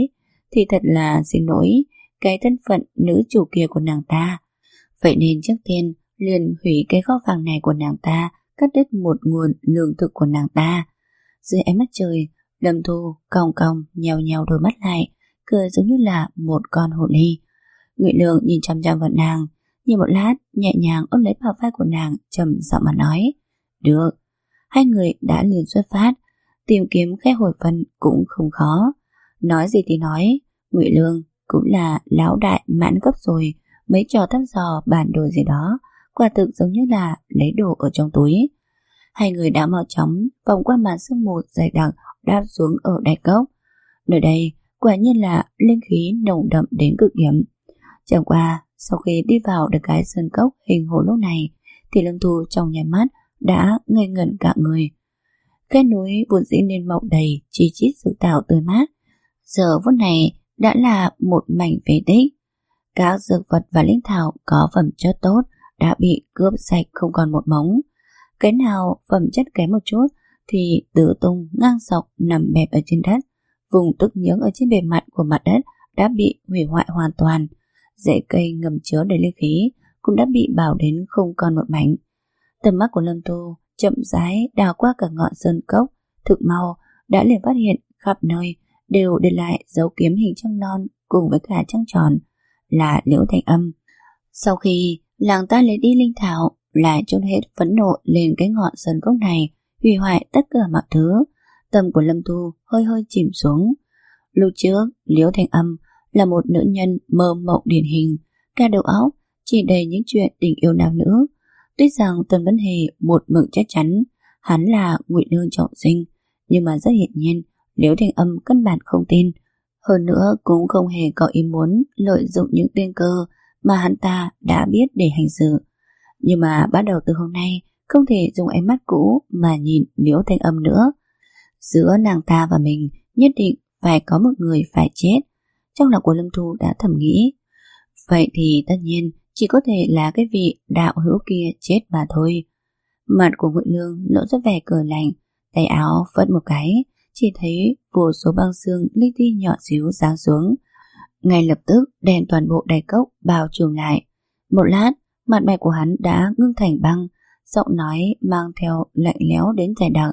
thì thật là xin lỗi cái thân phận nữ chủ kia của nàng ta. Vậy nên trước tiên liền hủy cái kho vàng này của nàng ta, cắt đứt một nguồn lương thực của nàng ta. Dưới ánh mắt trời, Lâm Thu cong cong nhèo nhèo đôi mắt lại, cười giống như là một con hồ ly. Ngụy Lương nhìn chăm chăm vào nàng, nhìn một lát nhẹ nhàng ôm lấy bả vai của nàng, trầm giọng mà nói: được. Hai người đã liền xuất phát, tìm kiếm khe hồi phân cũng không khó. Nói gì thì nói, Ngụy Lương cũng là lão đại mãn cấp rồi, mấy trò thăm dò bản đồ gì đó quả thực giống như là lấy đồ ở trong túi. Hai người đã mau chóng vòng qua màn sương mù dày đặc, đáp xuống ở đại cốc. Nơi đây quả nhiên là linh khí nồng đậm đến cực điểm. Chẳng qua sau khi đi vào được cái sơn cốc hình hồ lô này thì Lâm Thu trong nháy mắt đã ngây ngẩn cả người. Khe núi vốn dĩ nên mọc đầy chi chít dược thảo tươi mát, giờ phút này đã là một mảnh phế tích. Các dược vật và linh thảo có phẩm chất tốt đã bị cướp sạch không còn một mống. Cái nào phẩm chất kém một chút thì tứ tung ngang dọc nằm bẹp ở trên đất. Vùng tức nhưỡng ở trên bề mặt của mặt đất đã bị hủy hoại hoàn toàn. Rễ cây ngầm chứa đầy linh khí cũng đã bị bào đến không còn một mảnh. Tầm mắt của Lâm Thu chậm rãi đào qua cả ngọn sơn cốc, thực mau đã liền phát hiện khắp nơi đều để lại dấu kiếm hình trăng non cùng với cả trăng tròn, là Liễu Thanh Âm. Sau khi làng ta lấy đi linh thảo, lại trôn hết phẫn nộ lên cái ngọn sơn cốc này, hủy hoại tất cả mọi thứ. Tâm của Lâm Thu hơi hơi chìm xuống. Lúc trước Liễu Thanh Âm là một nữ nhân mơ mộng điển hình, cả đầu óc chỉ đầy những chuyện tình yêu nam nữ. Tuy rằng Tần Vân Hề một mực chắc chắn hắn là Ngụy Lương trọng sinh, nhưng mà rất hiển nhiên Liễu Thanh Âm căn bản không tin. Hơn nữa cũng không hề có ý muốn lợi dụng những tiên cơ mà hắn ta đã biết để hành xử. Nhưng mà bắt đầu từ hôm nay không thể dùng ánh mắt cũ mà nhìn Liễu Thanh Âm nữa. Giữa nàng ta và mình nhất định phải có một người phải chết. Trong lòng của Lâm Thu đã thầm nghĩ, vậy thì tất nhiên chỉ có thể là cái vị đạo hữu kia chết mà thôi. Mặt của Ngụy Lương lộ ra vẻ cười lạnh, tay áo phất một cái, chỉ thấy vô số băng xương li ti nhỏ xíu giáng xuống. Ngay lập tức đèn toàn bộ đại cốc bao trùm lại. Một lát, mặt mày của hắn đã ngưng thành băng, giọng nói mang theo lạnh lẽo đến dày đặc.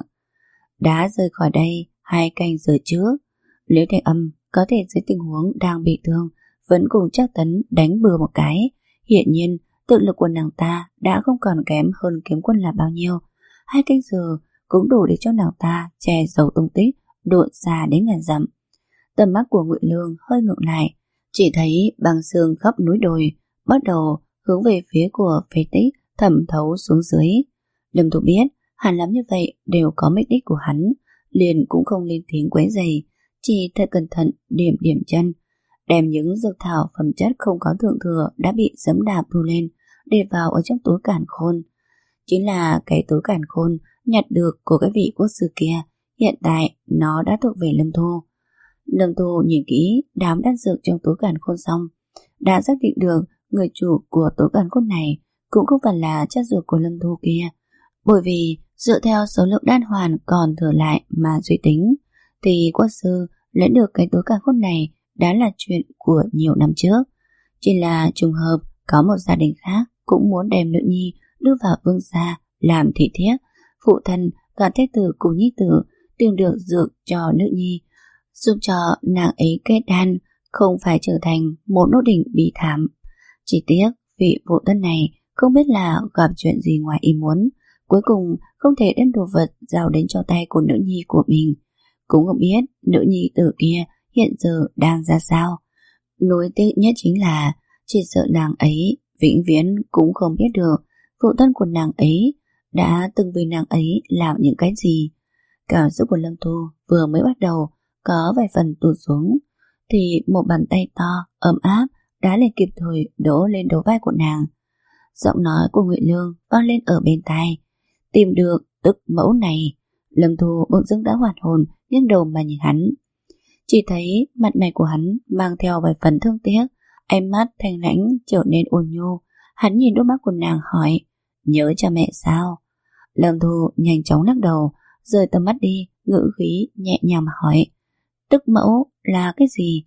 Đã rời khỏi đây hai canh giờ trước, Liễu Thanh Âm có thể dưới tình huống đang bị thương vẫn cùng Trác Tấn đánh bừa một cái. Hiện nhiên tự lực của nàng ta đã không còn kém hơn kiếm quân là bao nhiêu. Hai canh giờ cũng đủ để cho nàng ta che giấu tung tích, độn xa đến ngàn dặm. Tầm mắt của Ngụy Lương hơi ngượng lại, chỉ thấy băng xương khắp núi đồi bắt đầu hướng về phía của phế tích thẩm thấu xuống dưới. Lâm Thu biết hẳn lắm như vậy đều có mục đích của hắn, liền cũng không lên tiếng quấy rầy, chỉ thật cẩn thận điểm điểm chân, đem những dược thảo phẩm chất không có thượng thừa đã bị giẫm đạp thu lên, để vào ở trong túi càn khôn. Chính là cái túi càn khôn nhặt được của cái vị quốc sư kia, hiện tại nó đã thuộc về Lâm Thu. Lâm Thu nhìn kỹ đám đan dược trong túi càn khôn xong, đã xác định được người chủ của túi càn khôn này cũng không phải là cha ruột của Lâm Thu kia, bởi vì dựa theo số lượng đan hoàn còn thừa lại mà suy tính, thì quốc sư lấy được cái túi càn khôn này đã là chuyện của nhiều năm trước. Chỉ là trùng hợp có một gia đình khác cũng muốn đem nữ nhi đưa vào vương gia làm thị thiếp. Phụ thân cả thế tử cùng nhi tử tìm được dược cho nữ nhi, giúp cho nàng ấy kết đan, không phải trở thành một nô đình bi thảm. Chỉ tiếc vị phụ thân này không biết là gặp chuyện gì ngoài ý muốn, cuối cùng không thể đem đồ vật giao đến cho tay của nữ nhi của mình. Cũng không biết nữ nhi tử kia hiện giờ đang ra sao. Nối tiếc nhất chính là chỉ sợ nàng ấy vĩnh viễn cũng không biết được phụ thân của nàng ấy đã từng vì nàng ấy làm những cái gì. Cảm xúc của Lâm Thu vừa mới bắt đầu có vài phần tụt xuống, thì một bàn tay to ấm áp đã liền kịp thời đổ lên đầu vai của nàng. Giọng nói của Ngụy Lương vang lên ở bên tai. Tìm được tức mẫu này. Lâm Thu bỗng dưng đã hoàn hồn, nghiêng đầu mà nhìn hắn. Chỉ thấy mặt mày của hắn mang theo vài phần thương tiếc, ánh mắt thanh lãnh trở nên ôn nhu. Hắn nhìn đôi mắt của nàng hỏi, nhớ cha mẹ sao? Lâm Thu nhanh chóng lắc đầu, rời tầm mắt đi, ngữ khí nhẹ nhàng hỏi, tức mẫu là cái gì?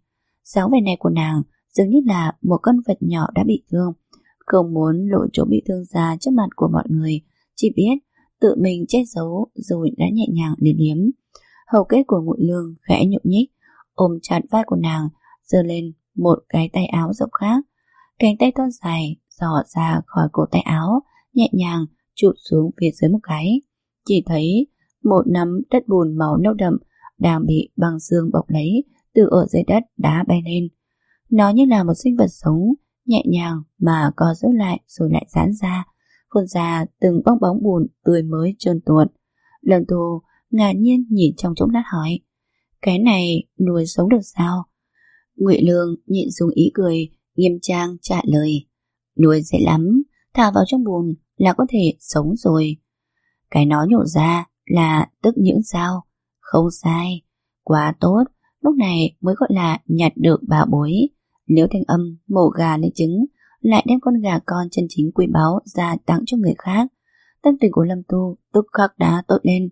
Dáng vẻ này của nàng dường như là một con vật nhỏ đã bị thương, không muốn lộ chỗ bị thương ra trước mặt của mọi người, chỉ biết tự mình che giấu rồi đã nhẹ nhàng liếm liếm. Hầu kết của Ngụy Lương khẽ nhúc nhích, ôm chặt vai của nàng, giơ lên một cái tay áo rộng khác. Cánh tay to dài dò ra khỏi cổ tay áo, nhẹ nhàng chụp xuống phía dưới một cái. Chỉ thấy một nắm đất bùn màu nâu đậm đang bị băng xương bọc lấy, từ ở dưới đất đá bay lên. Nó như là một sinh vật sống, nhẹ nhàng mà co rút lại rồi lại giãn ra, phun ra từng bong bóng bùn tươi mới trơn tuột. Lâm Thu ngạc nhiên nhìn trong chốc lát hỏi: cái này nuôi sống được sao? Ngụy Lương nhịn xuống ý cười, nghiêm trang trả lời: nuôi dễ lắm, thả vào trong bùn là có thể sống rồi. Cái nó nhổ ra là tức những sao? Không sai, quá tốt, lúc này mới gọi là nhặt được bảo bối. Nếu Thanh Âm mổ gà lấy trứng, lại đem con gà con chân chính quý báu ra tặng cho người khác. Tâm tình của Lâm Tu tức khắc đã tốt lên.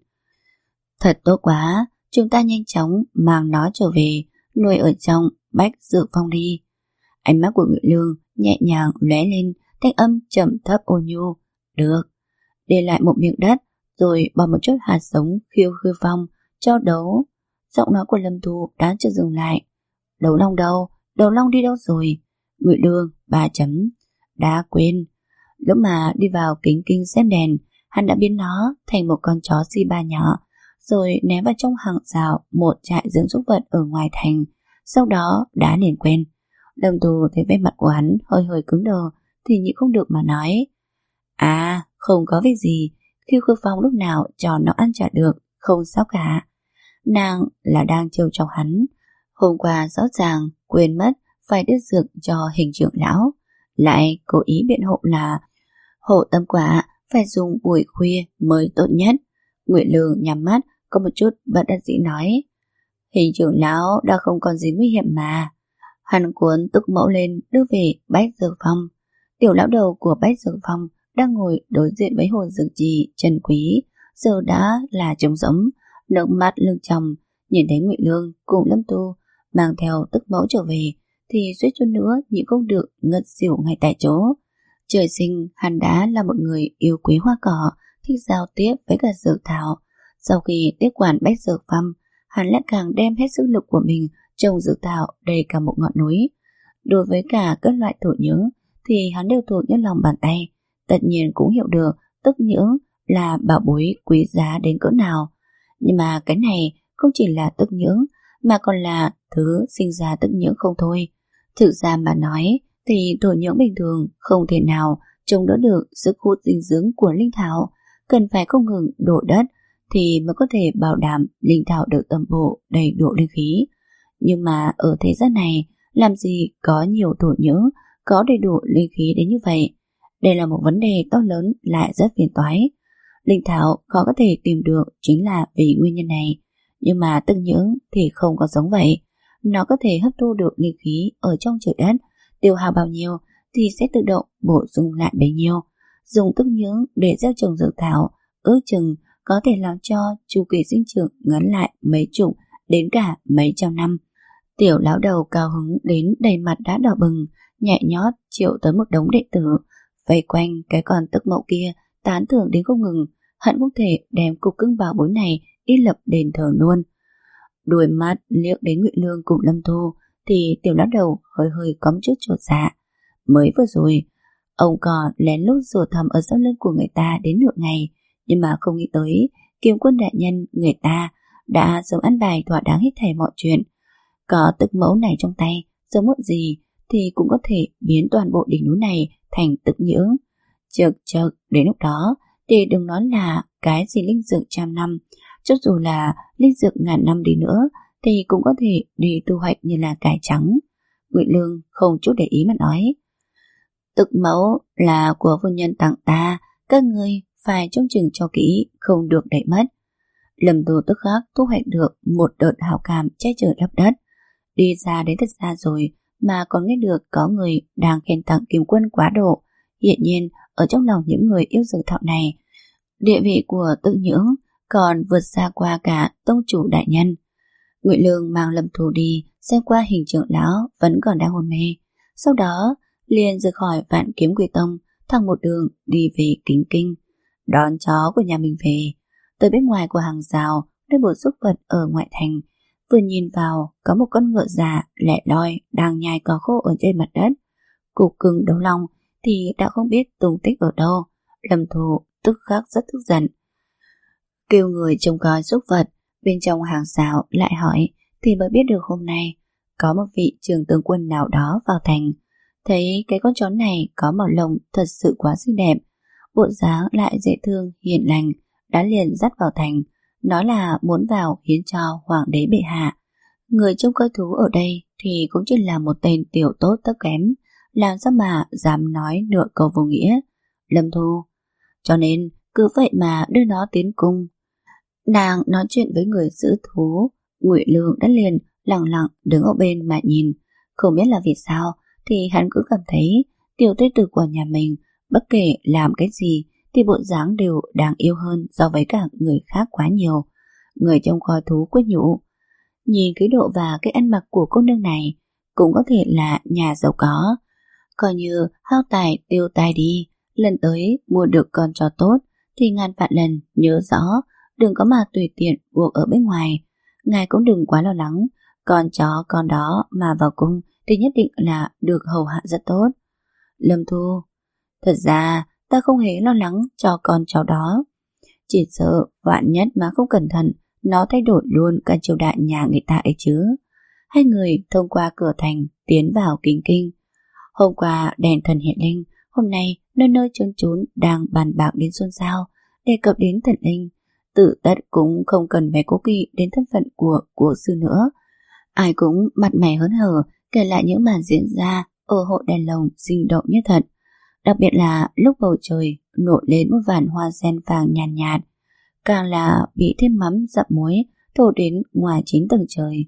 Thật tốt quá, chúng ta nhanh chóng mang nó trở về, nuôi ở trong Bách Dược Phong đi. Ánh mắt của Ngụy Lương nhẹ nhàng lóe lên, Thanh Âm trầm thấp ôn nhu: được. Để lại một miệng đất, rồi bỏ một chút hạt giống khiêu khư phong cho đấu. Giọng nói của Lâm Tu đã chưa dừng lại. Đấu long đâu? Đầu long đi đâu rồi? Ngụy Lương ba chấm. Đã quên. Lúc mà đi vào kính kinh xem đèn, hắn đã biến nó thành một con chó si ba nhỏ, rồi ném vào trong hàng rào một trại dưỡng súc vật ở ngoài thành. Sau đó đã liền quên. Lâm Tu thấy vẻ mặt của hắn hơi hơi cứng đờ thì nhịn không được mà nói: à, không có việc gì, Khiêu Khư Phong lúc nào cho nó ăn trả được, không sao cả. Nàng là đang trêu chọc hắn. Hôm qua rõ ràng quên mất phải đưa dược cho Hình trưởng lão, lại cố ý biện hộ là hộ tâm quả phải dùng buổi khuya mới tốt nhất. Ngụy Lương nhắm mắt có một chút bất đắc dĩ nói: Hình trưởng lão đã không còn gì nguy hiểm mà. Hắn cuốn tức mẫu lên đưa về Bách Dược Phong. Tiểu lão đầu của Bách Dược Phong đang ngồi đối diện với hồn dược trì trần quý, giờ đã là trống rỗng, nước mắt lưng tròng. Nhìn thấy Ngụy Lương cùng Lâm Tu mang theo tức mẫu trở về thì suýt chút nữa nhịn không được ngất xỉu ngay tại chỗ. Trời sinh hắn đã là một người yêu quý hoa cỏ, thích giao tiếp với cả dược thảo. Sau khi tiếp quản Bách Dược Phong, hắn lại càng đem hết sức lực của mình trồng dược thảo đầy cả một ngọn núi. Đối với cả các loại thổ nhưỡng thì hắn đều thuộc như lòng bàn tay, tất nhiên cũng hiểu được tức nhưỡng là bảo bối quý giá đến cỡ nào. Nhưng mà cái này không chỉ là tức nhưỡng mà còn là thứ sinh ra tức nhưỡng không thôi. Thực ra mà nói thì thổ nhưỡng bình thường không thể nào chống đỡ được sức hút dinh dưỡng của linh thảo, cần phải không ngừng đổ đất thì mới có thể bảo đảm linh thảo được tầm bổ đầy đủ linh khí. Nhưng mà ở thế gian này làm gì có nhiều thổ nhưỡng có đầy đủ linh khí đến như vậy. Đây là một vấn đề to lớn lại rất phiền toái. Linh thảo khó có thể tìm được chính là vì nguyên nhân này. Nhưng mà tức nhưỡng thì không có giống vậy. Nó có thể hấp thu được linh khí ở trong trời đất, tiêu hao bao nhiêu thì sẽ tự động bổ sung lại bấy nhiêu. Dùng tức nhưỡng để gieo trồng dược thảo ước chừng có thể làm cho chu kỳ sinh trưởng ngắn lại mấy chục đến cả mấy trăm năm. Tiểu lão đầu cao hứng đến đầy mặt đã đỏ bừng, nhẹ nhót triệu tới một đống đệ tử vây quanh cái con tức mẫu kia, tán thưởng đến không ngừng. Hận không thể đem cục cưng bảo bối này đi lập đền thờ luôn. Đuôi mắt liếc đến Ngụy Lương cùng Lâm Thu thì tiểu lão đầu hơi hơi có chút chột dạ. Mới vừa rồi ông còn lén lút rủa thầm ở sau lưng của người ta đến nửa ngày, nhưng mà không nghĩ tới Kiếm Quân đại nhân người ta đã sớm ăn bài thỏa đáng hết thảy mọi chuyện. Có tức mẫu này trong tay, sớm muộn gì thì cũng có thể biến toàn bộ đỉnh núi này thành tức nhưỡng. Chợt chợt đến lúc đó thì đừng nói là cái gì linh dược trăm năm, cho dù là linh dược ngàn năm đi nữa thì cũng có thể đi thu hoạch như là cải trắng. Ngụy Lương không chút để ý mà nói: Tức mẫu là của phu nhân tặng ta, các ngươi phải trông chừng cho kỹ, không được đẩy mất. Lâm Tu tức khắc thu hoạch được một đợt hào cảm che chở đắp đất. Đi ra đến thật xa rồi mà còn nghe được có người đang khen tặng Kiếm Quân quá độ. Hiện nhiên ở trong lòng những người yêu dược thảo này, địa vị của tự nhưỡng còn vượt xa qua cả tông chủ đại nhân. Ngụy Lương mang Lâm Thu đi, xem qua hình trưởng lão vẫn còn đang hôn mê. Sau đó liền rời khỏi Vạn Kiếm Quy Tông, thẳng một đường đi về Kính Kinh, đón chó của nhà mình về. Tới bên ngoài của hàng rào, nơi bộ súc vật ở ngoại thành, vừa nhìn vào có một con ngựa già lẻ loi đang nhai cỏ khô ở trên mặt đất. Cục cưng đấu lòng thì đã không biết tung tích ở đâu. Lâm Thu tức khắc rất tức giận, kêu người trông coi súc vật bên trong hàng rào lại hỏi, thì mới biết được hôm nay có một vị trưởng tướng quân nào đó vào thành, thấy cái con chó này có màu lông thật sự quá xinh đẹp, bộ dáng lại dễ thương hiền lành, đã liền dắt vào thành, nói là muốn vào hiến cho hoàng đế bệ hạ. Người trông coi thú ở đây thì cũng chỉ là một tên tiểu tốt thấp kém, làm sao mà dám nói nửa câu vô nghĩa. Lâm Thu, cho nên cứ vậy mà đưa nó tiến cung. Nàng nói chuyện với người giữ thú, Ngụy Lương đã liền lặng lặng đứng ở bên mà nhìn. Không biết là vì sao thì hắn cứ cảm thấy tiểu tế tử của nhà mình bất kể làm cái gì thì bộ dáng đều đáng yêu hơn so với cả người khác quá nhiều. Người trông coi thú quyết nhủ, nhìn cái độ và cái ăn mặc của cô nương này cũng có thể là nhà giàu có, coi như hao tài tiêu tài đi, lần tới mua được con chó tốt thì ngàn vạn lần nhớ rõ đừng có mà tùy tiện buộc ở bên ngoài. Ngài cũng đừng quá lo lắng, con chó con đó mà vào cung thì nhất định là được hầu hạ rất tốt. Lâm Thu, thật ra ta không hề lo lắng cho con chó đó, chỉ sợ vạn nhất mà không cẩn thận nó thay đổi luôn cả triều đại nhà người ta ấy chứ. Hai người thông qua cửa thành tiến vào Kính Kinh. Hôm qua đèn thần hiện linh, hôm nay nơi nơi chốn chốn đang bàn bạc đến xôn xao, đề cập đến thần linh. Tự tất cũng không cần phải cố kỵ đến thân phận của của sư nữa. Ai cũng mặt mày hớn hở kể lại những màn diễn ra ở hội đèn lồng sinh động như thật. Đặc biệt là lúc bầu trời nổi lên một vàn hoa sen vàng nhàn nhạt, nhạt, càng là bị thêm mắm dặm muối thổi đến ngoài chín tầng trời.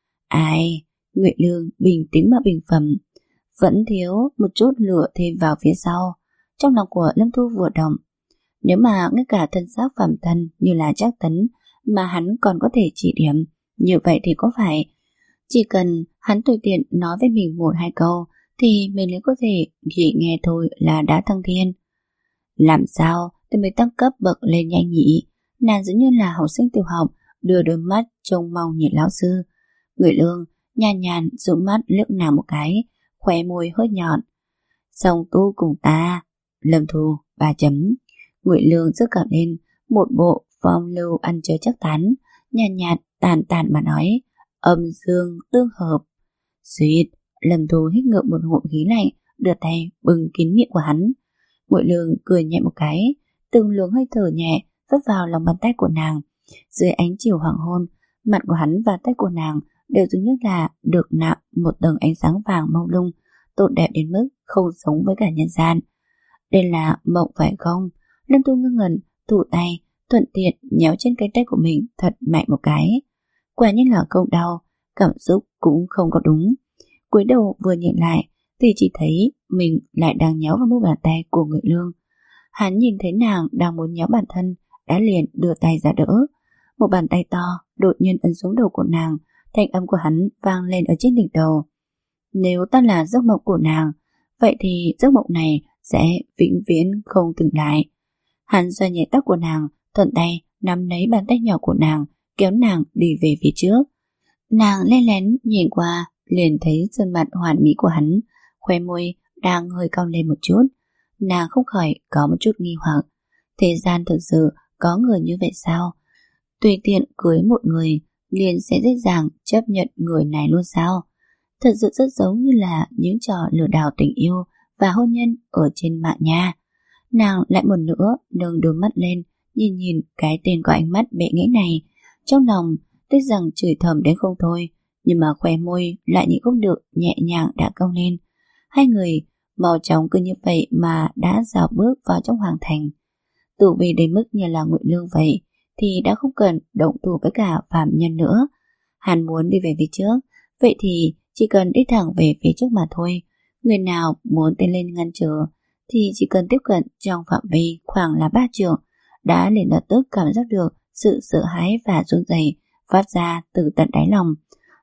Ai, Ngụy Lương bình tĩnh mà bình phẩm, vẫn thiếu một chút lửa thêm vào phía sau. Trong lòng của Lâm Thu vừa động, nếu mà ngay cả thân xác phẩm thân như là Trác Tấn mà hắn còn có thể chỉ điểm, như vậy thì có phải chỉ cần hắn tùy tiện nói với mình một hai câu thì mình mới có thể chỉ nghe thôi là đã thăng thiên. Làm sao thì mới tăng cấp bậc lên nhanh nhỉ? Nàng giống như là học sinh tiểu học đưa đôi mắt trông mong nhìn lão sư. Người Lương nhàn nhàn dụi mắt liếc nàng một cái, khóe môi hơi nhọn. Song tu cùng ta. Lâm Thu ba chấm. Ngụy Lương giơ cả lên một bộ phong lưu ăn chơi chắc tán, nhàn nhạt, nhạt tàn tàn mà nói, âm dương tương hợp. Xuyệt. Lâm Thu hít ngược một ngụm khí lạnh, đưa tay bưng kín miệng của hắn. Ngụy Lương cười nhẹ một cái, từng luồng hơi thở nhẹ vấp vào lòng bàn tay của nàng. Dưới ánh chiều hoàng hôn, mặt của hắn và tay của nàng đều dường như là được nạm một tầng ánh sáng vàng mông lung, tốt đẹp đến mức không giống với cả nhân gian. Đây là mộng phải không? Lâm Thu ngơ ngẩn, thủ tay thuận tiện nhéo trên cái tay của mình thật mạnh một cái. Quả nhiên là không đau, cảm xúc cũng không có đúng. Cúi đầu vừa nhìn lại thì chỉ thấy mình lại đang nhéo vào mu bàn tay của Ngụy Lương. Hắn nhìn thấy nàng đang muốn nhéo bản thân, đã liền đưa tay ra đỡ. Một bàn tay to đột nhiên ấn xuống đầu của nàng, thanh âm của hắn vang lên ở trên đỉnh đầu. Nếu ta là giấc mộng của nàng, vậy thì giấc mộng này sẽ vĩnh viễn không dừng lại. Hắn xoa nhẹ tóc của nàng, thuận tay nắm lấy bàn tay nhỏ của nàng, kéo nàng đi về phía trước. Nàng lén lén nhìn qua, liền thấy sơn mặt hoàn mỹ của hắn, khóe môi đang hơi cong lên một chút. Nàng không khỏi có một chút nghi hoặc, thế gian thực sự có người như vậy sao? Tùy tiện cưới một người liền sẽ dễ dàng chấp nhận người này luôn sao? Thật sự rất giống như là những trò lừa đảo tình yêu và hôn nhân ở trên mạng nha. Nàng lại một nữa nâng đôi mắt lên, nhìn nhìn cái tên có ánh mắt bệ nghễ này, trong lòng tuy rằng chửi thầm đến không thôi, nhưng mà khóe môi lại nhịn không được nhẹ nhàng đã cong lên. Hai người mau chóng cứ như vậy mà đã dạo bước vào trong hoàng thành. Tự vì đến mức như là Ngụy Lương vậy thì đã không cần động thủ với cả phạm nhân nữa. Hắn muốn đi về phía trước, vậy thì chỉ cần đi thẳng về phía trước mà thôi. Người nào muốn tiến lên ngăn trở thì chỉ cần tiếp cận trong phạm vi khoảng là ba trượng, đã liền lập tức cảm giác được sự sợ hãi và run rẩy phát ra từ tận đáy lòng.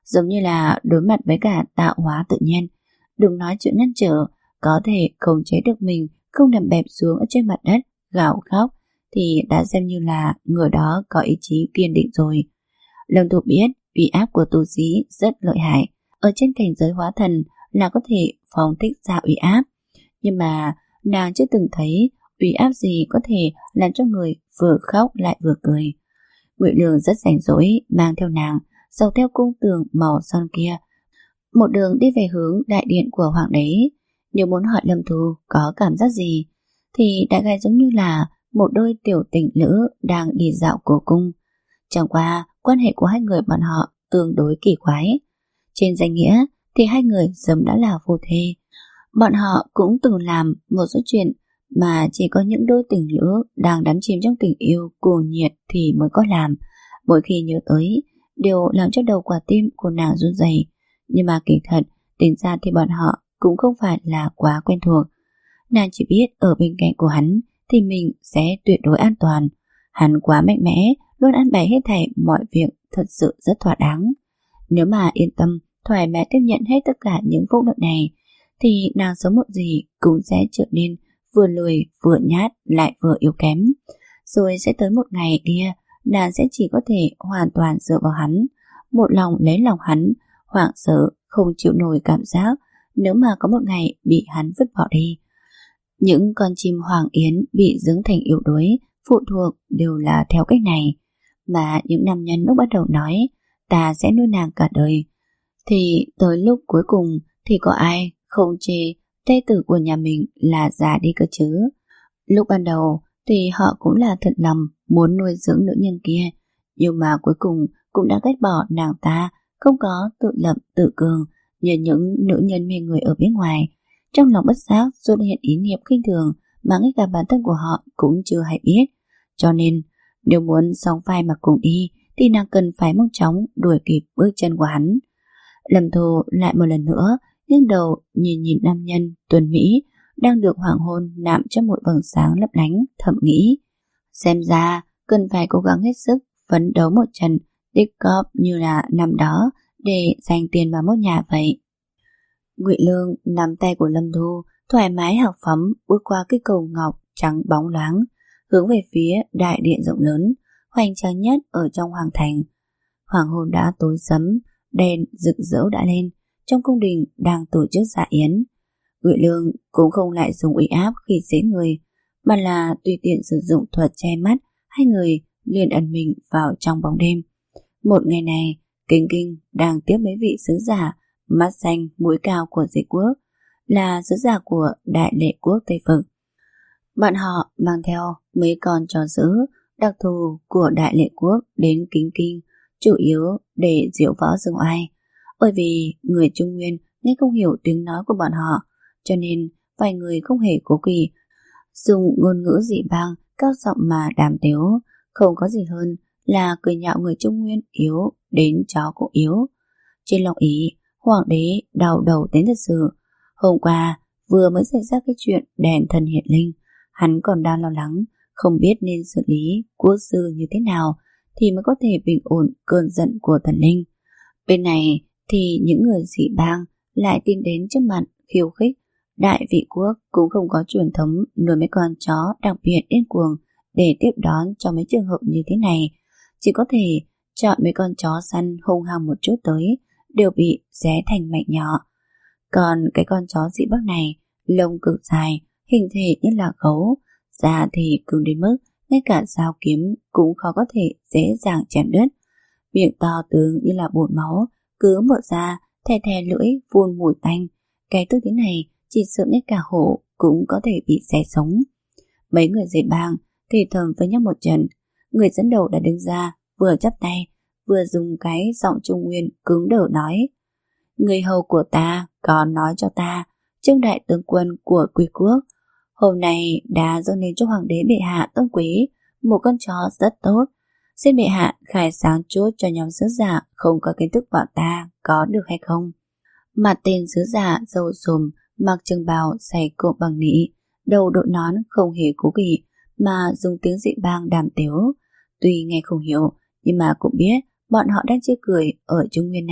giống như là đối mặt với cả tạo hóa tự nhiên. Đừng nói chuyện ngăn trở, có thể khống chế được mình không nằm bẹp xuống ở trên mặt đất gào khóc thì đã xem như là người đó có ý chí kiên định rồi. Lâm Thu biết uy áp của tu sĩ rất lợi hại, ở trên cảnh giới hóa thần là có thể phóng thích ra uy áp, nhưng mà nàng chưa từng thấy uy áp gì có thể làm cho người vừa khóc lại vừa cười. Ngụy Lương rất rảnh rỗi mang theo nàng dọc theo cung tường màu son kia, một đường đi về hướng đại điện của hoàng đế. Nếu muốn hỏi Lâm Thu có cảm giác gì thì đại概giống như là một đôi tiểu tình nữ đang đi dạo cổ cung. Chẳng qua quan hệ của hai người bọn họ tương đối kỳ quái. Trên danh nghĩa thì hai người sớm đã là phu thê. Bọn họ cũng từng làm một số chuyện mà chỉ có những đôi tình lữ đang đắm chìm trong tình yêu cuồng nhiệt thì mới có làm. Mỗi khi nhớ tới đều làm cho đầu quả tim của nàng run rẩy. Nhưng mà kỳ thật tính ra thì bọn họ cũng không phải là quá quen thuộc. Nàng chỉ biết ở bên cạnh của hắn thì mình sẽ tuyệt đối an toàn. Hắn quá mạnh mẽ, luôn an bài hết thảy mọi việc thật sự rất thỏa đáng. Nếu mà yên tâm, thoải mái tiếp nhận hết tất cả những phúc lợi này thì nàng sớm muộn gì cũng sẽ trở nên vừa lười vừa nhát lại vừa yếu kém. Rồi sẽ tới một ngày kia nàng sẽ chỉ có thể hoàn toàn dựa vào hắn, một lòng lấy lòng hắn, hoảng sợ không chịu nổi cảm giác nếu mà có một ngày bị hắn vứt bỏ đi. Những con chim hoàng yến bị dưỡng thành yếu đuối phụ thuộc đều là theo cách này. Mà những nam nhân lúc bắt đầu nói ta sẽ nuôi nàng cả đời, thì tới lúc cuối cùng thì có ai không chê thê tử của nhà mình là già đi cơ chứ. Lúc ban đầu thì họ cũng là thật lòng muốn nuôi dưỡng nữ nhân kia, nhưng mà cuối cùng cũng đã ghét bỏ nàng ta không có tự lập tự cường như những nữ nhân mê người ở bên ngoài. Trong lòng bất giác xuất hiện ý niệm khinh thường mà ngay cả bản thân của họ cũng chưa hay biết. Cho nên nếu muốn song vai mà cùng đi thì nàng cần phải mau chóng đuổi kịp bước chân của hắn. Lâm Thu lại một lần nữa nghiêng đầu nhìn nhìn nam nhân tuấn mỹ đang được hoàng hôn nạm trong một vầng sáng lấp lánh, thầm nghĩ xem ra cần phải cố gắng hết sức phấn đấu một trận tích cóp như là năm đó để dành tiền vào một nhà vậy. Ngụy Lương nắm tay của Lâm Thu thoải mái hào phóng bước qua cái cầu ngọc trắng bóng loáng hướng về phía đại điện rộng lớn hoành tráng nhất ở trong hoàng thành. Hoàng hôn đã tối sẫm, đèn rực rỡ đã lên, trong cung đình đang tổ chức dạ yến. Ngụy Lương cũng không lại dùng uy áp khi dễ người, mà là tùy tiện sử dụng thuật che mắt, hai người liền ẩn mình vào trong bóng đêm. Một ngày này, Kinh Kinh đang tiếp mấy vị sứ giả mắt xanh mũi cao của Dịch quốc, là sứ giả của Đại Lệ quốc Tây Vực. Bọn họ mang theo mấy con chó dữ đặc thù của Đại Lệ quốc đến Kính Kinh, chủ yếu để diễu võ dương oai. Bởi vì người Trung Nguyên nghe không hiểu tiếng nói của bọn họ, cho nên vài người không hề cố kỵ dùng ngôn ngữ dị bang các giọng mà đàm tiếu, không có gì hơn là cười nhạo người Trung Nguyên yếu đến chó cũng yếu. Trên lòng Ý, hoàng đế đau đầu đến thật sự. Hôm qua vừa mới xảy ra cái chuyện đèn thần hiện linh, hắn còn đang lo lắng không biết nên xử lý quốc sư như thế nào thì mới có thể bình ổn cơn giận của thần linh. Bên này thì những người dị bang lại tìm đến trước mặt khiêu khích. Đại vị quốc cũng không có truyền thống nuôi mấy con chó đặc biệt điên cuồng để tiếp đón cho mấy trường hợp như thế này. Chỉ có thể chọn mấy con chó săn hung hăng một chút tới đều bị xé thành mảnh nhỏ. Còn cái con chó dị bắc này lông cực dài, hình thể như là gấu, da thì cứng đến mức ngay cả dao kiếm cũng khó có thể dễ dàng chém đứt. Miệng to tướng như là bồn máu, cứ mở ra thè thè lưỡi phun mùi tanh. Cái tư thế này chỉ sợ ngay cả hổ cũng có thể bị xé sống. Mấy người dây bang thì thầm với nhau một trận. Người dẫn đầu đã đứng ra, vừa chắp tay vừa dùng cái giọng Trung Nguyên cứng đờ nói: người hầu của ta còn nói cho ta, Trương đại tướng quân của Quý quốc hôm nay đã dâng lên cho hoàng đế bệ hạ tôn quý một con chó rất tốt. Xin bệ hạ khai sáng chút cho nhóm sứ giả không có kiến thức bọn ta có được hay không? Mặt tên sứ giả râu sùm, mặc trường bào xày cộm bằng nỉ, đầu đội nón không hề cố kỵ mà dùng tiếng dị bang đàm tiếu. Tuy nghe không hiểu nhưng mà cũng biết bọn họ đang chê cười ở Trung Nguyên này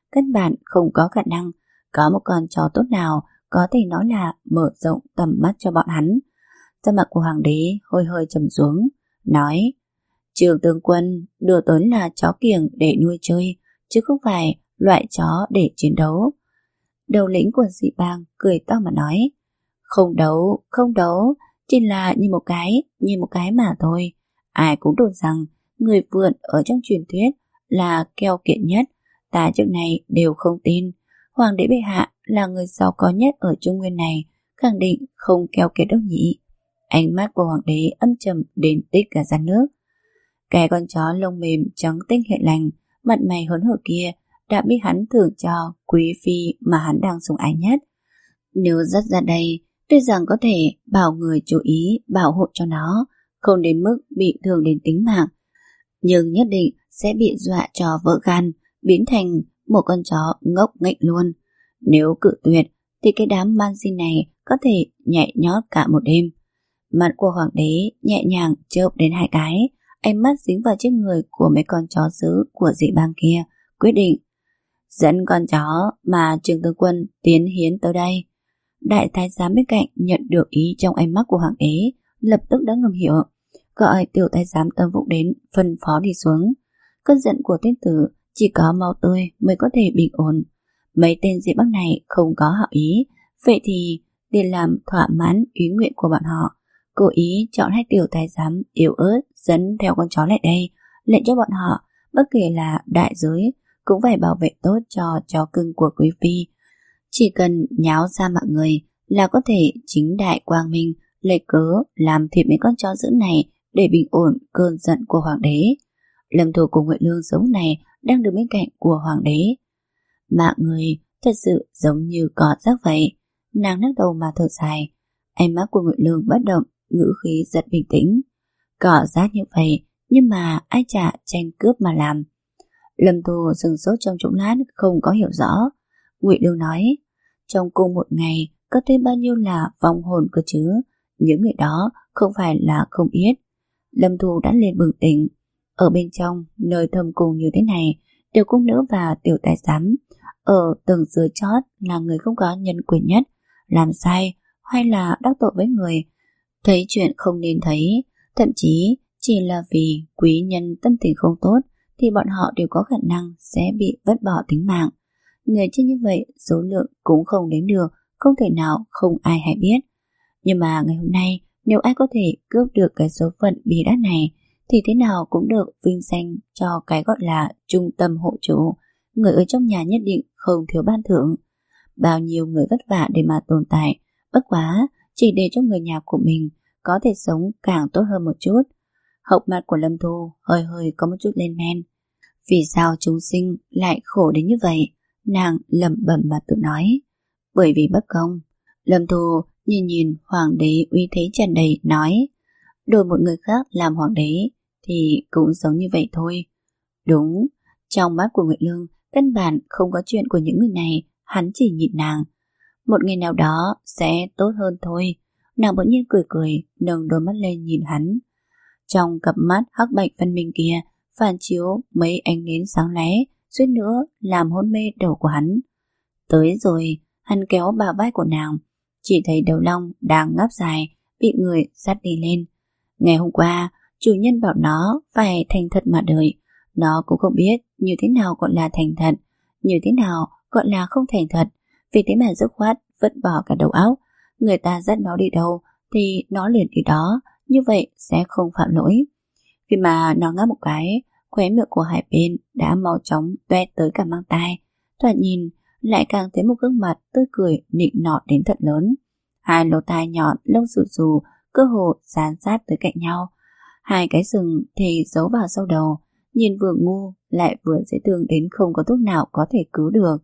căn bản không có khả năng có một con chó tốt nào có thể nói là mở rộng tầm mắt cho bọn hắn. Da mặt của hoàng đế hơi hơi trầm xuống, nói: Trường tướng quân đưa tới là chó kiểng để nuôi chơi, chứ không phải loại chó để chiến đấu. Đầu lĩnh của dị bang cười to mà nói: Không đấu, không đấu, chỉ là như một cái, như một cái mà thôi. Ai cũng đồn rằng người vượn ở trong truyền thuyết là keo kiệt nhất, ta trước này đều không tin. Hoàng đế bệ hạ là người giàu có nhất ở Trung Nguyên này, khẳng định không keo kiệt đâu nhỉ. Ánh mắt của hoàng đế âm trầm đến tích cả da nước. Cái con chó lông mềm trắng tinh hiện lành, mặt mày hớn hở kia đã bị hắn thưởng cho quý phi mà hắn đang sủng ái nhất. Nếu dắt ra đây, tuy rằng có thể bảo người chú ý bảo hộ cho nó, không đến mức bị thương đến tính mạng, nhưng nhất định sẽ bị dọa cho vỡ gan, biến thành một con chó ngốc nghếch luôn. Nếu cự tuyệt thì cái đám man xin này có thể nhảy nhót cả một đêm. Mặt của hoàng đế nhẹ nhàng chớp đến hai cái, ánh mắt dính vào chiếc người của mấy con chó dữ của dị bang kia, quyết định dẫn con chó mà Trường tướng quân tiến hiến tới đây. Đại thái giám bên cạnh nhận được ý trong ánh mắt của hoàng đế, lập tức đã ngầm hiểu, gọi tiểu thái giám Tâm Phúc đến phân phó đi xuống. Cơn giận của tiên tử chỉ có máu tươi mới có thể bình ổn. Mấy tên dị bang này không có hảo ý, vậy thì để làm thỏa mãn ý nguyện của bọn họ, cố ý chọn hai tiểu thái giám yếu ớt dẫn theo con chó lại đây, lệnh cho bọn họ bất kể là đại giới cũng phải bảo vệ tốt cho chó cưng của quý phi. Chỉ cần nháo ra mạng người là có thể chính đại quang minh lấy cớ làm thịt mấy con chó dữ này để bình ổn cơn giận của hoàng đế. Lâm Thù cùng Nguyệt Lương giống này đang đứng bên cạnh của hoàng đế. Mạng người thật sự giống như cỏ rác vậy. Nàng lắc đầu mà thở dài. Ánh mắt của Nguyệt Lương bất động, ngữ khí rất bình tĩnh. Cỏ rác như vậy, nhưng mà ai chả tranh cướp mà làm. Lâm Thù dừng sốt trong chốc lát không có hiểu rõ. Nguyệt Lương nói: Trong cùng một ngày có tới bao nhiêu là vong hồn cơ chứ? Những người đó không phải là không biết. Lâm Thù đã lên bừng tỉnh. Ở bên trong nơi thâm cung như thế này, tiểu cung nữ và tiểu tài giám ở tầng dưới chót là người không có nhân quyền nhất, làm sai hay là đắc tội với người, thấy chuyện không nên thấy, thậm chí chỉ là vì quý nhân tâm tình không tốt thì bọn họ đều có khả năng sẽ bị vứt bỏ tính mạng. Người chết như vậy số lượng cũng không đếm được, không thể nào không ai hay biết. Nhưng mà ngày hôm nay nếu ai có thể cướp được cái số phận bi đát này thì thế nào cũng được vinh danh cho cái gọi là trung tâm hộ chủ. Người ở trong nhà nhất định không thiếu ban thưởng. Bao nhiêu người vất vả để mà tồn tại, bất quá chỉ để cho người nhà của mình có thể sống càng tốt hơn một chút. Hốc mắt của Lâm Thu hơi hơi có một chút lên men. Vì sao chúng sinh lại khổ đến như vậy? Nàng lẩm bẩm mà tự nói. Bởi vì bất công. Lâm Thu nhìn nhìn hoàng đế uy thế tràn đầy nói: Đổi một người khác làm hoàng đế thì cũng giống như vậy thôi. Đúng, trong mắt của Nguyệt Lương căn bản không có chuyện của những người này, hắn chỉ nhìn nàng. Một ngày nào đó sẽ tốt hơn thôi. Nàng bỗng nhiên cười cười, nâng đôi mắt lên nhìn hắn. Trong cặp mắt hắc bạch phân minh kia phản chiếu mấy ánh nến sáng lé, suýt nữa làm hôn mê đầu của hắn. Tới rồi, hắn kéo bả vai của nàng, chỉ thấy đầu long đang ngáp dài bị người dắt đi lên. Ngày hôm qua chủ nhân bảo nó phải thành thật mà đợi. Nó cũng không biết như thế nào gọi là thành thật, như thế nào gọi là không thành thật. Vì thế mà dứt khoát vứt bỏ cả đầu óc. Người ta dắt nó đi đâu thì nó liền đi đó, như vậy sẽ không phạm lỗi. Khi mà nó ngáp một cái, khóe miệng của hai bên đã mau chóng toe tới cả mang tai. Thoạt nhìn lại càng thấy một gương mặt tươi cười nịnh nọt đến thật lớn. Hai lỗ tai nhọn lông xù xù cơ hồ dán sát tới cạnh nhau. Hai cái sừng thì giấu vào sau đầu, nhìn vừa ngu lại vừa dễ thương đến không có thuốc nào có thể cứu được.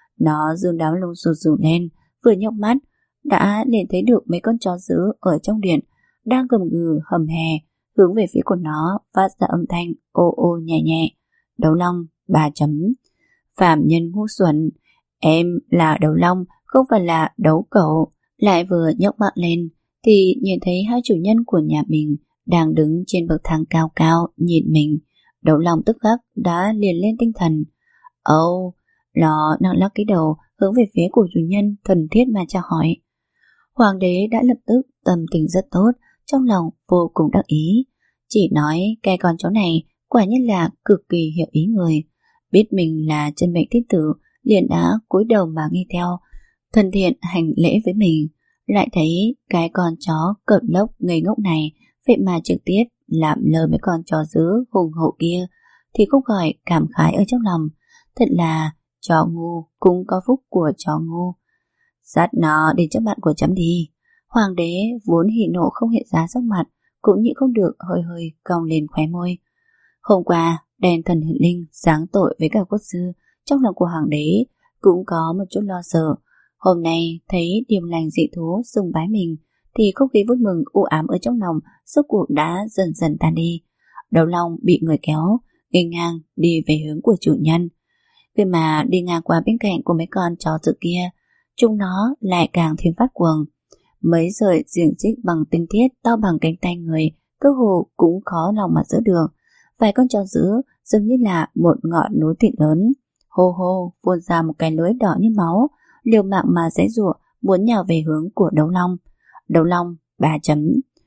Nó dương đám lông xù xù lên, vừa nhóc mắt đã liền thấy được mấy con chó dữ ở trong điện đang gầm gừ hầm hè hướng về phía của nó, phát ra âm thanh ô ô nhẹ nhẹ. Đấu Long ba chấm. Phạm nhân ngu xuẩn, em là Đấu Long không phải là Đấu Cẩu. Lại vừa nhấc mắt lên thì nhìn thấy hai chủ nhân của nhà mình đang đứng trên bậc thang cao cao nhìn mình. Đấu Long tức khắc đã liền lên tinh thần. Âu, Nó nặng lắc cái đầu hướng về phía của chủ nhân, thân thiết mà chào hỏi. Hoàng đế đã lập tức tâm tình rất tốt, trong lòng vô cùng đắc ý. Chỉ nói cái con chó này quả nhiên là cực kỳ hiểu ý người. Biết mình là chân mệnh thiên tử, liền đã cúi đầu mà nghe theo, thân thiện hành lễ với mình. Lại thấy cái con chó cợt lốc ngây ngốc này vậy mà trực tiếp làm lơ mấy con chó dữ hùng hậu kia, thì không khỏi cảm khái ở trong lòng. Thật là chó ngu cũng có phúc của chó ngu. Dắt nó đến trước mặt của chấm đi. Hoàng đế vốn hỉ nộ không hiện ra sắc mặt, cũng nhịn không được hơi hơi cong lên khóe môi. Hôm qua đèn thần hiện linh giáng tội với cả quốc sư, trong lòng của hoàng đế cũng có một chút lo sợ. Hôm nay thấy điềm lành dị thú sùng bái mình, thì không khí vui mừng u ám ở trong lòng rốt cuộc đã dần dần tan đi. Đầu lòng bị người kéo nghênh ngang đi về hướng của chủ nhân. Khi mà đi ngang qua bên cạnh của mấy con chó dữ kia, chúng nó lại càng thêm phát cuồng. Mấy sợi xiềng xích bằng tinh thiết to bằng cánh tay người, cơ hồ cũng khó lòng mà giữ được. Vài con chó dữ giống như là một ngọn núi thịt lớn, hô hô phun ra một cái lưới đỏ như máu, liều mạng mà giãy giụa muốn nhào về hướng của Đấu Long. Đấu Long ba chấm.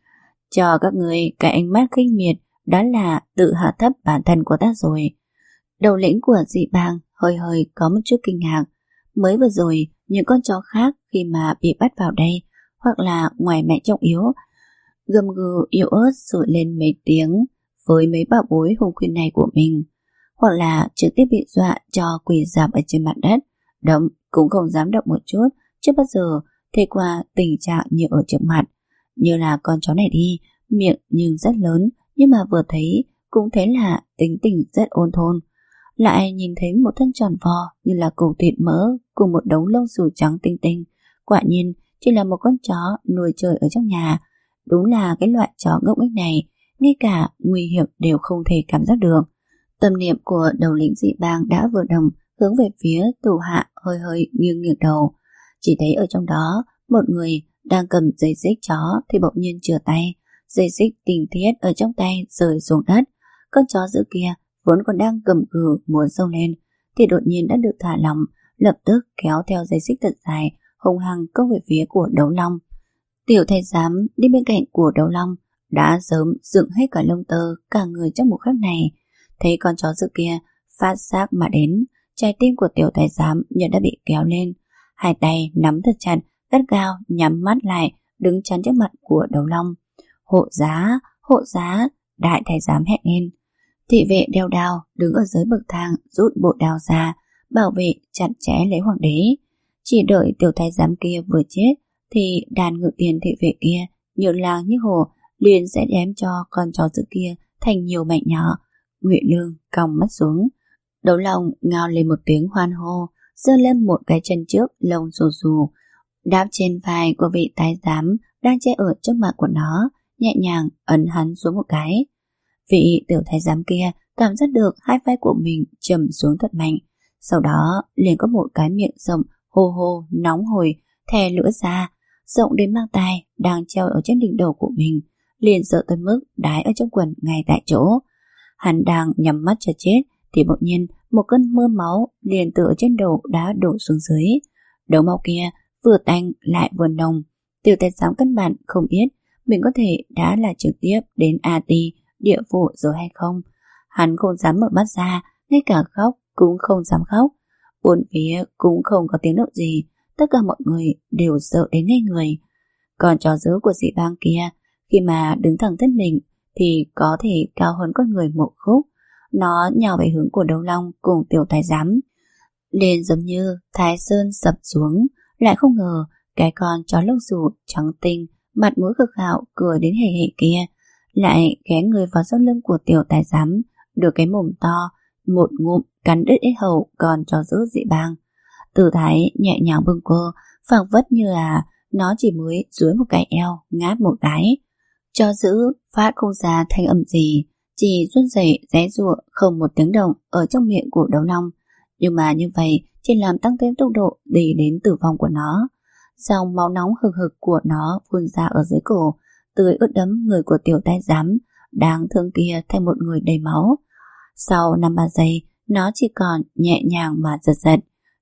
Cho các người cái ánh mắt khinh miệt, đó là tự hạ thấp bản thân của ta rồi. Đầu lĩnh của dị bang hơi hơi có một chút kinh ngạc. Mới vừa rồi những con chó khác khi mà bị bắt vào đây, hoặc là ngoài mạnh trọng yếu, gầm gừ yếu ớt sủi lên mấy tiếng với mấy bảo bối hung khuyên này của mình, hoặc là trực tiếp bị dọa cho quỳ rạp ở trên mặt đất, động cũng không dám động một chút, chưa bao giờ thấy qua tình trạng như ở trước mặt. Như là con chó này đi, miệng nhưng rất lớn, nhưng mà vừa thấy cũng thấy là tính tình rất ôn thôn. Lại nhìn thấy một thân tròn vo như là củ thịt mỡ cùng một đống lông xù trắng tinh tinh, quả nhiên chỉ là một con chó nuôi chơi ở trong nhà. Đúng là cái loại chó ngốc nghếch này, ngay cả nguy hiểm đều không thể cảm giác được. Tâm niệm của đầu lĩnh dị bang đã vừa động, hướng về phía tù hạ hơi hơi nghiêng nghiêng đầu. Chỉ thấy ở trong đó một người đang cầm dây xích chó thì bỗng nhiên chừa tay, dây xích tinh thiết ở trong tay rơi xuống đất. Con chó dữ kia vốn còn đang gầm gừ muốn xông lên, thì đột nhiên đã được thả lỏng, lập tức kéo theo dây xích thật dài, hung hăng công về phía của Đấu Long. Tiểu thái giám đi bên cạnh của Đấu Long đã sớm dựng hết cả lông tơ cả người trong một khắc này. Thấy con chó dữ kia phát giác mà đến, trái tim của tiểu thái giám nhận đã bị kéo lên, hai tay nắm thật chặt, gắt gao nhắm mắt lại, đứng chắn trước mặt của Đấu Long. Hộ giá, hộ giá, đại thái giám hét lên. Thị vệ đeo đao đứng ở dưới bậc thang rút bộ đao ra, bảo vệ chặt chẽ lấy hoàng đế. Chỉ đợi tiểu thái giám kia vừa chết thì đàn ngự tiền thị vệ kia như làng như hồ liền sẽ đem cho con chó dữ kia thành nhiều mảnh nhỏ. Ngụy Lương còng mắt xuống. Đấu Long ngao lên một tiếng hoan hô, giơ lên một cái chân trước lông xù xù, đáp trên vai của vị thái giám đang che ở trước mặt của nó, nhẹ nhàng ấn hắn xuống một cái. Vị tiểu thái giám kia cảm giác được hai vai của mình trầm xuống thật mạnh, sau đó liền có một cái miệng rộng hô hô nóng hổi thè lưỡi ra, rộng đến mang tai đang treo ở trên đỉnh đầu của mình, liền sợ tới mức đái ở trong quần ngay tại chỗ. Hắn đang nhắm mắt cho chết thì bỗng nhiên một cơn mưa máu liền từ trên đầu đã đổ xuống dưới. Đầu máu kia vừa tanh lại vừa nồng. Tiểu thái giám căn bản không biết mình có thể đã là trực tiếp đến A Ti địa phủ rồi hay không. Hắn không dám mở mắt ra, ngay cả khóc cũng không dám khóc. Bốn phía cũng không có tiếng động gì, tất cả mọi người đều sợ đến ngây người. Còn chó dữ của dị bang kia, khi mà đứng thẳng thân mình thì có thể cao hơn con người một khúc. Nó nhào về hướng của Đấu Long cùng tiểu thái giám, liền giống như Thái Sơn sập xuống. Lại không ngờ cái con chó lông xù trắng tinh, mặt mũi cực hạo cười đến hề hề kia lại ghé người vào sau lưng của tiểu thái giám, được cái mồm to một ngụm cắn đứt yết hầu còn chó dữ dị bang. Tư thái nhẹ nhàng bâng quơ, phảng phất như là nó chỉ mới duỗi một cái eo ngáp một cái. Chó dữ phát không ra thanh âm gì, chỉ run rẩy giãy giụa không một tiếng động ở trong miệng của Đấu Long. Nhưng mà như vậy chỉ làm tăng thêm tốc độ đi đến tử vong của nó. Dòng máu nóng hừng hực của nó phun ra ở dưới cổ, tưới ướt đẫm người của tiểu thái giám đáng thương kia thành một người đầy máu. Sau năm ba giây, nó chỉ còn nhẹ nhàng mà giật giật.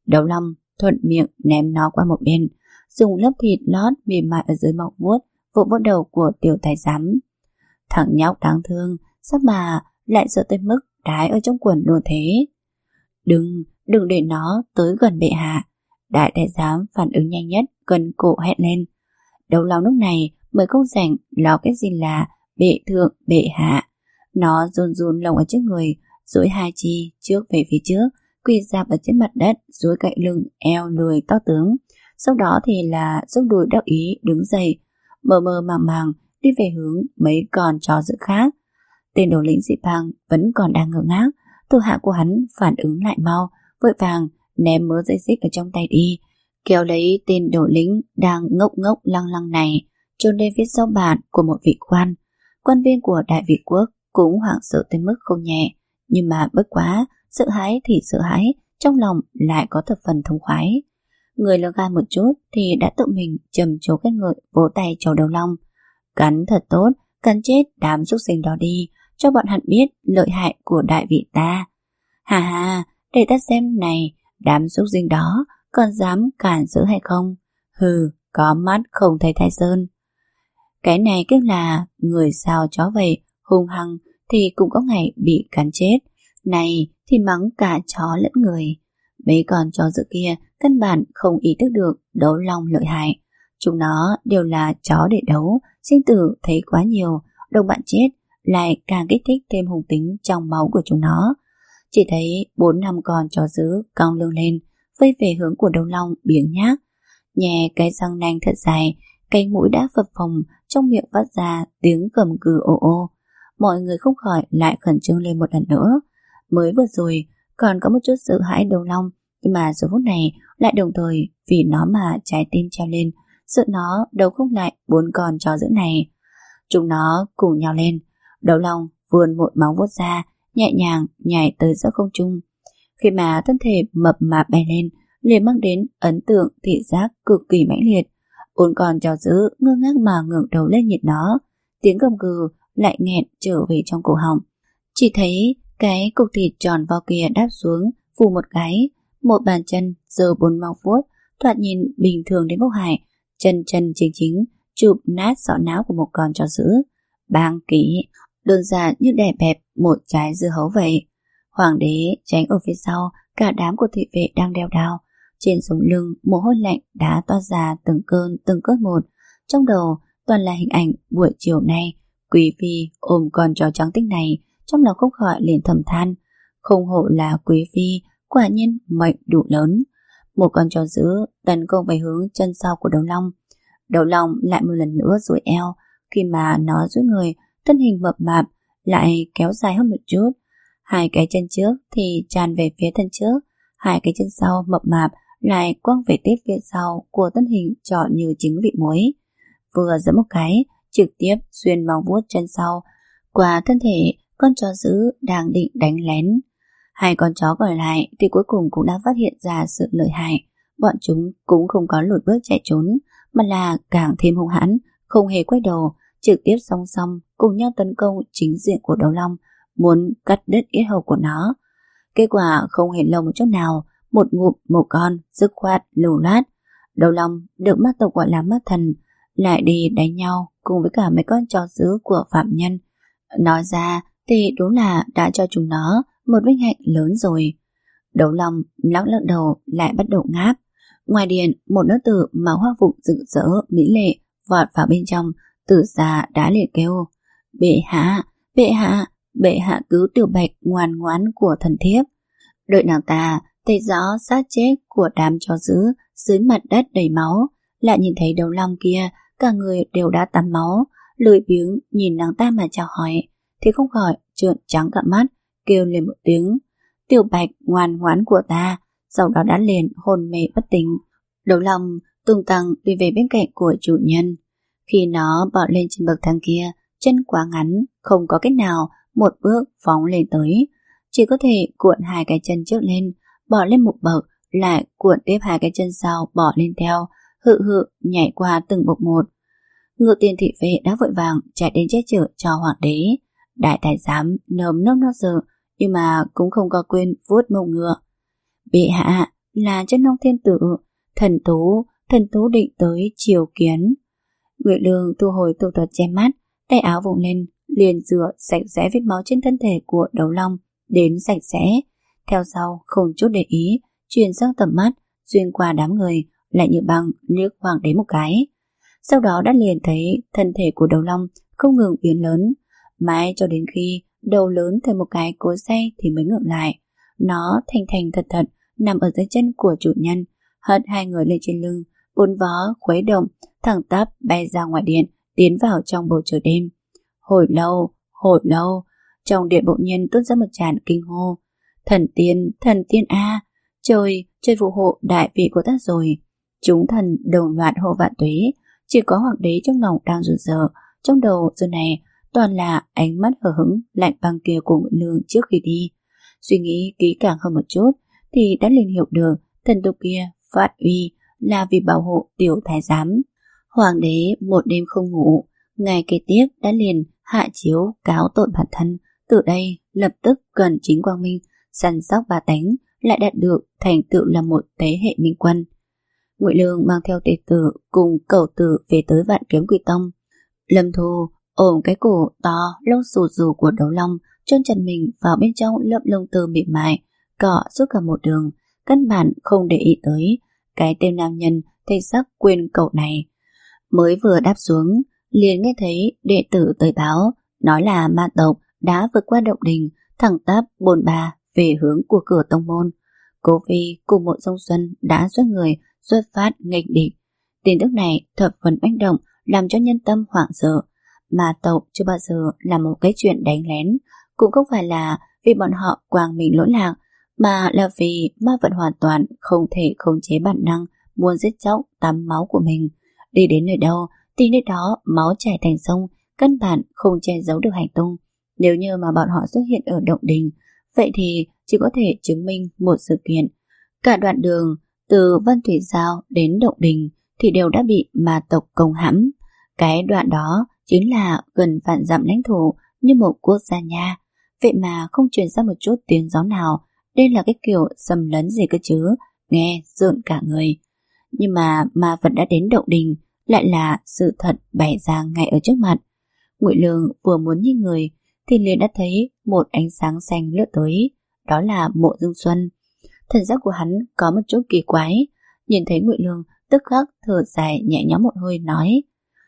Đấu Long thuận miệng ném nó qua một bên, dùng lớp thịt lót mềm mại ở dưới móng vuốt vỗ vỗ đầu của tiểu thái giám. Thằng nhóc đáng thương, sao mà lại sợ tới mức đái ở trong quần luôn thế? Đừng, đừng để nó tới gần bệ hạ. Đại thái giám phản ứng nhanh nhất, gần cổ hét lên. Đấu Long lúc này mới không rảnh lo cái gì là bệ thượng bệ hạ. Nó run run lồng ở trước người, duỗi hai chi trước về phía trước, quỳ rạp ở trên mặt đất, duỗi cạnh lưng, eo lười to tướng. Sau đó thì là dốc đùi đắc ý đứng dậy, mơ mơ màng màng đi về hướng mấy con chó dữ khác. Tên đầu lĩnh dị bang vẫn còn đang ngơ ngác. Thủ hạ của hắn phản ứng lại mau, vội vàng ném mớ dây xích ở trong tay đi, kéo lấy tên đầu lĩnh đang ngốc ngốc lăng lăng này chôn lên phía sau bàn của một vị quan. Quan viên của Đại Việt quốc cũng hoảng sợ tới mức không nhẹ, nhưng mà bất quá, sợ hãi thì sợ hãi, trong lòng lại có thập phần thống khoái. Người lơ gan một chút thì đã tự mình trầm trồ khen ngợi, vỗ tay chào Đấu Long. Cắn thật tốt, cắn chết đám súc sinh đó đi, cho bọn hắn biết lợi hại của đại vị ta. Hà hà, để ta xem này, đám súc sinh đó còn dám cản giữ hay không? Hừ, có mắt không thấy Thái Sơn. Cái này kêu là người sao chó vậy, hung hăng thì cũng có ngày bị cắn chết. Này thì mắng cả chó lẫn người. Mấy con chó dữ kia căn bản không ý thức được Đấu Long lợi hại. Chúng nó đều là chó để đấu, sinh tử thấy quá nhiều, đồng bạn chết lại càng kích thích thêm hung tính trong máu của chúng nó. Chỉ thấy bốn năm con chó dữ cong lưng lên, vây về hướng của Đấu Long biếng nhác. Nhè cái răng nanh thật dài, cánh mũi đã phập phồng, trong miệng phát ra tiếng gầm gừ ô ô. Mọi người không khỏi lại khẩn trương lên một lần nữa. Mới vừa rồi còn có một chút sợ hãi Đấu Long, nhưng mà giờ phút này lại đồng thời vì nó mà trái tim treo lên, sợ nó đấu không lại bốn con chó dữ này. Chúng nó cùng nhau lên, Đấu Long vươn một móng vuốt ra, nhẹ nhàng nhảy tới giữa không trung. Khi mà thân thể mập mạp bay lên, liền mang đến ấn tượng thị giác cực kỳ mãnh liệt. Bốn con chó dữ ngơ ngác mà ngẩng đầu lên nhìn nó, tiếng gầm gừ lại nghẹn trở về trong cổ họng. Chỉ thấy cái cục thịt tròn vo kia đáp xuống, phù một cái, một bàn chân giơ bốn móng vuốt, thoạt nhìn bình thường đến vô hại, chân chân chính chính chụp nát sọ não của một con chó dữ. Bang kỹ, đơn giản như đè bẹp một trái dưa hấu vậy. Hoàng đế tránh ở phía sau, cả đám của thị vệ đang đeo đao. Trên sống lưng, mồ hôi lạnh đã toát ra từng cơn từng cơn một. Trong đầu toàn là hình ảnh buổi chiều nay, Quý phi ôm con chó trắng tinh này, trong lòng không khỏi liền thầm than. Không hổ là Quý phi, quả nhiên mệnh đủ lớn. Một con chó dữ tấn công về hướng chân sau của Đấu Long. Đấu Long lại một lần nữa duỗi eo, khi mà nó duỗi người, thân hình mập mạp lại kéo dài hơn một chút. Hai cái chân trước thì tràn về phía thân trước, hai cái chân sau mập mạp lại quăng về tiếp phía sau của thân hình tròn như trứng vị muối. Vừa giẫm một cái, trực tiếp xuyên móng vuốt chân sau qua thân thể con chó dữ đang định đánh lén. Hai con chó còn lại thì cuối cùng cũng đã phát hiện ra sự lợi hại. Bọn chúng cũng không có lùi bước chạy trốn, mà là càng thêm hung hãn, không hề quay đầu, trực tiếp song song cùng nhau tấn công chính diện của Đấu Long, muốn cắt đứt yết hầu của nó. Kết quả không hề lâu một chút nào, một ngụm một con dứt khoát lưu loát. Đấu Long được ma tộc gọi là ma thần lại đi đánh nhau cùng với cả mấy con chó dữ của phạm nhân. Nói ra thì đúng là đã cho chúng nó một vinh hạnh lớn rồi. Đấu Long lắc lắc đầu lại bắt đầu ngáp. Ngoài điện, một nữ tử màu hoa phục rực rỡ mỹ lệ vọt vào bên trong. Tử già đã liệt kêu: Bệ hạ, bệ hạ, bệ hạ cứu Tiểu Bạch ngoan ngoãn của thần thiếp. Đợi nàng ta thấy rõ xác chết của đám chó dữ dưới mặt đất đầy máu, lại nhìn thấy Đấu Long kia cả người đều đã tắm máu, lười biếng nhìn nàng ta mà chào hỏi, thì không khỏi trợn trắng cả mắt, kêu lên một tiếng: Tiểu Bạch ngoan ngoãn của ta. Sau đó đã liền hôn mê bất tỉnh. Đấu Long tung tăng đi về bên cạnh của chủ nhân. Khi nó bò lên trên bậc thang kia, chân quá ngắn, không có cách nào một bước phóng lên tới, chỉ có thể cuộn hai cái chân trước lên, bỏ lên một bậc, lại cuộn tiếp hai cái chân sau bỏ lên theo, hự hự nhảy qua từng bậc một. Ngự tiền thị vệ đã vội vàng chạy đến che chở cho hoàng đế. Đại thái giám nơm nớp nó giờ, nhưng mà cũng không có quên vuốt mông ngựa. Bệ hạ, là chân long thiên tử, thần tú, thần tú định tới triều kiến. Ngụy Lương thu hồi thủ thuật che mắt, tay áo vùng lên, liền rửa sạch sẽ vết máu trên thân thể của Đấu Long đến sạch sẽ. Theo sau không chút để ý, truyền sang tầm mắt, xuyên qua đám người, lại như băng liếc hoàng đế một cái. Sau đó đã liền thấy thân thể của Đấu Long không ngừng biến lớn, mãi cho đến khi đầu lớn thành một cái cối xay thì mới ngừng lại. Nó thành thành thật thật nằm ở dưới chân của chủ nhân, hất hai người lên trên lưng, bốn vó khuấy động, thẳng tắp bay ra ngoài điện, tiến vào trong bầu trời đêm. Hồi lâu, hồi lâu, trong điện bỗng nhiên tuôn ra một tràng kinh hô. Thần tiên, thần tiên a, trời, trời phù hộ đại vị của ta rồi. Chúng thần đồng loạt hộ vạn tuế, chỉ có hoàng đế trong lòng đang run rợn, trong đầu giờ này toàn là ánh mắt hờ hững lạnh băng kia của Ngụy Lương trước khi đi. Suy nghĩ kỹ càng hơn một chút thì đã liền hiểu được thần tục kia phát uy là vì bảo hộ tiểu thái giám. Hoàng đế một đêm không ngủ, ngày kế tiếp đã liền hạ chiếu cáo tội bản thân, từ đây lập tức cần chính quang minh, săn sóc ba tánh, lại đạt được thành tựu là một thế hệ minh quân. Ngụy Lương mang theo tề tử cùng cẩu tử về tới Vạn Kiếm Quy Tông. Lâm Thu ôm cái cổ to lông xù xù của Đấu Long, chôn chân mình vào bên trong lớp lông tơ mịn mại, cọ suốt cả một đường, căn bản không để ý tới cái tên nam nhân thay sắc quên cậu này. Mới vừa đáp xuống, liền nghe thấy đệ tử tới báo, nói là ma tộc đã vượt qua động đình, thẳng tắp bồn bà về hướng của cửa tông môn. Cố Phi cùng Mộ Dung Xuân đã xuất người xuất phát nghênh địch. Tin tức này thập phần oanh động, làm cho nhân tâm hoảng sợ. Ma tộc chưa bao giờ là một cái chuyện đánh lén, cũng không phải là vì bọn họ quàng mình lỗi lạc, mà là vì ma vật hoàn toàn không thể khống chế bản năng muốn giết chóc tắm máu của mình. Đi đến nơi đâu thì nơi đó máu chảy thành sông, căn bản không che giấu được hành tung. Nếu như mà bọn họ xuất hiện ở động đình, vậy thì chỉ có thể chứng minh một sự kiện. Cả đoạn đường từ Vân Thủy Giao đến động đình thì đều đã bị ma tộc công hãm. Cái đoạn đó chính là gần vạn dặm lãnh thổ như một quốc gia nha. Vậy mà không truyền ra một chút tiếng gió nào. Đây là cái kiểu xâm lấn gì cơ chứ, nghe rợn cả người. Nhưng mà ma vật đã đến động đình, lại là sự thật bày ra ngay ở trước mặt. Ngụy Lương vừa muốn nhìn người thì liền đã thấy một ánh sáng xanh lướt tới, đó là Mộ Dung Xuân. Thần giác của hắn có một chút kỳ quái, nhìn thấy Ngụy Lương tức khắc thở dài nhẹ nhõm một hơi nói: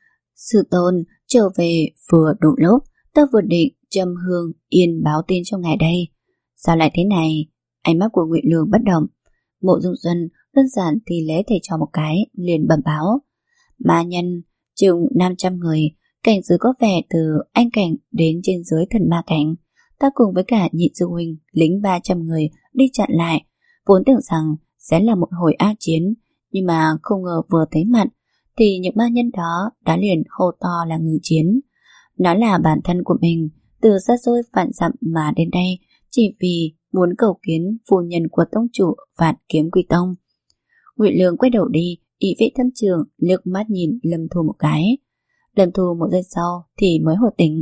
Sư tôn trở về vừa đủ lúc, ta vừa định châm hương yên báo tin cho ngài đây. Sao lại thế này? Ánh mắt của Ngụy Lương bất động. Mộ Dung Xuân đơn giản thì lễ thầy cho một cái, liền bẩm báo: Ma nhân chừng năm trăm người, cảnh giới có vẻ từ anh cảnh đến trên dưới thần ma cảnh. Ta cùng với cả nhị sư huynh lính ba trăm người đi chặn lại, vốn tưởng rằng sẽ là một hồi ác chiến, nhưng mà không ngờ vừa thấy mặt thì những ma nhân đó đã liền hô to là ngừng chiến. Nói là bản thân của mình từ xa xôi vạn dặm mà đến đây chỉ vì muốn cầu kiến phu nhân của tông chủ Vạn Kiếm Quy Tông. Ngụy Lương quay đầu đi, ý vị thâm trường liếc mắt nhìn Lâm Thu một cái. Lâm Thu một giây sau thì mới hồi tỉnh.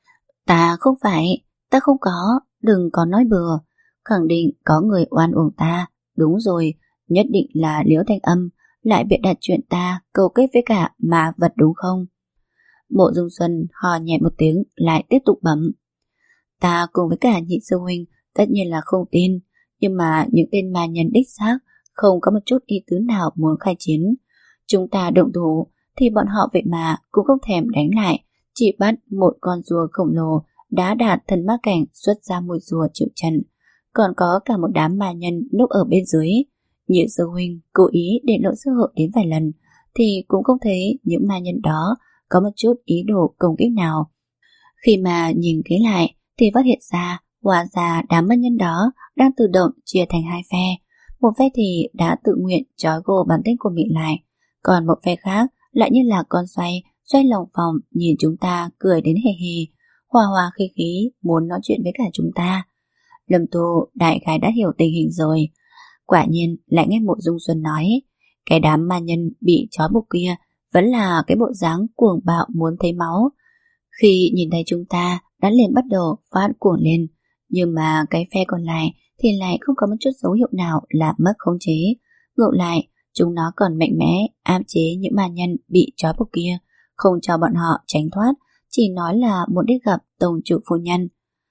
Ta không phải, ta không có, đừng có nói bừa. Khẳng định có người oan uổng ta. Đúng rồi, nhất định là Liễu Thanh Âm lại bịa đặt chuyện ta cầu kết với cả ma vật đúng không? Mộ Dung Xuân hò nhẹ một tiếng lại tiếp tục bấm. Ta cùng với cả nhị sư huynh tất nhiên là không tin, nhưng mà những tên ma nhân đích xác không có một chút ý tứ nào muốn khai chiến. Chúng ta động thủ thì bọn họ vậy mà cũng không thèm đánh lại, chỉ bắt một con rùa khổng lồ đã đạt thần ma cảnh xuất ra mùi rùa chịu trận. Còn có cả một đám ma nhân núp ở bên dưới. Nhị sư huynh cố ý để lộ sơ hở đến vài lần thì cũng không thấy những ma nhân đó có một chút ý đồ công kích nào. Khi mà nhìn kỹ lại thì phát hiện ra hóa ra đám ma nhân đó đang tự động chia thành hai phe. Một phe thì đã tự nguyện trói gô bản tính của mình lại, còn một phe khác lại như là con xoay xoay lòng vòng nhìn chúng ta cười đến hề hề, hòa hòa khí khí muốn nói chuyện với cả chúng ta. Lâm Tô đại khái đã hiểu tình hình rồi. Quả nhiên lại nghe Mộ Dung Xuân nói, cái đám ma nhân bị trói buộc kia vẫn là cái bộ dáng cuồng bạo muốn thấy máu. Khi nhìn thấy chúng ta đã liền bắt đầu phát cuồng lên, Nhưng mà cái phe còn lại thì lại không có một chút dấu hiệu nào là mất khống chế. Ngược lại, chúng nó còn mạnh mẽ áp chế những ma nhân bị trói buộc kia, không cho bọn họ tránh thoát, chỉ nói là muốn đi gặp tông chủ phu nhân.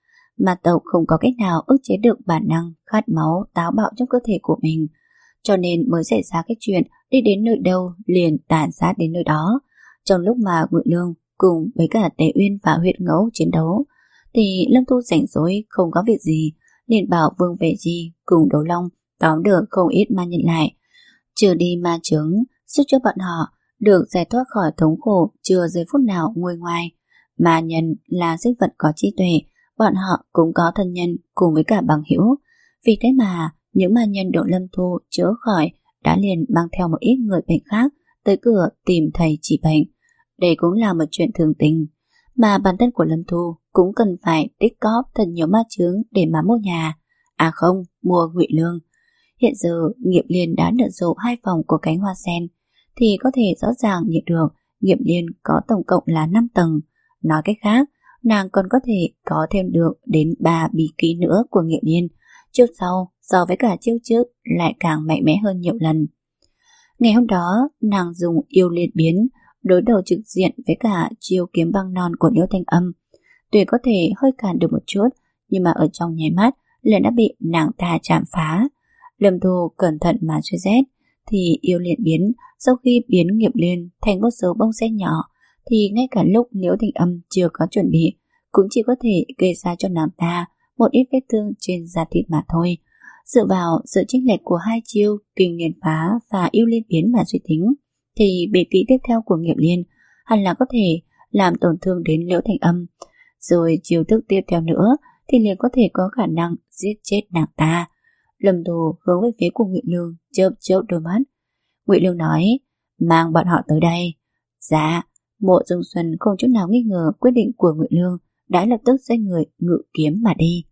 Ma tộc không có cách nào ức chế được bản năng khát máu táo bạo trong cơ thể của mình, cho nên mới xảy ra cái chuyện đi đến nơi đâu liền tàn sát đến nơi đó. Trong lúc mà Ngụy Lương cùng với cả Tế Uyên và Huyết Ngẫu chiến đấu, thì Lâm Thu rảnh rỗi không có việc gì, liền bảo Vương Vệ Chi cùng Đấu Long tóm được không ít ma nhân lại, trừ đi ma chứng, giúp cho bọn họ được giải thoát khỏi thống khổ chưa giây phút nào nguôi ngoai. Ma nhân là sinh vật có trí tuệ, bọn họ cũng có thân nhân cùng với cả bằng hữu, vì thế mà những ma nhân được Lâm Thu chữa khỏi đã liền mang theo một ít người bệnh khác tới cửa tìm thầy trị bệnh. Đây cũng là một chuyện thường tình, mà bản thân của Lâm Thu cũng cần phải tích cóp thật nhiều ma chướng để mà mua nhà, à không, mua Ngụy Lương. Hiện giờ Nghiệp Liên đã nở rộ hai phòng của cánh hoa sen, thì có thể rõ ràng nhận được Nghiệp Liên có tổng cộng là năm tầng. Nói cách khác, nàng còn có thể có thêm được đến ba bí kỹ nữa của Nghiệp Liên, chiêu sau so với cả chiêu trước lại càng mạnh mẽ hơn nhiều lần. Ngày hôm đó, nàng dùng yêu liên biến đối đầu trực diện với cả chiêu kiếm băng non của Liễu Thanh Âm. Tuy có thể hơi cản được một chút, nhưng mà ở trong nháy mắt liền đã bị nàng ta chạm phá. Lâm Thu cẩn thận mà suy xét, thì yêu liên biến sau khi biến Nghiệp Liên thành một số bông sen nhỏ, thì ngay cả lúc Liễu Thanh Âm chưa có chuẩn bị, cũng chỉ có thể gây ra cho nàng ta một ít vết thương trên da thịt mà thôi. Dựa vào sự chênh lệch của hai chiêu kinh nghiền phá và yêu liên biến mà suy tính, thì bí kỹ tiếp theo của Nghiệp Liên hẳn là có thể làm tổn thương đến Liễu Thanh Âm, rồi chiêu thức tiếp theo nữa thì liền có thể có khả năng giết chết nàng ta. Lâm Thu hướng về phía của Ngụy Lương chớp chớp đôi mắt. Ngụy Lương nói, mang bọn họ tới đây. Dạ. Mộ Dung Xuân không chút nào nghi ngờ quyết định của Ngụy Lương, đã lập tức xoay người ngự kiếm mà đi.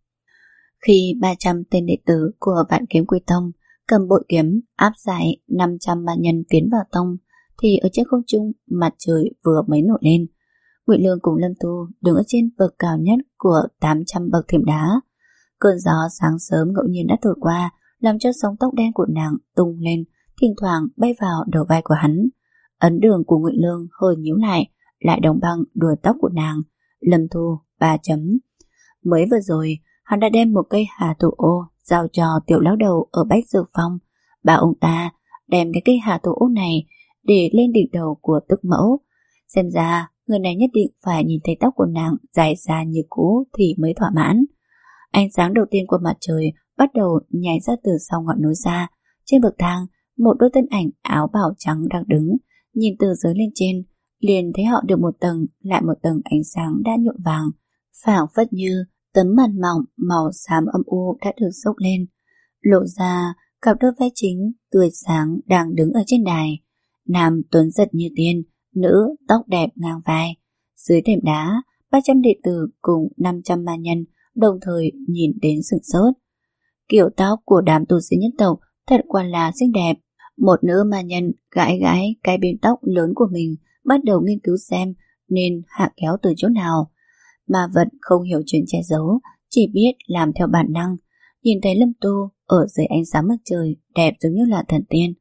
Khi ba trăm tên đệ tử của Vạn Kiếm Quy Tông cầm bội kiếm áp giải năm trăm ma nhân tiến vào tông, thì ở trên không trung mặt trời vừa mới nổi lên. Ngụy Lương cùng Lâm Thu đứng ở trên bậc cao nhất của tám trăm bậc thềm đá. Cơn gió sáng sớm ngẫu nhiên đã thổi qua, làm cho sóng tóc đen của nàng tung lên, thỉnh thoảng bay vào đầu vai của hắn. Ấn đường của Ngụy Lương hơi nhíu lại, lại đóng băng đuôi tóc của nàng. Lâm Thu ba chấm. Mới vừa rồi hắn đã đem một cây hà thủ ô giao cho tiểu lão đầu ở Bách Dược Phong, bảo ông ta đem cái cây hà thủ ô này để lên đỉnh đầu của Tức Mẫu. Xem ra người này nhất định phải nhìn thấy tóc của nàng dài ra như cũ thì mới thỏa mãn. Ánh sáng đầu tiên của mặt trời bắt đầu nhảy ra từ sau ngọn núi ra. Trên bậc thang, một đôi thân ảnh áo bào trắng đang đứng, nhìn từ dưới lên trên, liền thấy họ được một tầng lại một tầng ánh sáng đã nhuộm vàng, phảng phất như tấm màn mỏng màu xám âm u đã được xốc lên, lộ ra cặp đôi vai chính tươi sáng đang đứng ở trên đài. Nam tuấn giật như tiên, nữ tóc đẹp ngang vai. Dưới thềm đá, ba trăm đệ tử cùng năm trăm ma nhân đồng thời nhìn đến sửng sốt. Kiểu tóc của đám tu sĩ nhân tộc thật quả là xinh đẹp. Một nữ ma nhân gãi gãi cái biên tóc lớn của mình, bắt đầu nghiên cứu xem nên hạ kéo từ chỗ nào. Ma vật không hiểu chuyện che giấu, chỉ biết làm theo bản năng. Nhìn thấy Lâm Tu ở dưới ánh sáng mặt trời đẹp giống như là thần tiên,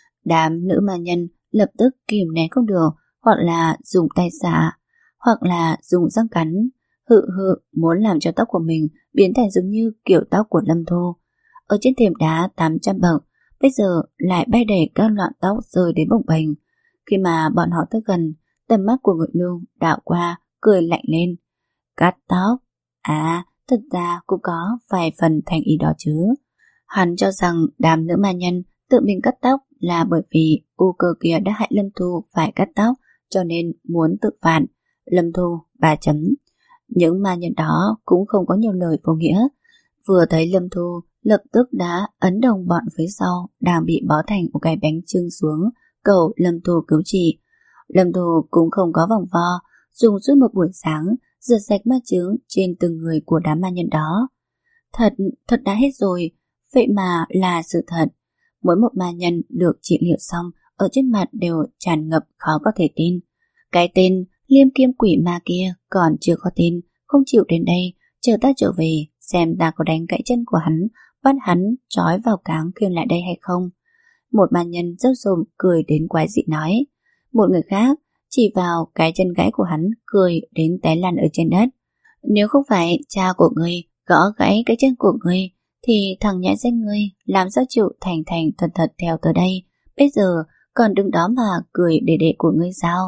đám nữ ma nhân lập tức kìm nén không được, hoặc là dùng tay xả, hoặc là dùng răng cắn, hự hự muốn làm cho tóc của mình biến thành giống như kiểu tóc của Lâm Thu. Ở trên thềm đá tám trăm bậc, bây giờ lại bay đầy các loạn tóc rơi đến bồng bềnh. Khi mà bọn họ tới gần, tầm mắt của Ngụy Lương đảo qua, cười lạnh lên. Cắt tóc? À, thực ra cũng có vài phần thành ý đó chứ. Hắn cho rằng đám nữ ma nhân tự mình cắt tóc là bởi vì u cơ kia đã hại Lâm Thu phải cắt tóc, cho nên muốn tự phản. Lâm Thu ba chấm. Những ma nhân đó cũng không có nhiều lời vô nghĩa, vừa thấy Lâm Thu lập tức đã ấn đồng bọn phía sau đang bị bó thành một cái bánh chưng xuống, cầu Lâm Thu cứu trị. Lâm Thu cũng không có vòng vo, dùng suốt một buổi sáng rửa sạch ma chướng trên từng người của đám ma nhân đó. Thật, thật đã hết rồi, vậy mà là sự thật. Mỗi một ma nhân được trị liệu xong, ở trên mặt đều tràn ngập khó có thể tin. Cái tên Liêm Kiêm Quỷ Ma kia còn chưa có tin, không chịu đến đây, chờ ta trở về xem ta có đánh gãy chân của hắn, bắt hắn trói vào cáng khiêng lại đây hay không. Một ma nhân râu rồm cười đến quái dị nói. Một người khác chỉ vào cái chân gãy của hắn, cười đến té lăn ở trên đất. Nếu không phải cha của ngươi gõ gãy cái chân của ngươi, thì thằng nhãi danh ngươi làm sao chịu thành thành thật thật theo tới đây. Bây giờ còn đứng đó mà cười để đệ của ngươi sao?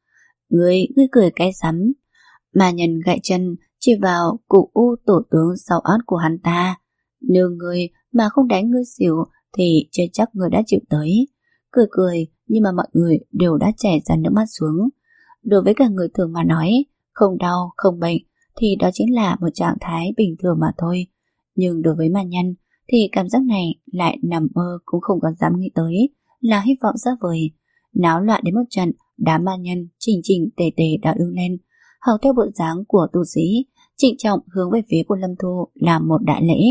Ngươi, ngươi cười cái rắm. Ma nhân gãy chân chỉ vào cụ u tổ tướng sau ót của hắn ta. Nếu ngươi mà không đánh ngươi xỉu thì chưa chắc ngươi đã chịu tới. Cười cười, nhưng mà mọi người đều đã chảy ra nước mắt xuống. Đối với cả người thường mà nói, không đau, không bệnh thì đó chính là một trạng thái bình thường mà thôi. Nhưng đối với ma nhân thì cảm giác này lại nằm mơ cũng không còn dám nghĩ tới, là hy vọng xa vời. Náo loạn đến một trận, đám ma nhân chỉnh chỉnh tề tề đã đứng lên, học theo bộ dáng của tu sĩ, trịnh trọng hướng về phía của Lâm Thu làm một đại lễ.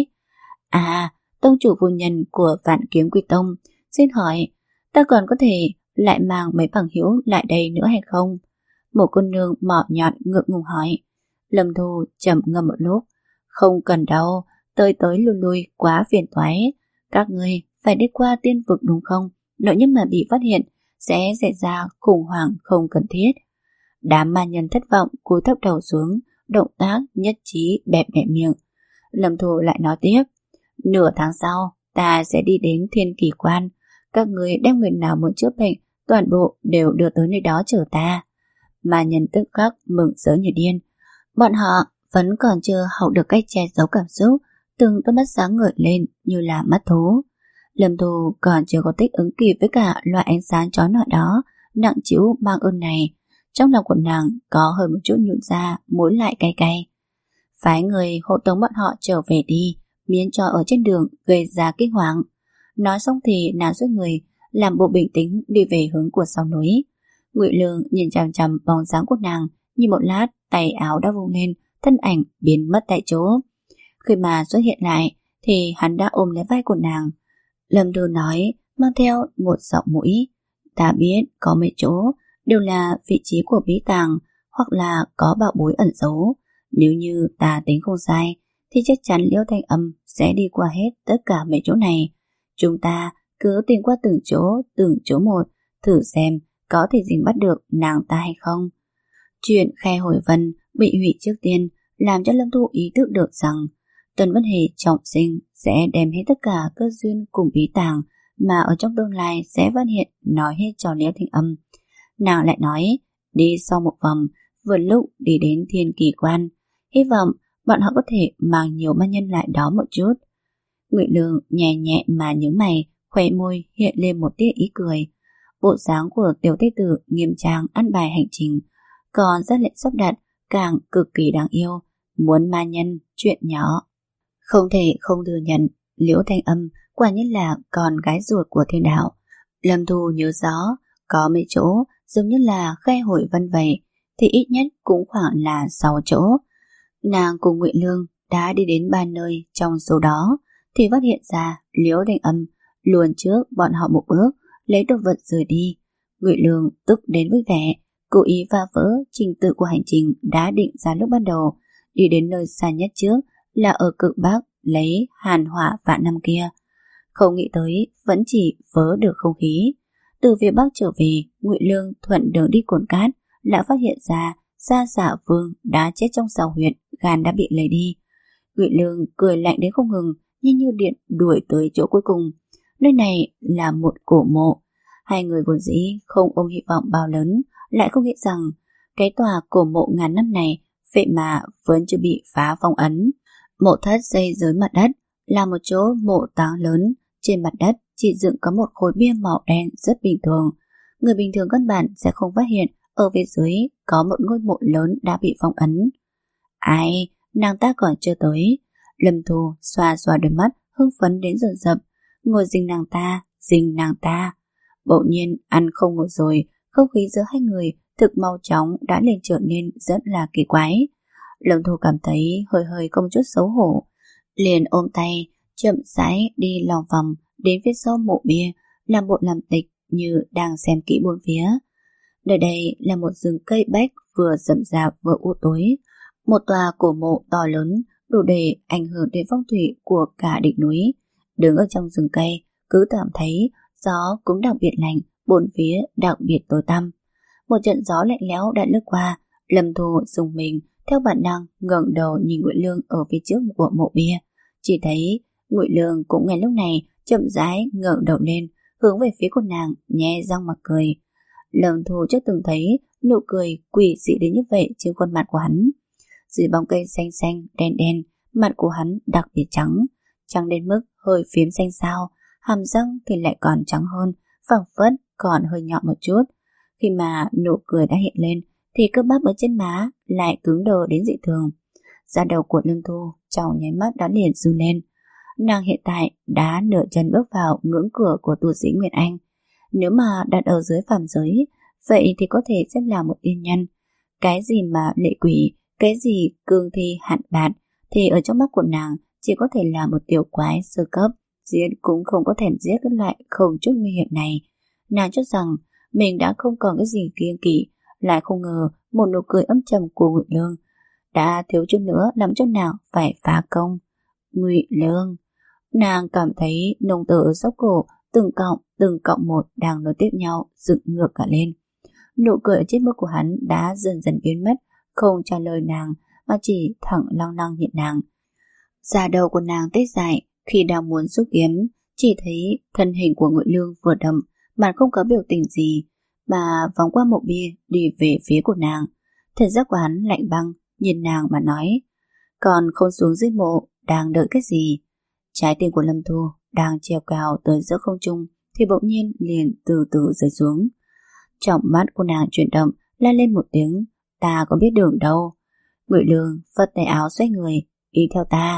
À, tông chủ phu nhân của Vạn Kiếm Quy Tông, xin hỏi ta còn có thể lại mang mấy bằng hữu lại đây nữa hay không? Một cô nương mỏ nhọn ngượng ngùng hỏi. Lâm Thu trầm ngâm một lúc. Không cần đâu, tới tới lui lui quá phiền toái. Các ngươi phải đi qua tiên vực đúng không? Nếu như mà bị phát hiện sẽ xảy ra khủng hoảng không cần thiết. Đám ma nhân thất vọng cúi thấp đầu xuống, động tác nhất trí bẹp bẹp miệng. Lâm Thu lại nói tiếp. Nửa tháng sau ta sẽ đi đến Thiên Kỳ Quan. Các người đem người nào muốn chữa bệnh, toàn bộ đều đưa tới nơi đó chờ ta. Ma nhân tức khắc mừng rỡ như điên. Bọn họ vẫn còn chưa học được cách che giấu cảm xúc, từng đôi mắt sáng ngời lên như là mắt thú. Lâm Thu còn chưa có thích ứng kịp với cả loại ánh sáng chói lọi đó, nặng trĩu mang ơn này. Trong lòng của nàng có hơi một chút nhũn ra, muốn lại cay cay. Phái người hộ tống bọn họ trở về đi, miễn cho ở trên đường gây ra kinh hoàng. Nói xong thì nàng xoay người, làm bộ bình tĩnh đi về hướng của sau núi. Ngụy Lương nhìn chằm chằm bóng dáng của nàng, nhìn một lát, tay áo đã vung lên, thân ảnh biến mất tại chỗ. Khi mà xuất hiện lại, thì hắn đã ôm lấy vai của nàng. Lâm Thu nói, mang theo một giọng mũi. Ta biết có mấy chỗ đều là vị trí của bí tàng, hoặc là có bảo bối ẩn giấu. Nếu như ta tính không sai, thì chắc chắn Liễu Thanh Âm sẽ đi qua hết tất cả mấy chỗ này. Chúng ta cứ tìm qua từng chỗ, từng chỗ một, thử xem có thể dính bắt được nàng ta hay không. Chuyện Khe Hồi Vân bị hủy trước tiên làm cho Lâm Thu ý thức được rằng Tần Vân Hề trọng sinh sẽ đem hết tất cả cơ duyên cùng bí tàng mà ở trong tương lai sẽ phát hiện, nói hết cho Liễu Thanh Âm. Nàng lại nói, đi sau một vòng, vừa lúc đi đến Thiên Kỳ Quan, hy vọng bọn họ có thể mang nhiều ma nhân lại đó một chút. Ngụy Lương nhẹ nhẹ mà nhướng mày, khóe môi hiện lên một tia ý cười. Bộ dáng của tiểu tế tử nghiêm trang ăn bài hành trình, còn rất lệnh sắp đặt, càng cực kỳ đáng yêu. Muốn ma nhân, chuyện nhỏ. Không thể không thừa nhận, Liễu Thanh Âm quả nhiên là con gái ruột của thiên đạo. Lâm Thu nhớ rõ, có mấy chỗ giống như là Khe Hồi Vân vậy, thì ít nhất cũng khoảng là sáu chỗ. Nàng cùng Ngụy Lương đã đi đến ba nơi trong số đó, thì phát hiện ra Liễu Thanh Âm luôn trước bọn họ một bước, lấy đồ vật rời đi. Ngụy Lương tức đến vui vẻ, cố ý phá vỡ trình tự của hành trình đã định ra lúc ban đầu, đi đến nơi xa nhất trước là ở cực Bắc lấy hàn hỏa vạn năm kia. Không nghĩ tới vẫn chỉ vớ được không khí. Từ phía Bắc trở về, Ngụy Lương thuận đường đi Cồn Cát đã phát hiện ra Sa Xả Vương đã chết trong xào huyệt, gan đã bị lấy đi. Ngụy Lương cười lạnh đến không ngừng, nhưng như điện đuổi tới chỗ cuối cùng. Nơi này là một cổ mộ. Hai người vốn dĩ không ôm hy vọng bao lớn, lại không nghĩ rằng cái tòa cổ mộ ngàn năm này vậy mà vẫn chưa bị phá phong ấn. Mộ thất xây dưới mặt đất là một chỗ mộ táng lớn. Trên mặt đất chỉ dựng có một khối bia màu đen rất bình thường. Người bình thường căn bản sẽ không phát hiện ở phía dưới có một ngôi mộ lớn đã bị phong ấn. Ai, nàng ta còn chưa tới. Lâm Thu xoa xoa đôi mắt, hưng phấn đến dần dập, ngồi dình nàng ta, dình nàng ta. Bỗng nhiên ăn không ngồi rồi, không khí giữa hai người thực mau chóng đã lên trở nên rất là kỳ quái. Lâm Thu cảm thấy hơi hơi có một chút xấu hổ, liền ôm tay chậm rãi đi lòng vòng đến phía sau mộ bia, làm bộ làm tịch như đang xem kỹ bốn phía. Nơi đây là một rừng cây bách vừa rậm rạp vừa u tối. Một tòa cổ mộ to lớn đủ để ảnh hưởng đến phong thủy của cả đỉnh núi. Đứng ở trong rừng cây, cứ cảm thấy gió cũng đặc biệt lạnh, bốn phía đặc biệt tối tăm. Một trận gió lạnh lẽo đã lướt qua, Lâm Thu dùng mình theo bản năng ngẩng đầu nhìn Ngụy Lương ở phía trước của mộ bia. Chỉ thấy Ngụy Lương cũng ngay lúc này chậm rãi ngẩng đầu lên, hướng về phía của nàng, nhe răng mà cười. Lâm Thu chưa từng thấy nụ cười quỷ dị đến như vậy trên khuôn mặt của hắn. Dưới bóng cây xanh xanh đen đen, mặt của hắn đặc biệt trắng, trắng đến mức hơi phiếm xanh xao, hàm răng thì lại còn trắng hơn, phảng phất còn hơi nhọn một chút. Khi mà nụ cười đã hiện lên thì cơ bắp ở trên má lại cứng đờ đến dị thường. Da đầu của Lâm Thu trong nháy mắt đã liền run lên. Nàng hiện tại đã nửa chân bước vào ngưỡng cửa của tu sĩ Nguyên Anh. Nếu mà đặt ở dưới phàm giới, vậy thì có thể xem là một tiên nhân. Cái gì mà lệ quỷ, cái gì cương thi hạn bạt, thì ở trong mắt của nàng chỉ có thể là một tiểu quái sơ cấp, giết cũng không có thèm giết cái loại không chút nguy hiểm này. Nàng cho rằng mình đã không còn cái gì kiêng kỵ, lại không ngờ một nụ cười âm trầm của Ngụy Lương đã thiếu chút nữa làm cho nàng phải phá công. Ngụy Lương, nàng cảm thấy nồng tơ ở dốc cổ từng cọng từng cọng một đang nối tiếp nhau dựng ngược cả lên. Nụ cười ở trên môi của hắn đã dần dần biến mất, không trả lời nàng mà chỉ thẳng lăng lăng nhìn nàng. Da đầu của nàng tết dại khi đang muốn rút kiếm, chỉ thấy thân hình của Ngụy Lương vừa đậm, mặt không có biểu tình gì, mà vòng qua mộ bia đi về phía của nàng. Thần giác của hắn lạnh băng nhìn nàng mà nói: còn không xuống dưới mộ, đang đợi cái gì? Trái tim của Lâm Thu đang treo cao tới giữa không trung thì bỗng nhiên liền từ từ rơi xuống. Trong mắt của nàng chuyển động, la lên một tiếng: ta có biết đường đâu. Ngụy Lương phất tay áo xoay người: đi theo ta.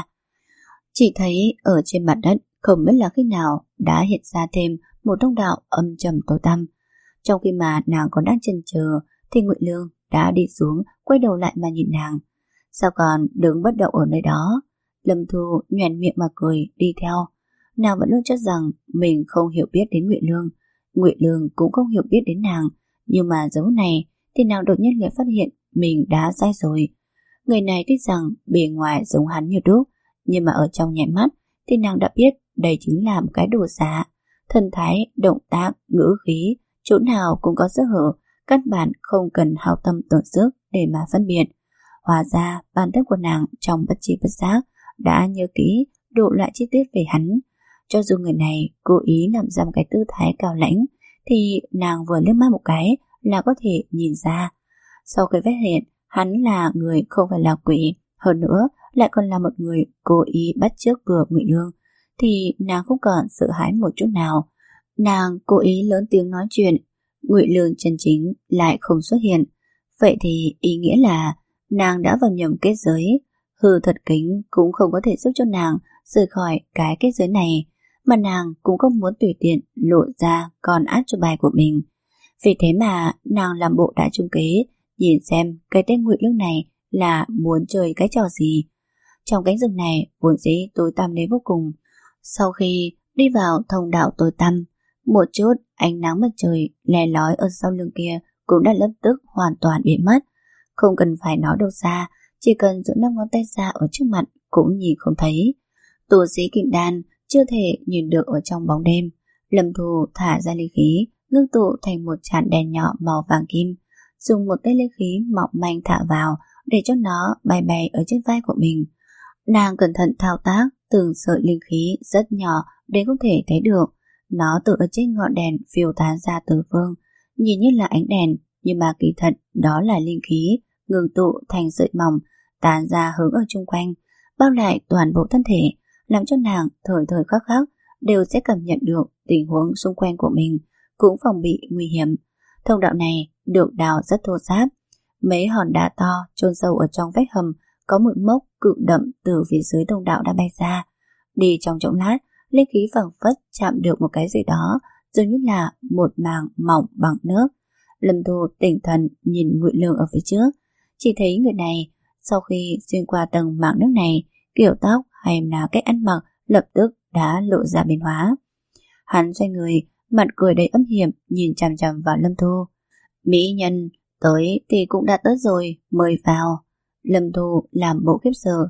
Chỉ thấy ở trên mặt đất không biết là khi nào đã hiện ra thêm một thông đạo âm trầm tối tăm. Trong khi mà nàng còn đang chần chờ thì Ngụy Lương đã đi xuống, quay đầu lại mà nhìn nàng. Sao còn đứng bất động ở nơi đó? Lâm Thu nhoẻn miệng mà cười đi theo. Nàng vẫn luôn cho rằng mình không hiểu biết đến Ngụy Lương, Ngụy Lương cũng không hiểu biết đến nàng. Nhưng mà dấu này thì nàng đột nhiên lại phát hiện mình đã sai rồi. Người này tuy rằng bề ngoài giống hắn như đúc, nhưng mà ở trong nháy mắt thì nàng đã biết đây chính là một cái đồ giả. Thần thái, động tác, ngữ khí, chỗ nào cũng có sơ hở, căn bản không cần hao tâm tổn sức để mà phân biệt. Hóa ra bản thân của nàng trong bất chi bất giác đã nhớ kỹ đủ loại chi tiết về hắn. Cho dù người này cố ý làm ra một cái tư thái cao lãnh thì nàng vừa liếc mắt một cái là có thể nhìn ra. Sau khi phát hiện hắn là người không phải là quỷ, hơn nữa lại còn là một người cố ý bắt chước vừa Ngụy Lương, thì nàng không còn sợ hãi một chút nào. Nàng cố ý lớn tiếng nói chuyện, Ngụy Lương chân chính lại không xuất hiện. Vậy thì ý nghĩa là nàng đã vào nhầm kết giới. Hư thật kính cũng không có thể giúp cho nàng rời khỏi cái kết giới này, mà nàng cũng không muốn tùy tiện lộ ra con át cho bài của mình. Vì thế mà nàng làm bộ đã trung kế, nhìn xem cái tên Ngụy Lương này là muốn chơi cái trò gì. Trong cánh rừng này vốn dĩ tối tăm đến vô cùng. Sau khi đi vào thông đạo tối tăm, một chút ánh nắng mặt trời lè lói ở sau lưng kia cũng đã lập tức hoàn toàn biến mất. Không cần phải nói đâu xa, chỉ cần duỗi năm ngón tay ra ở trước mặt cũng nhìn không thấy. Tu sĩ kim đan chưa thể nhìn được ở trong bóng đêm. Lâm Thu thả ra linh khí, ngưng tụ thành một chản đèn nhỏ màu vàng kim, dùng một tay linh khí mỏng manh thả vào để cho nó bay bay ở trên vai của mình. Nàng cẩn thận thao tác, từng sợi linh khí rất nhỏ để không thể thấy được. Nó từ ở trên ngọn đèn phiêu tán ra từ phương, nhìn như là ánh đèn, nhưng mà kỳ thật đó là linh khí ngưng tụ thành sợi mỏng, tán ra hướng ở chung quanh, bao lại toàn bộ thân thể, làm cho nàng thời thời khắc khắc đều sẽ cảm nhận được tình huống xung quanh của mình, cũng phòng bị nguy hiểm. Thông đạo này được đào rất thô ráp, mấy hòn đá to chôn sâu ở trong vách hầm, có một mốc cự đậm từ phía dưới thông đạo đã bay ra. Đi trong chốc lát, linh khí phảng phất chạm được một cái gì đó, dường như là một màng mỏng bằng nước. Lâm Thu tỉnh thần nhìn Ngụy Lương ở phía trước, chỉ thấy người này sau khi xuyên qua tầng mảng nước này, kiểu tóc hay là cách ăn mặc lập tức đã lộ ra biến hóa. Hắn xoay người, mặt cười đầy âm hiểm nhìn chằm chằm vào Lâm Thu. Mỹ nhân, tới thì cũng đã tới rồi, mời vào. Lâm Thu làm bộ khiếp sợ.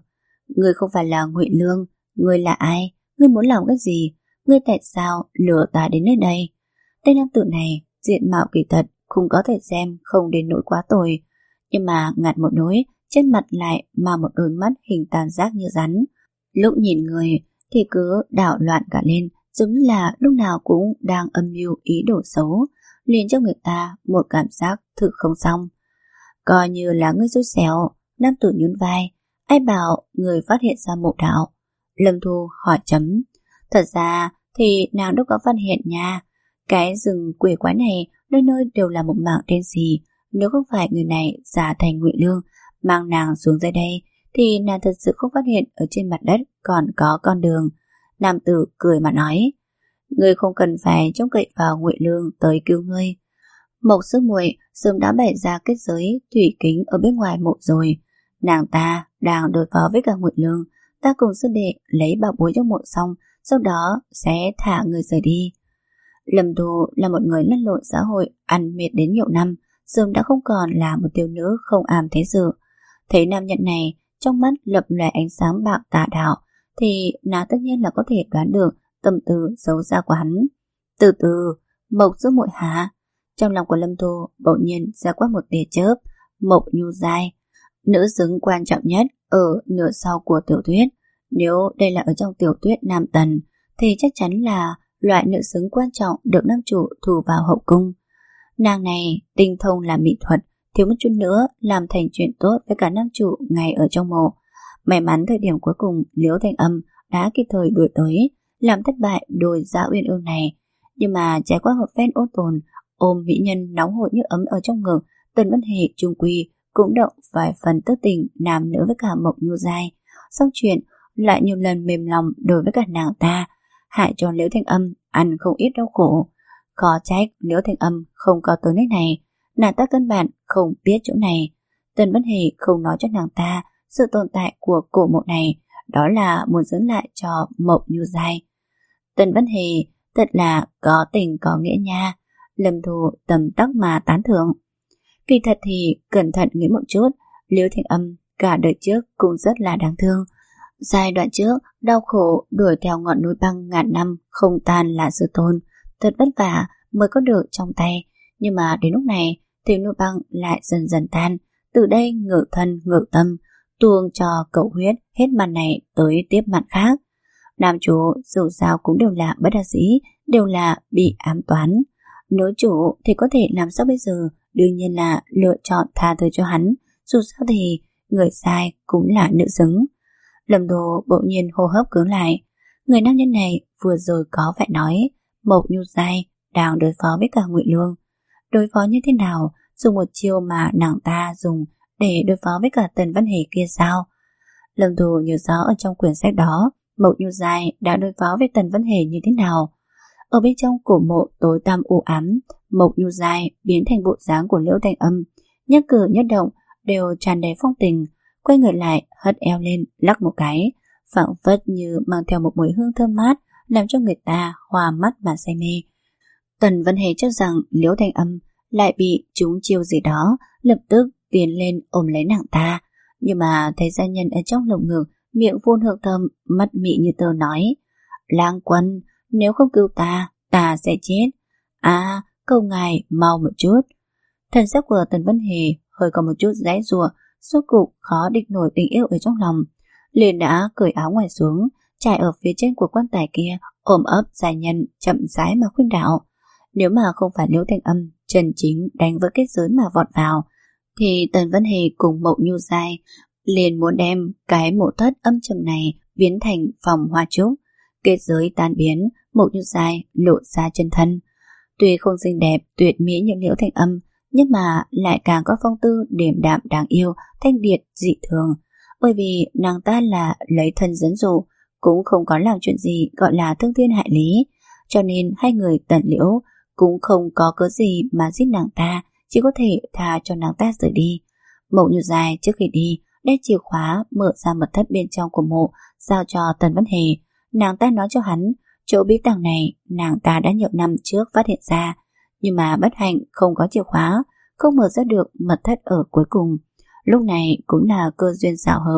Ngươi không phải là Ngụy Lương, ngươi là ai? Ngươi muốn làm cái gì? Ngươi tại sao lừa ta đến nơi đây? Tên nam tử này diện mạo kỳ thật cũng có thể xem không đến nỗi quá tồi, nhưng mà ngặt một nỗi, trên mặt lại mà một đôi mắt hình tam giác như rắn. Lúc nhìn người thì cứ đảo loạn cả lên, giống như là lúc nào cũng đang âm mưu ý đồ xấu, liền cho người ta một cảm giác thực không xong. Coi như là ngươi xui xẻo. Nam tử nhún vai. Ai bảo người phát hiện ra mộ đạo? Lâm Thu hỏi chấm. Thật ra thì nàng đâu có phát hiện nha. Cái rừng quỷ quái này nơi nơi đều là một mảng đen xì. Nếu không phải người này giả thành Ngụy Lương mang nàng xuống dưới đây thì nàng thật sự không phát hiện ở trên mặt đất còn có con đường. Nam tử cười mà nói. Ngươi không cần phải trông cậy vào Ngụy Lương tới cứu ngươi. Mộc Sức Muội sớm đã bày ra kết giới thủy kính ở bên ngoài mộ rồi. Nàng ta đang đối phó với cả Ngụy Lương. Ta cùng sư đệ lấy bảo bối trong mộ xong, sau đó sẽ thả người rời đi. Lâm Thu là một người lăn lộn xã hội, ăn mệt đến nhiều năm, sớm đã không còn là một thiếu nữ không àm thế sự. Thấy nam nhân này trong mắt lập lòe ánh sáng bạc tà đạo, thì nàng tất nhiên là có thể đoán được tâm tư xấu xa của hắn. Từ từ, Mộc Sức Muội hả? Trong lòng của Lâm Thu bỗng nhiên ra qua một tia chớp. Mộc Nhu Giai, nữ xứng quan trọng nhất ở nửa sau của tiểu thuyết. Nếu đây là ở trong tiểu thuyết Nam Tần thì chắc chắn là loại nữ xứng quan trọng được nam chủ thu vào hậu cung. Nàng này tinh thông làm mỹ thuật, thiếu một chút nữa làm thành chuyện tốt với cả nam chủ ngay ở trong mộ. May mắn thời điểm cuối cùng Liễu Thanh Âm đã kịp thời đuổi tới, làm thất bại đôi Dã Uyên Ương này. Nhưng mà trải qua một phen ôn tồn, ôm mỹ nhân nóng hổi như ấm ở trong ngực, Tần Vân Hề chung quy cũng động vài phần tức tình nam nữ với cả Mộc Nhu Giai. Xong chuyện lại nhiều lần mềm lòng đối với cả nàng ta, hại cho Liễu Thanh Âm ăn không ít đau khổ. Khó trách Liễu Thanh Âm không có tới nơi này, nàng ta căn bản không biết chỗ này. Tần Vân Hề không nói cho nàng ta sự tồn tại của cổ mộ này, đó là muốn giữ lại cho Mộc Nhu Giai. Tần Vân Hề thật là có tình có nghĩa nha. Lâm Thu tầm tắc mà tán thưởng. Kỳ thật thì cẩn thận nghĩ một chút, Liễu Thanh Âm cả đời trước cũng rất là đáng thương. Giai đoạn trước đau khổ đuổi theo ngọn núi băng ngàn năm không tan là sư tôn, thật vất vả mới có được trong tay. Nhưng mà đến lúc này thì núi băng lại dần dần tan. Từ đây ngự thân ngự tâm, tuông cho cậu huyết hết màn này tới tiếp màn khác. Nam chủ dù sao cũng đều là bất đắc dĩ, đều là bị ám toán. Nữ chủ thì có thể làm sao bây giờ? Đương nhiên là lựa chọn tha thứ cho hắn. Dù sao thì người sai cũng là nữ xứng. Lâm Đồ bỗng nhiên hô hấp cứng lại. Người nam nhân này vừa rồi có phải nói Mộc Nhu Giai đang đối phó với cả Ngụy Lương. Đối phó như thế nào? Dùng một chiêu mà nàng ta dùng để đối phó với cả Tần Văn Hề kia sao? Lâm Đồ nhớ rõ ở trong quyển sách đó Mộc Nhu Giai đã đối phó với Tần Văn Hề như thế nào. Ở bên trong cổ mộ tối tăm u ám, Mộc Nhu Giai biến thành bộ dáng của Liễu Thanh Âm, nhất cử nhất động đều tràn đầy phong tình. Quay người lại, hất eo lên, lắc một cái, phảng phất như mang theo một mùi hương thơm mát, làm cho người ta hòa mắt mà say mê. Tần Văn Hề cho rằng Liễu Thanh Âm lại bị trúng chiêu gì đó, lập tức tiến lên ôm lấy nàng ta. Nhưng mà thấy gia nhân ở trong lồng ngực, miệng phun hương thơm, mắt mị như tơ nói: Lang Quân, nếu không cứu ta, ta sẽ chết. À, cầu ngài mau một chút. Thần sắc của Tần Văn Hề hơi có một chút giãy giụa, suốt cục khó địch nổi tình yêu ở trong lòng. Liền đã cởi áo ngoài xuống, trải ở phía trên của quan tài kia, ôm ấp giai nhân chậm rãi mà khuyên đạo. Nếu mà không phải Liễu Thanh Âm chân chính đánh với kết giới mà vọt vào, thì Tần Văn Hề cùng Mộc Nhu Giai liền muốn đem cái mộ thất âm trầm này biến thành phòng hoa trúc. Kết giới tan biến, Mộc Nhu Giai lộ ra chân thân. Tuy không xinh đẹp tuyệt mỹ như Liễu Thanh Âm, nhưng mà lại càng có phong tư điềm đạm đáng yêu, thanh điệt dị thường. Bởi vì nàng ta là lấy thân dẫn dụ, cũng không có làm chuyện gì gọi là thương thiên hại lý, cho nên hai người Tần Liễu cũng không có cớ gì mà giết nàng ta, chỉ có thể tha cho nàng ta rời đi. Mộc Nhu Giai trước khi đi đem chìa khóa mở ra mật thất bên trong của mộ, giao cho Tần Văn Hề. Nàng ta nói cho hắn chỗ bí tàng này nàng ta đã nhiều năm trước phát hiện ra, nhưng mà bất hạnh không có chìa khóa, không mở ra được mật thất ở cuối cùng. Lúc này cũng là cơ duyên xảo hợp,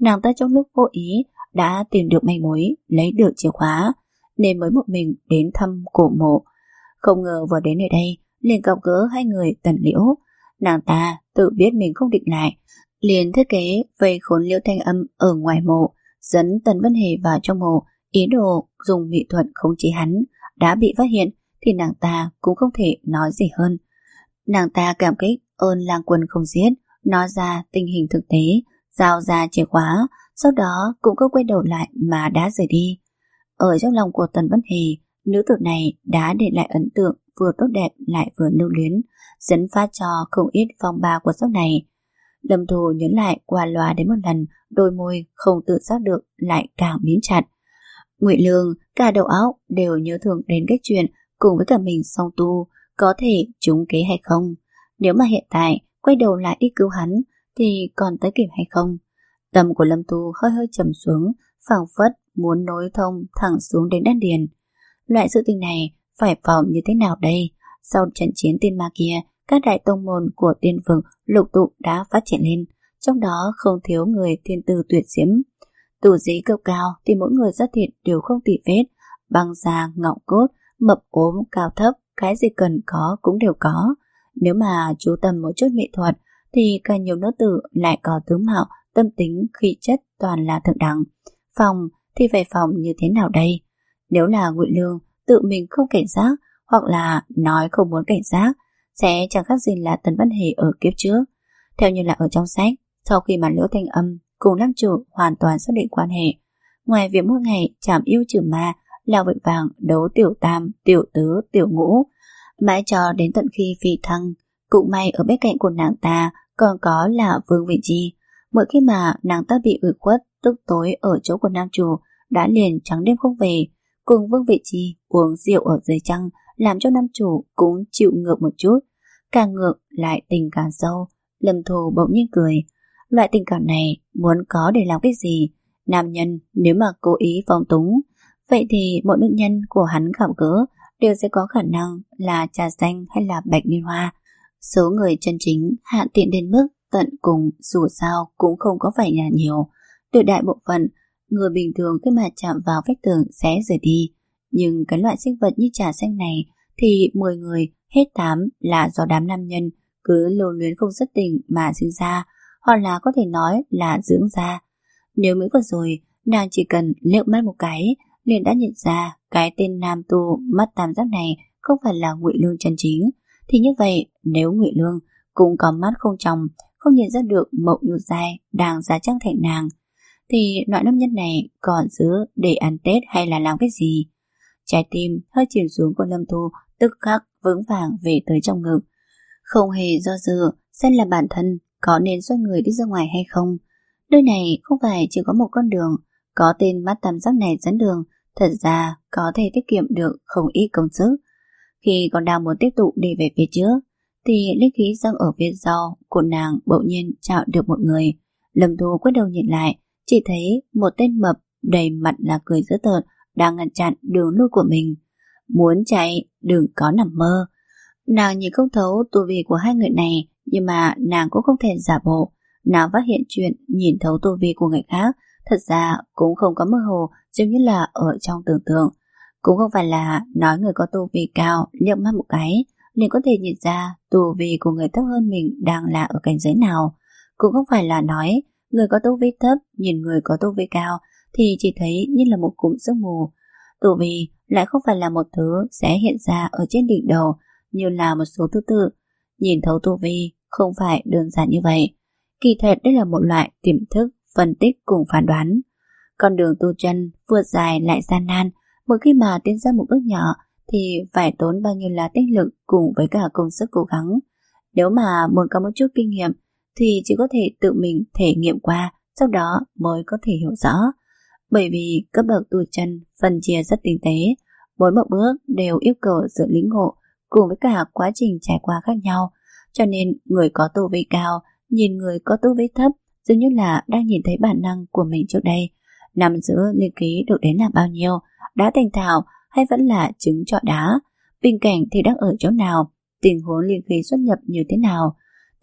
Nàng ta trong lúc vô ý đã tìm được manh mối, lấy được chìa khóa, nên mới một mình đến thăm cổ mộ. Không ngờ vừa đến nơi đây liền gặp gỡ hai người Tần Liễu. Nàng ta tự biết mình không địch lại, liền thiết kế vây khốn Liễu Thanh Âm ở ngoài mộ, dẫn Tần Vân Hề vào trong mộ, ý đồ dùng mỹ thuật khống chế hắn. Đã bị phát hiện thì nàng ta cũng không thể nói gì hơn. Nàng ta cảm kích ơn Lang Quân không giết, nói ra tình hình thực tế, giao ra chìa khóa, sau đó cũng không quay đầu lại mà đã rời đi. Ở trong lòng của Tần Vân Hề, nữ tử này đã để lại ấn tượng vừa tốt đẹp lại vừa lưu luyến, dẫn phát cho không ít phong ba của sau này. Lâm Thù nhớ lại qua loa đến một lần, đôi môi không tự giác được lại càng mím chặt. Ngụy Lương cả đầu óc đều nhớ thường đến cái chuyện cùng với cả mình song tu có thể trúng kế hay không. Nếu mà hiện tại quay đầu lại đi cứu hắn thì còn tới kịp hay không? Tâm của Lâm Tu hơi hơi trầm xuống, phảng phất muốn nối thông thẳng xuống đến đan điền. Loại sự tình này phải phòng như thế nào đây? Sau trận chiến tiên ma kia, các đại tông môn của tiên vực lục tụ đã phát triển lên, trong đó không thiếu người thiên tư tuyệt diễm. Tu sĩ cấp cao thì mỗi người da thịt đều không tì vết, băng da, ngọng cốt, mập ốm, cao thấp, cái gì cần có cũng đều có. Nếu mà chú tâm một chút nghệ thuật thì càng nhiều nữ tử lại có tướng mạo, tâm tính, khí chất toàn là thượng đẳng. Phòng thì phải phòng như thế nào đây? Nếu là Ngụy Lương tự mình không cảnh giác, hoặc là nói không muốn cảnh giác, sẽ chẳng khác gì là Tần Văn Hề ở kiếp trước. Theo như là ở trong sách, sau khi mà Liễu Thanh Âm cùng nam chủ hoàn toàn xác định quan hệ, ngoài việc mỗi ngày chảm yêu trừ ma, là vội vàng đấu tiểu tam, tiểu tứ, tiểu ngũ, mãi cho đến tận khi phi thăng. Cũng may ở bên cạnh của nàng ta còn có là Vương Vị Chi. Mỗi khi mà nàng ta bị ủy khuất tức tối ở chỗ của nam chủ, đã liền trắng đêm không về, cùng Vương Vị Chi uống rượu ở dưới trăng, làm cho nam chủ cũng chịu ngược một chút. Càng ngược lại tình càng sâu. Lâm Thù bỗng nhiên cười. Loại tình cảm này muốn có để làm cái gì? Nam nhân nếu mà cố ý phóng túng, vậy thì mỗi nữ nhân của hắn gặp gỡ đều sẽ có khả năng là trà xanh hay là bạch liên hoa. Số người chân chính hạn tiện đến mức tận cùng dù sao cũng không có phải là nhiều. Tuyệt đại bộ phận người bình thường khi mà chạm vào vách tường sẽ rời đi. Nhưng cái loại sinh vật như trà xanh này thì mười người hết tám là do đám nam nhân cứ lưu luyến không dứt tình mà sinh ra, hoặc là có thể nói là dưỡng ra. Nếu mới vừa rồi nàng chỉ cần liếc mắt một cái liền đã nhận ra cái tên nam tu mắt tam giác này không phải là Ngụy Lương chân chính, thì như vậy nếu Ngụy Lương cũng có mắt không tròng, không nhận ra được Mộng Nhu Giai đang giả trang thành nàng, thì loại nam nhân này còn giữ để ăn Tết hay là làm cái gì? Trái tim hơi chìm xuống của Lâm Tu tức khắc vững vàng về tới trong ngực, không hề do dự xem là bản thân có nên xoay người đi ra ngoài hay không. Nơi này không phải chỉ có một con đường, có tên mắt tam giác này dẫn đường, thật ra có thể tiết kiệm được không ít công sức. Khi còn đang muốn tiếp tục đi về phía trước, thì linh khí dâng ở phía sau của nàng bỗng nhiên chạm được một người. Lâm Thu quay đầu nhìn lại, chỉ thấy một tên mập đầy mặt là cười dữ tợn đang ngăn chặn đường lui của mình. Muốn chạy đừng có nằm mơ. Nàng nhìn không thấu tu vi của hai người này, nhưng mà nàng cũng không thể giả bộ. Nàng phát hiện chuyện nhìn thấu tu vi của người khác thật ra cũng không có mơ hồ giống như là ở trong tưởng tượng. Cũng không phải là nói người có tu vi cao liếc mắt một cái liền có thể nhìn ra tu vi của người thấp hơn mình đang là ở cảnh giới nào. Cũng không phải là nói người có tu vi thấp nhìn người có tu vi cao thì chỉ thấy như là một cụm sương mù. Tu vi lại không phải là một thứ sẽ hiện ra ở trên đỉnh đầu như là một số thứ tự. Nhìn thấu tu vi không phải đơn giản như vậy. Kỳ thật đây là một loại tiềm thức, phân tích cùng phán đoán. Con đường tu chân vừa dài lại gian nan, mỗi khi mà tiến ra một bước nhỏ thì phải tốn bao nhiêu là tinh lực cùng với cả công sức cố gắng. Nếu mà muốn có một chút kinh nghiệm thì chỉ có thể tự mình thể nghiệm qua, sau đó mới có thể hiểu rõ. Bởi vì cấp bậc tu chân phân chia rất tinh tế, mỗi một bước đều yêu cầu sự lĩnh ngộ cùng với cả quá trình trải qua khác nhau, cho nên người có tu vi cao nhìn người có tu vi thấp dường như là đang nhìn thấy bản năng của mình trước đây, nằm giữa linh khí được đến là bao nhiêu, đá thành thảo hay vẫn là trứng trọi đá, bình cảnh thì đang ở chỗ nào, tình huống linh khí xuất nhập như thế nào.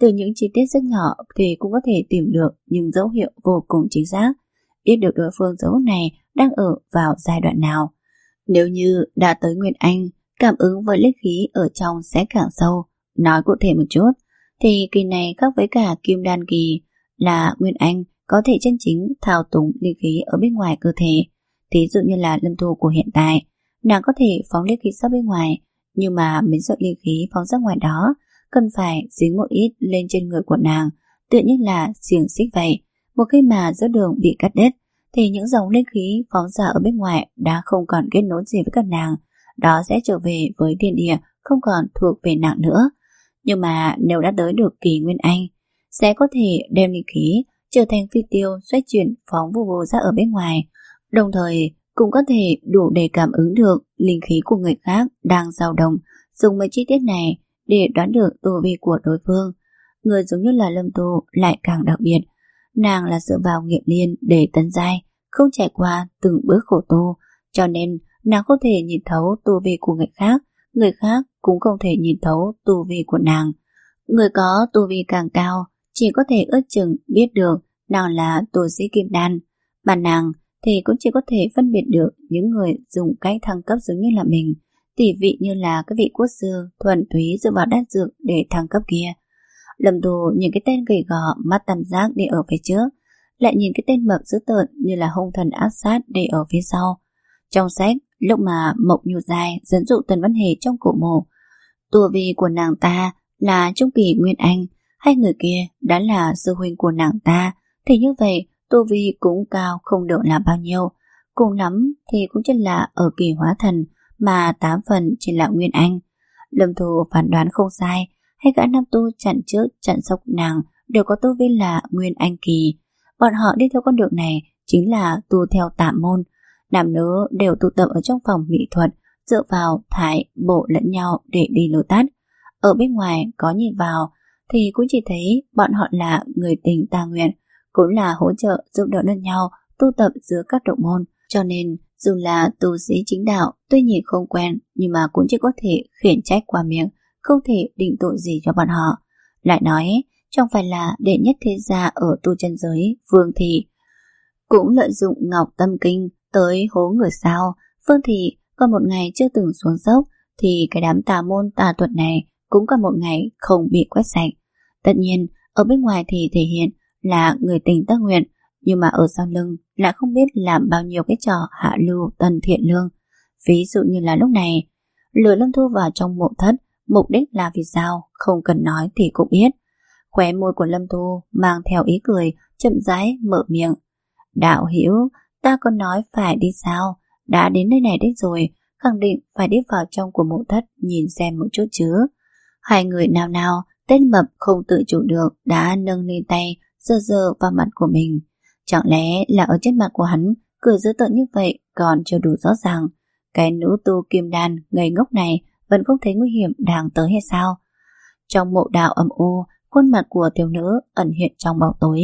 Từ những chi tiết rất nhỏ thì cũng có thể tìm được những dấu hiệu vô cùng chính xác, biết được đối phương giờ phút này đang ở vào giai đoạn nào. Nếu như đã tới Nguyên Anh, cảm ứng với linh khí ở trong sẽ càng sâu. Nói cụ thể một chút, thì kỳ này khác với cả Kim Đan kỳ là Nguyên Anh có thể chân chính thao túng linh khí ở bên ngoài cơ thể. Thí dụ như là Lâm Thu của hiện tại, nàng có thể phóng linh khí ra bên ngoài, nhưng mà mấy sợi linh khí phóng ra ngoài đó cần phải dính một ít lên trên người của nàng, tựa như là xiềng xích vậy. Một khi mà giữa đường bị cắt đứt, thì những dòng linh khí phóng ra ở bên ngoài đã không còn kết nối gì với các nàng, đó sẽ trở về với thiên địa, không còn thuộc về nàng nữa. Nhưng mà nếu đã tới được kỳ Nguyên Anh, sẽ có thể đem linh khí trở thành phi tiêu xoay chuyển phóng vù vù ra ở bên ngoài, đồng thời cũng có thể đủ để cảm ứng được linh khí của người khác đang dao động, dùng mấy chi tiết này để đoán được tu vi của đối phương. Người giống như là Lâm Tu lại càng đặc biệt, nàng là dựa vào nghiệp liên để tấn giai, không trải qua từng bước khổ tu, cho nên nàng không thể nhìn thấu tu vi của người khác, người khác cũng không thể nhìn thấu tu vi của nàng. Người có tu vi càng cao chỉ có thể ước chừng biết được nàng là tu sĩ kim đan, mà nàng thì cũng chỉ có thể phân biệt được những người dùng cách thăng cấp giống như là mình, tỷ vị như là các vị quốc sư thuần túy dựa vào đan dược để thăng cấp kia. Lâm Tu nhìn cái tên gầy gò mắt tam giác đi ở phía trước, lại nhìn cái tên mập dữ tợn như là hung thần ác sát đi ở phía sau. Trong sách, lúc mà Mộc Nhu Giai dẫn dụ Tần Văn Hề trong cổ mộ, tu vi của nàng ta là trung kỳ Nguyên Anh, hai người kia đã là sư huynh của nàng ta, thì như vậy tu vi cũng cao không được là bao nhiêu, cùng lắm thì cũng chỉ là ở kỳ hóa thần, mà tám phần chỉ là Nguyên Anh. Lâm Thu phán đoán không sai, hay gã nam tu chặn trước chặn sau nàng đều có tu vi là Nguyên Anh kỳ. Bọn họ đi theo con đường này chính là tu theo tạm môn, nam nữ đều tụ tập ở trong phòng mỹ thuật, dựa vào thải bổ lẫn nhau để đi lối tắt. Ở bên ngoài có nhìn vào thì cũng chỉ thấy bọn họ là người tình tà nguyện, cũng là hỗ trợ giúp đỡ lẫn nhau tu tập giữa các động môn, cho nên dù là tu sĩ chính đạo tuy nhìn không quen nhưng mà cũng chỉ có thể khiển trách qua miệng, không thể định tội gì cho bọn họ. Lại nói chẳng phải là đệ nhất thế gia ở tu chân giới Vương Thị cũng lợi dụng Ngọc Tâm Kinh tới hố người sao. Vương Thị còn một ngày chưa từng xuống dốc, thì cái đám tà môn tà thuật này cũng có một ngày không bị quét sạch. Tất nhiên ở bên ngoài thì thể hiện là người tình tác nguyện, nhưng mà ở sau lưng lại không biết làm bao nhiêu cái trò hạ lưu tần thiện lương. Ví dụ như là lúc này lừa Lâm Thu vào trong mộ thất, mục đích là vì sao không cần nói thì cũng biết. Khóe môi của Lâm Thu mang theo ý cười, chậm rãi mở miệng. Đạo hữu, ta có nói phải đi sao? Đã đến nơi này đấy rồi, khẳng định phải đi vào trong của mộ thất nhìn xem một chút chứ. Hai người nào nào, tên mập không tự chủ được đã nâng lên tay, giơ giơ vào mặt của mình. Chẳng lẽ là ở trên mặt của hắn cười dữ tợn như vậy còn chưa đủ rõ ràng? Cái nữ tu kim đan ngây ngốc này vẫn không thấy nguy hiểm đang tới hay sao? Trong mộ đạo âm u, khuôn mặt của thiếu nữ ẩn hiện trong bóng tối.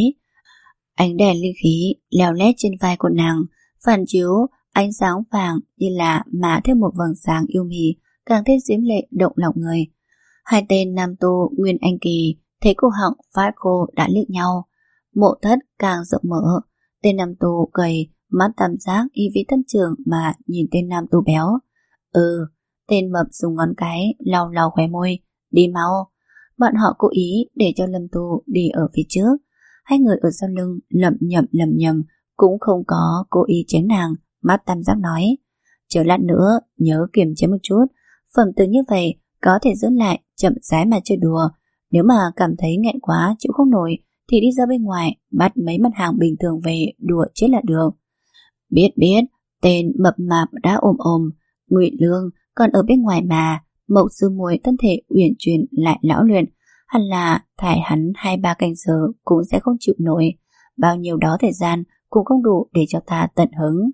Ánh đèn linh khí leo lét trên vai của nàng, phản chiếu ánh sáng vàng như là mạ thêm một vầng sáng yêu mị, càng thêm diễm lệ động lòng người. Hai tên nam tu Nguyên Anh kỳ thấy cô họng phát khô đã liếc nhau. Mộ thất càng rộng mở, tên nam tu gầy mắt tam giác y vĩ tâm trường mà nhìn tên nam tu béo. Ừ, tên mập dùng ngón cái lau lau khóe môi. Đi mau. Bọn họ cố ý để cho Lâm Tu đi ở phía trước. Hai người ở sau lưng lẩm nhẩm lẩm nhẩm, cũng không có cố ý chém nàng. Mắt tam giác nói, chờ lát nữa nhớ kiềm chế một chút, phẩm từ như vậy có thể giữ lại, chậm rãi mà chơi đùa. Nếu mà cảm thấy nghẹn quá chịu không nổi thì đi ra bên ngoài bắt mấy mặt hàng bình thường về đùa chết là được. Biết biết, tên mập mạp đã ôm ôm. Ngụy Lương còn ở bên ngoài mà. Mộc sư muội thân thể uyển chuyển lại lão luyện, hẳn là thải hắn hai ba canh giờ cũng sẽ không chịu nổi. Bao nhiêu đó thời gian cũng không đủ để cho ta tận hứng.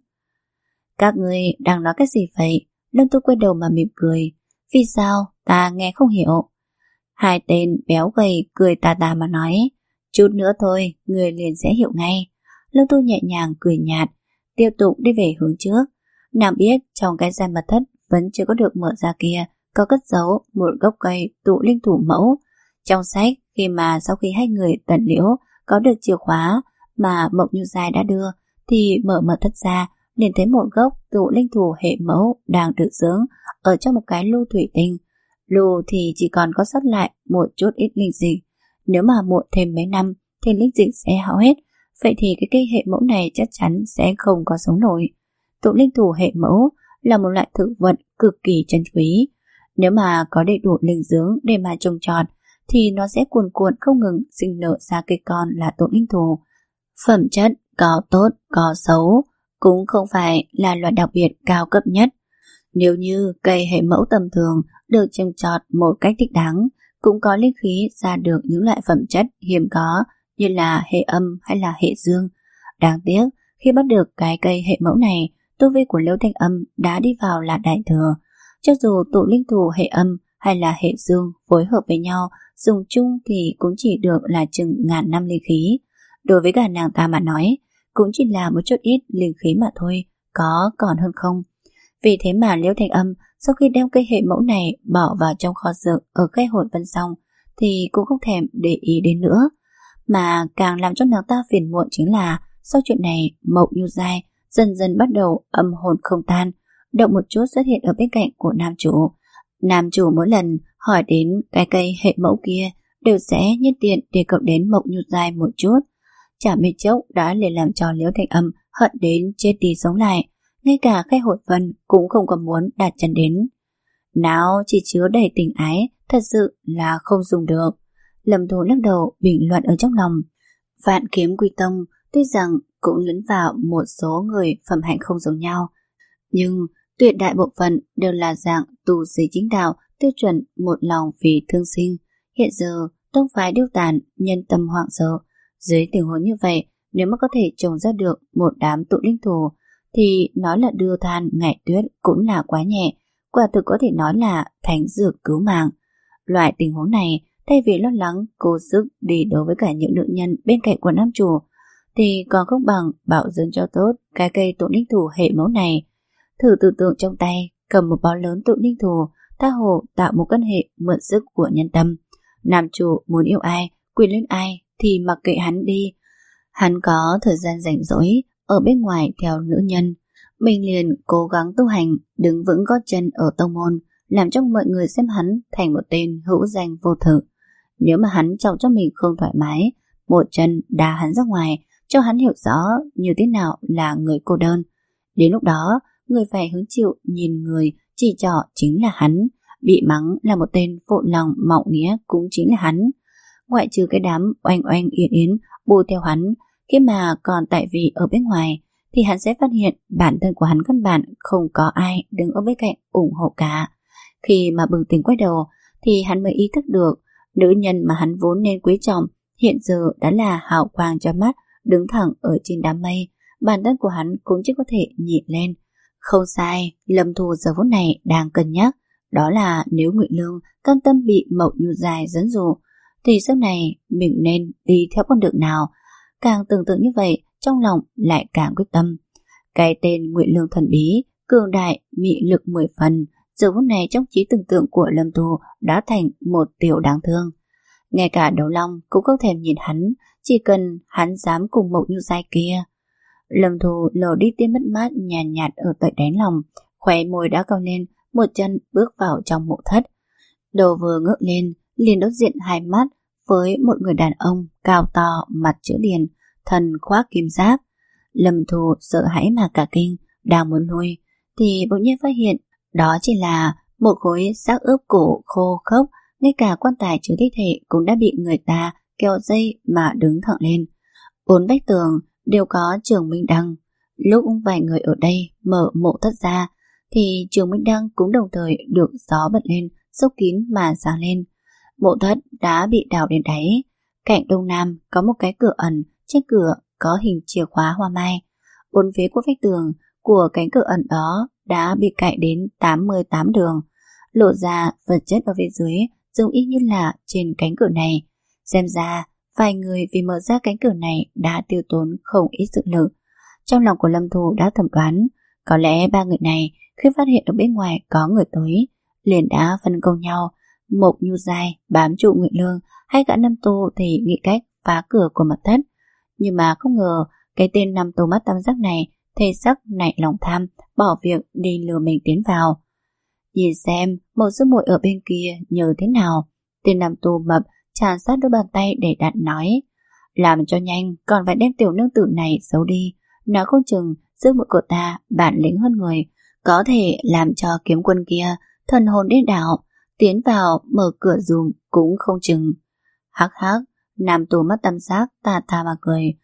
Các ngươi đang nói cái gì vậy? Lâm Tu quay đầu mà mỉm cười. Vì sao? Ta nghe không hiểu. Hai tên béo gầy cười tà tà mà nói, chút nữa thôi người liền sẽ hiểu ngay. Lâm Tu nhẹ nhàng cười nhạt, tiếp tục đi về hướng trước. Nàng biết trong cái gian mật thất vẫn chưa có được mở ra kia có cất giấu một gốc cây tụ linh thủ mẫu. Trong sách Khi mà sau khi hai người tận liễu có được chìa khóa mà Mộc Như Giai đã đưa, thì mở mật thất ra liền thấy một gốc tụ linh thù hệ mẫu đang được dưỡng ở trong một cái lu thủy tinh. Lu thì chỉ còn có sót lại một chút ít linh dịch. Nếu mà muộn thêm mấy năm thì linh dịch sẽ hao hết. Vậy thì cái cây hệ mẫu này chắc chắn sẽ không có sống nổi. Tụ linh thù hệ mẫu là một loại thực vật cực kỳ chân quý. Nếu mà có đầy đủ linh dưỡng để mà trồng trọt thì nó sẽ cuồn cuộn không ngừng sinh nở ra cây con là tụ linh thù. Phẩm chất có tốt có xấu, cũng không phải là loại đặc biệt cao cấp nhất. Nếu như cây hệ mẫu tầm thường được trồng trọt một cách thích đáng, cũng có linh khí ra được những loại phẩm chất hiếm có như là hệ âm hay là hệ dương. Đáng tiếc, khi bắt được cái cây hệ mẫu này, tu vi của Liễu Thanh Âm đã đi vào là đại thừa. Cho dù tụ linh thù hệ âm hay là hệ dương phối hợp với nhau, dùng chung thì cũng chỉ được là chừng ngàn năm linh khí. Đối với cả nàng ta mà nói, cũng chỉ là một chút ít linh khí mà thôi, có còn hơn không. Vì thế mà Liễu Thanh Âm sau khi đem cây hệ mẫu này bỏ vào trong kho dược ở khai Hội Vân xong thì cũng không thèm để ý đến nữa. Mà càng làm cho nàng ta phiền muộn chính là sau chuyện này Mộc Như Giai dần dần bắt đầu âm hồn không tan, động một chút xuất hiện ở bên cạnh của nam chủ. Nam chủ mỗi lần hỏi đến cái cây hệ mẫu kia đều sẽ nhân tiện đề cập đến Mộc Như Giai một chút. Chả mấy chốc đã liền làm cho Liễu Thanh Âm hận đến chết đi sống lại, ngay cả khai Hội Vân cũng không còn muốn đặt chân đến. Não chỉ chứa đầy tình ái, thật sự là không dùng được. Lâm Thu lắc đầu bình luận ở trong lòng. Vạn Kiếm Quy Tông tuy rằng cũng lấn vào một số người phẩm hạnh không giống nhau, nhưng tuyệt đại bộ phận đều là dạng tu sĩ chính đạo, tiêu chuẩn một lòng vì thương sinh. Hiện giờ tông phái điêu tàn, nhân tâm hoảng sợ. Dưới tình huống như vậy, nếu mà có thể trồng ra được một đám tụ linh thù thì nói là đưa than ngải tuyết cũng là quá nhẹ, quả thực có thể nói là thánh dược cứu mạng. Loại tình huống này, thay vì lo lắng cố sức đi đối với cả những nữ nhân bên cạnh của nam chủ, thì còn không bằng bảo dưỡng cho tốt cái cây tụ linh thù hệ mẫu này. Thử tưởng tượng trong tay cầm một bó lớn tụ linh thù, tha hồ tạo một căn hệ mượn sức của nhân tâm. Nam chủ muốn yêu ai, quyền lên ai thì mặc kệ hắn đi. Hắn có thời gian rảnh rỗi ở bên ngoài theo nữ nhân, mình liền cố gắng tu hành, đứng vững gót chân ở tông môn, làm cho mọi người xem hắn thành một tên hữu danh vô thực. Nếu mà hắn chọc cho mình không thoải mái, một chân đá hắn ra ngoài, cho hắn hiểu rõ như thế nào là người cô đơn. Đến lúc đó, người phải hứng chịu nhìn người chỉ trỏ chính là hắn, bị mắng là một tên phụ lòng mạo nghĩa cũng chính là hắn. Ngoại trừ cái đám oanh oanh yến yến bù theo hắn, khi mà còn tại vị ở bên ngoài, thì hắn sẽ phát hiện bản thân của hắn căn bản không có ai đứng ở bên cạnh ủng hộ cả. Khi mà bừng tỉnh quay đầu thì hắn mới ý thức được nữ nhân mà hắn vốn nên quý trọng hiện giờ đã là hào quang cho mắt, đứng thẳng ở trên đám mây. Bản thân của hắn cũng chỉ có thể nhịn lên. Không sai, Lâm Thu giờ phút này đang cân nhắc, đó là nếu Ngụy Lương cam tâm bị Mộc Như Giai dẫn dụ thì sau này mình nên đi theo con đường nào. Càng tưởng tượng như vậy, trong lòng lại càng quyết tâm. Cái tên Ngụy Lương thần bí, cường đại, mị lực mười phần, giờ phút này trong trí tưởng tượng của Lâm Thu đã thành một tiểu đáng thương. Ngay cả Đấu Long cũng không thèm nhìn hắn, chỉ cần hắn dám cùng Mộc Như Giai kia. Lâm Thu lờ đi tia mất mát nhàn nhạt, nhạt ở tận đáy lòng, khóe môi đã cong lên, một chân bước vào trong mộ thất. Đầu vừa ngước lên, liền đối diện hai mắt với một người đàn ông cao to, mặt chữ điền, thân khoác kim giáp. Lâm Thu sợ hãi mà cả kinh, đang muốn lui thì bỗng nhiên phát hiện đó chỉ là một khối xác ướp cổ khô khốc, ngay cả quan tài chứa thi thể cũng đã bị người ta kéo dây mà đứng thẳng lên. Bốn vách tường đều có Trường Minh Đăng. Lúc vài người ở đây mở mộ thất ra thì Trường Minh Đăng cũng đồng thời được gió bật lên, sốc kín mà sáng lên. Mộ thất đã bị đào đến đáy. Cạnh đông nam có một cái cửa ẩn, trên cửa có hình chìa khóa hoa mai. Bốn phía của vách tường của cánh cửa ẩn đó đã bị cạy đến tám mươi tám đường, lộ ra vật chất ở phía dưới giống y như là trên cánh cửa này. Xem ra vài người vì mở ra cánh cửa này đã tiêu tốn không ít sức lực. Trong lòng của Lâm Thu đã thẩm đoán, có lẽ ba người này khi phát hiện ở bên ngoài có người tới, liền đã phân công nhau. Mộc Như Giai bám trụ Ngụy Lương, Hai gã Nam Tu thì nghĩ cách phá cửa của mật thất, nhưng mà không ngờ cái tên Nam Tu mắt tam giác này thề sắc nảy lòng tham, bỏ việc đi lừa mình tiến vào. Nhìn xem Mộ sư muội ở bên kia nhờ thế nào. Tên Nam Tu mập tràn sát đôi bàn tay để đạn nói: làm cho nhanh, còn phải đem tiểu nương tử này giấu đi. Nói không chừng sư muội của ta bản lĩnh hơn người, có thể làm cho kiếm quân kia thần hồn điên đảo, tiến vào mở cửa dùm cũng không chừng. Hắc hắc, Nam Tu mắt tam giác tà tà mà cười.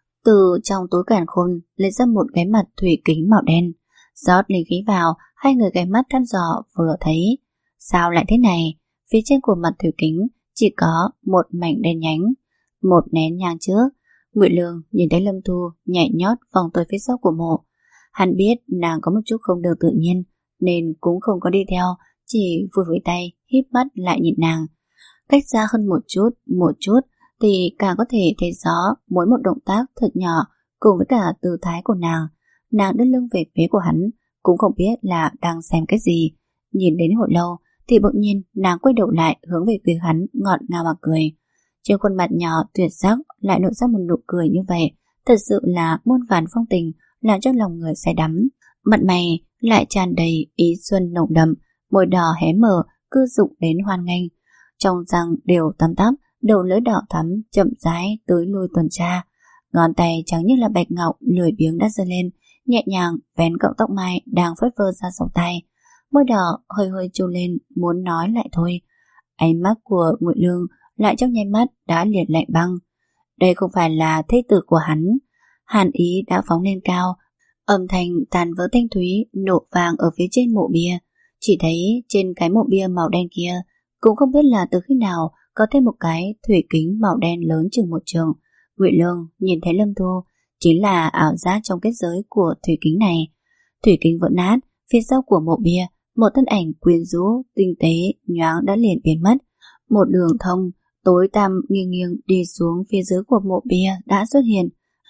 Từ trong túi càn khôn lấy ra một cái mặt thủy kính màu đen, rót linh khí vào. Hai người ghé mắt thăm dò vừa thấy. Sao lại thế này? Phía trên của mặt thủy kính chỉ có một mảnh đen nhánh. Một nén nhang trước, Ngụy Lương nhìn thấy Lâm Thu nhảy nhót vòng tới phía sau của mộ. Hắn biết nàng có một chút không được tự nhiên nên cũng không có đi theo, chỉ vui với tay híp mắt lại nhìn nàng. Cách ra hơn một chút, một chút thì càng có thể thấy rõ mỗi một động tác thật nhỏ cùng với cả tư thái của nàng. Nàng đưa lưng về phía của hắn, cũng không biết là đang xem cái gì. Nhìn đến hồi lâu thì bỗng nhiên nàng quay đầu lại hướng về phía hắn, ngọt ngào mà cười. Trên khuôn mặt nhỏ tuyệt sắc lại nở ra một nụ cười như vậy, thật sự là muôn vàn phong tình, làm cho lòng người say đắm. Mặt mày lại tràn đầy ý xuân nồng đậm, môi đỏ hé mở, cư dụng đến hoan nghênh. Trong răng đều tăm tắp, đầu lưỡi đỏ thắm chậm rãi tới lui tuần tra. Ngón tay trắng như là bạch ngọc lười biếng đã giơ lên, nhẹ nhàng vén cọng tóc mai đang phất phơ ra sau tay. Môi đỏ hơi hơi trêu lên, muốn nói lại thôi. Ánh mắt của Ngụy Lương lại trong nháy mắt đã liền lạnh băng. Đây không phải là thế tử của hắn. Hàn ý đã phóng lên cao, âm thanh tàn vỡ thanh thúy nổ vàng ở phía trên mộ bia. Chỉ thấy trên cái mộ bia màu đen kia cũng không biết là từ khi nào có thêm một cái thủy kính màu đen lớn chừng một trường. Ngụy Lương nhìn thấy Lâm Thu chính là ảo giác trong kết giới của thủy kính này. Thủy kính vỡ nát, phía sau của mộ bia một thân ảnh quyến rũ tinh tế nhoáng đã liền biến mất. Một đường thông tối tăm nghiêng nghiêng đi xuống phía dưới của mộ bia đã xuất hiện,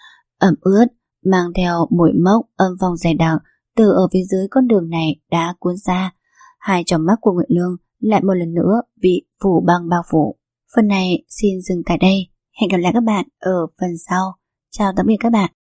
ẩm ướt mang theo mùi mốc âm vòng dày đặc từ ở phía dưới con đường này đã cuốn ra. Hai tròng mắt của Ngụy Lương lại một lần nữa bị phủ băng bao phủ. Phần này xin dừng tại đây. Hẹn gặp lại các bạn ở phần sau. Chào tạm biệt các bạn.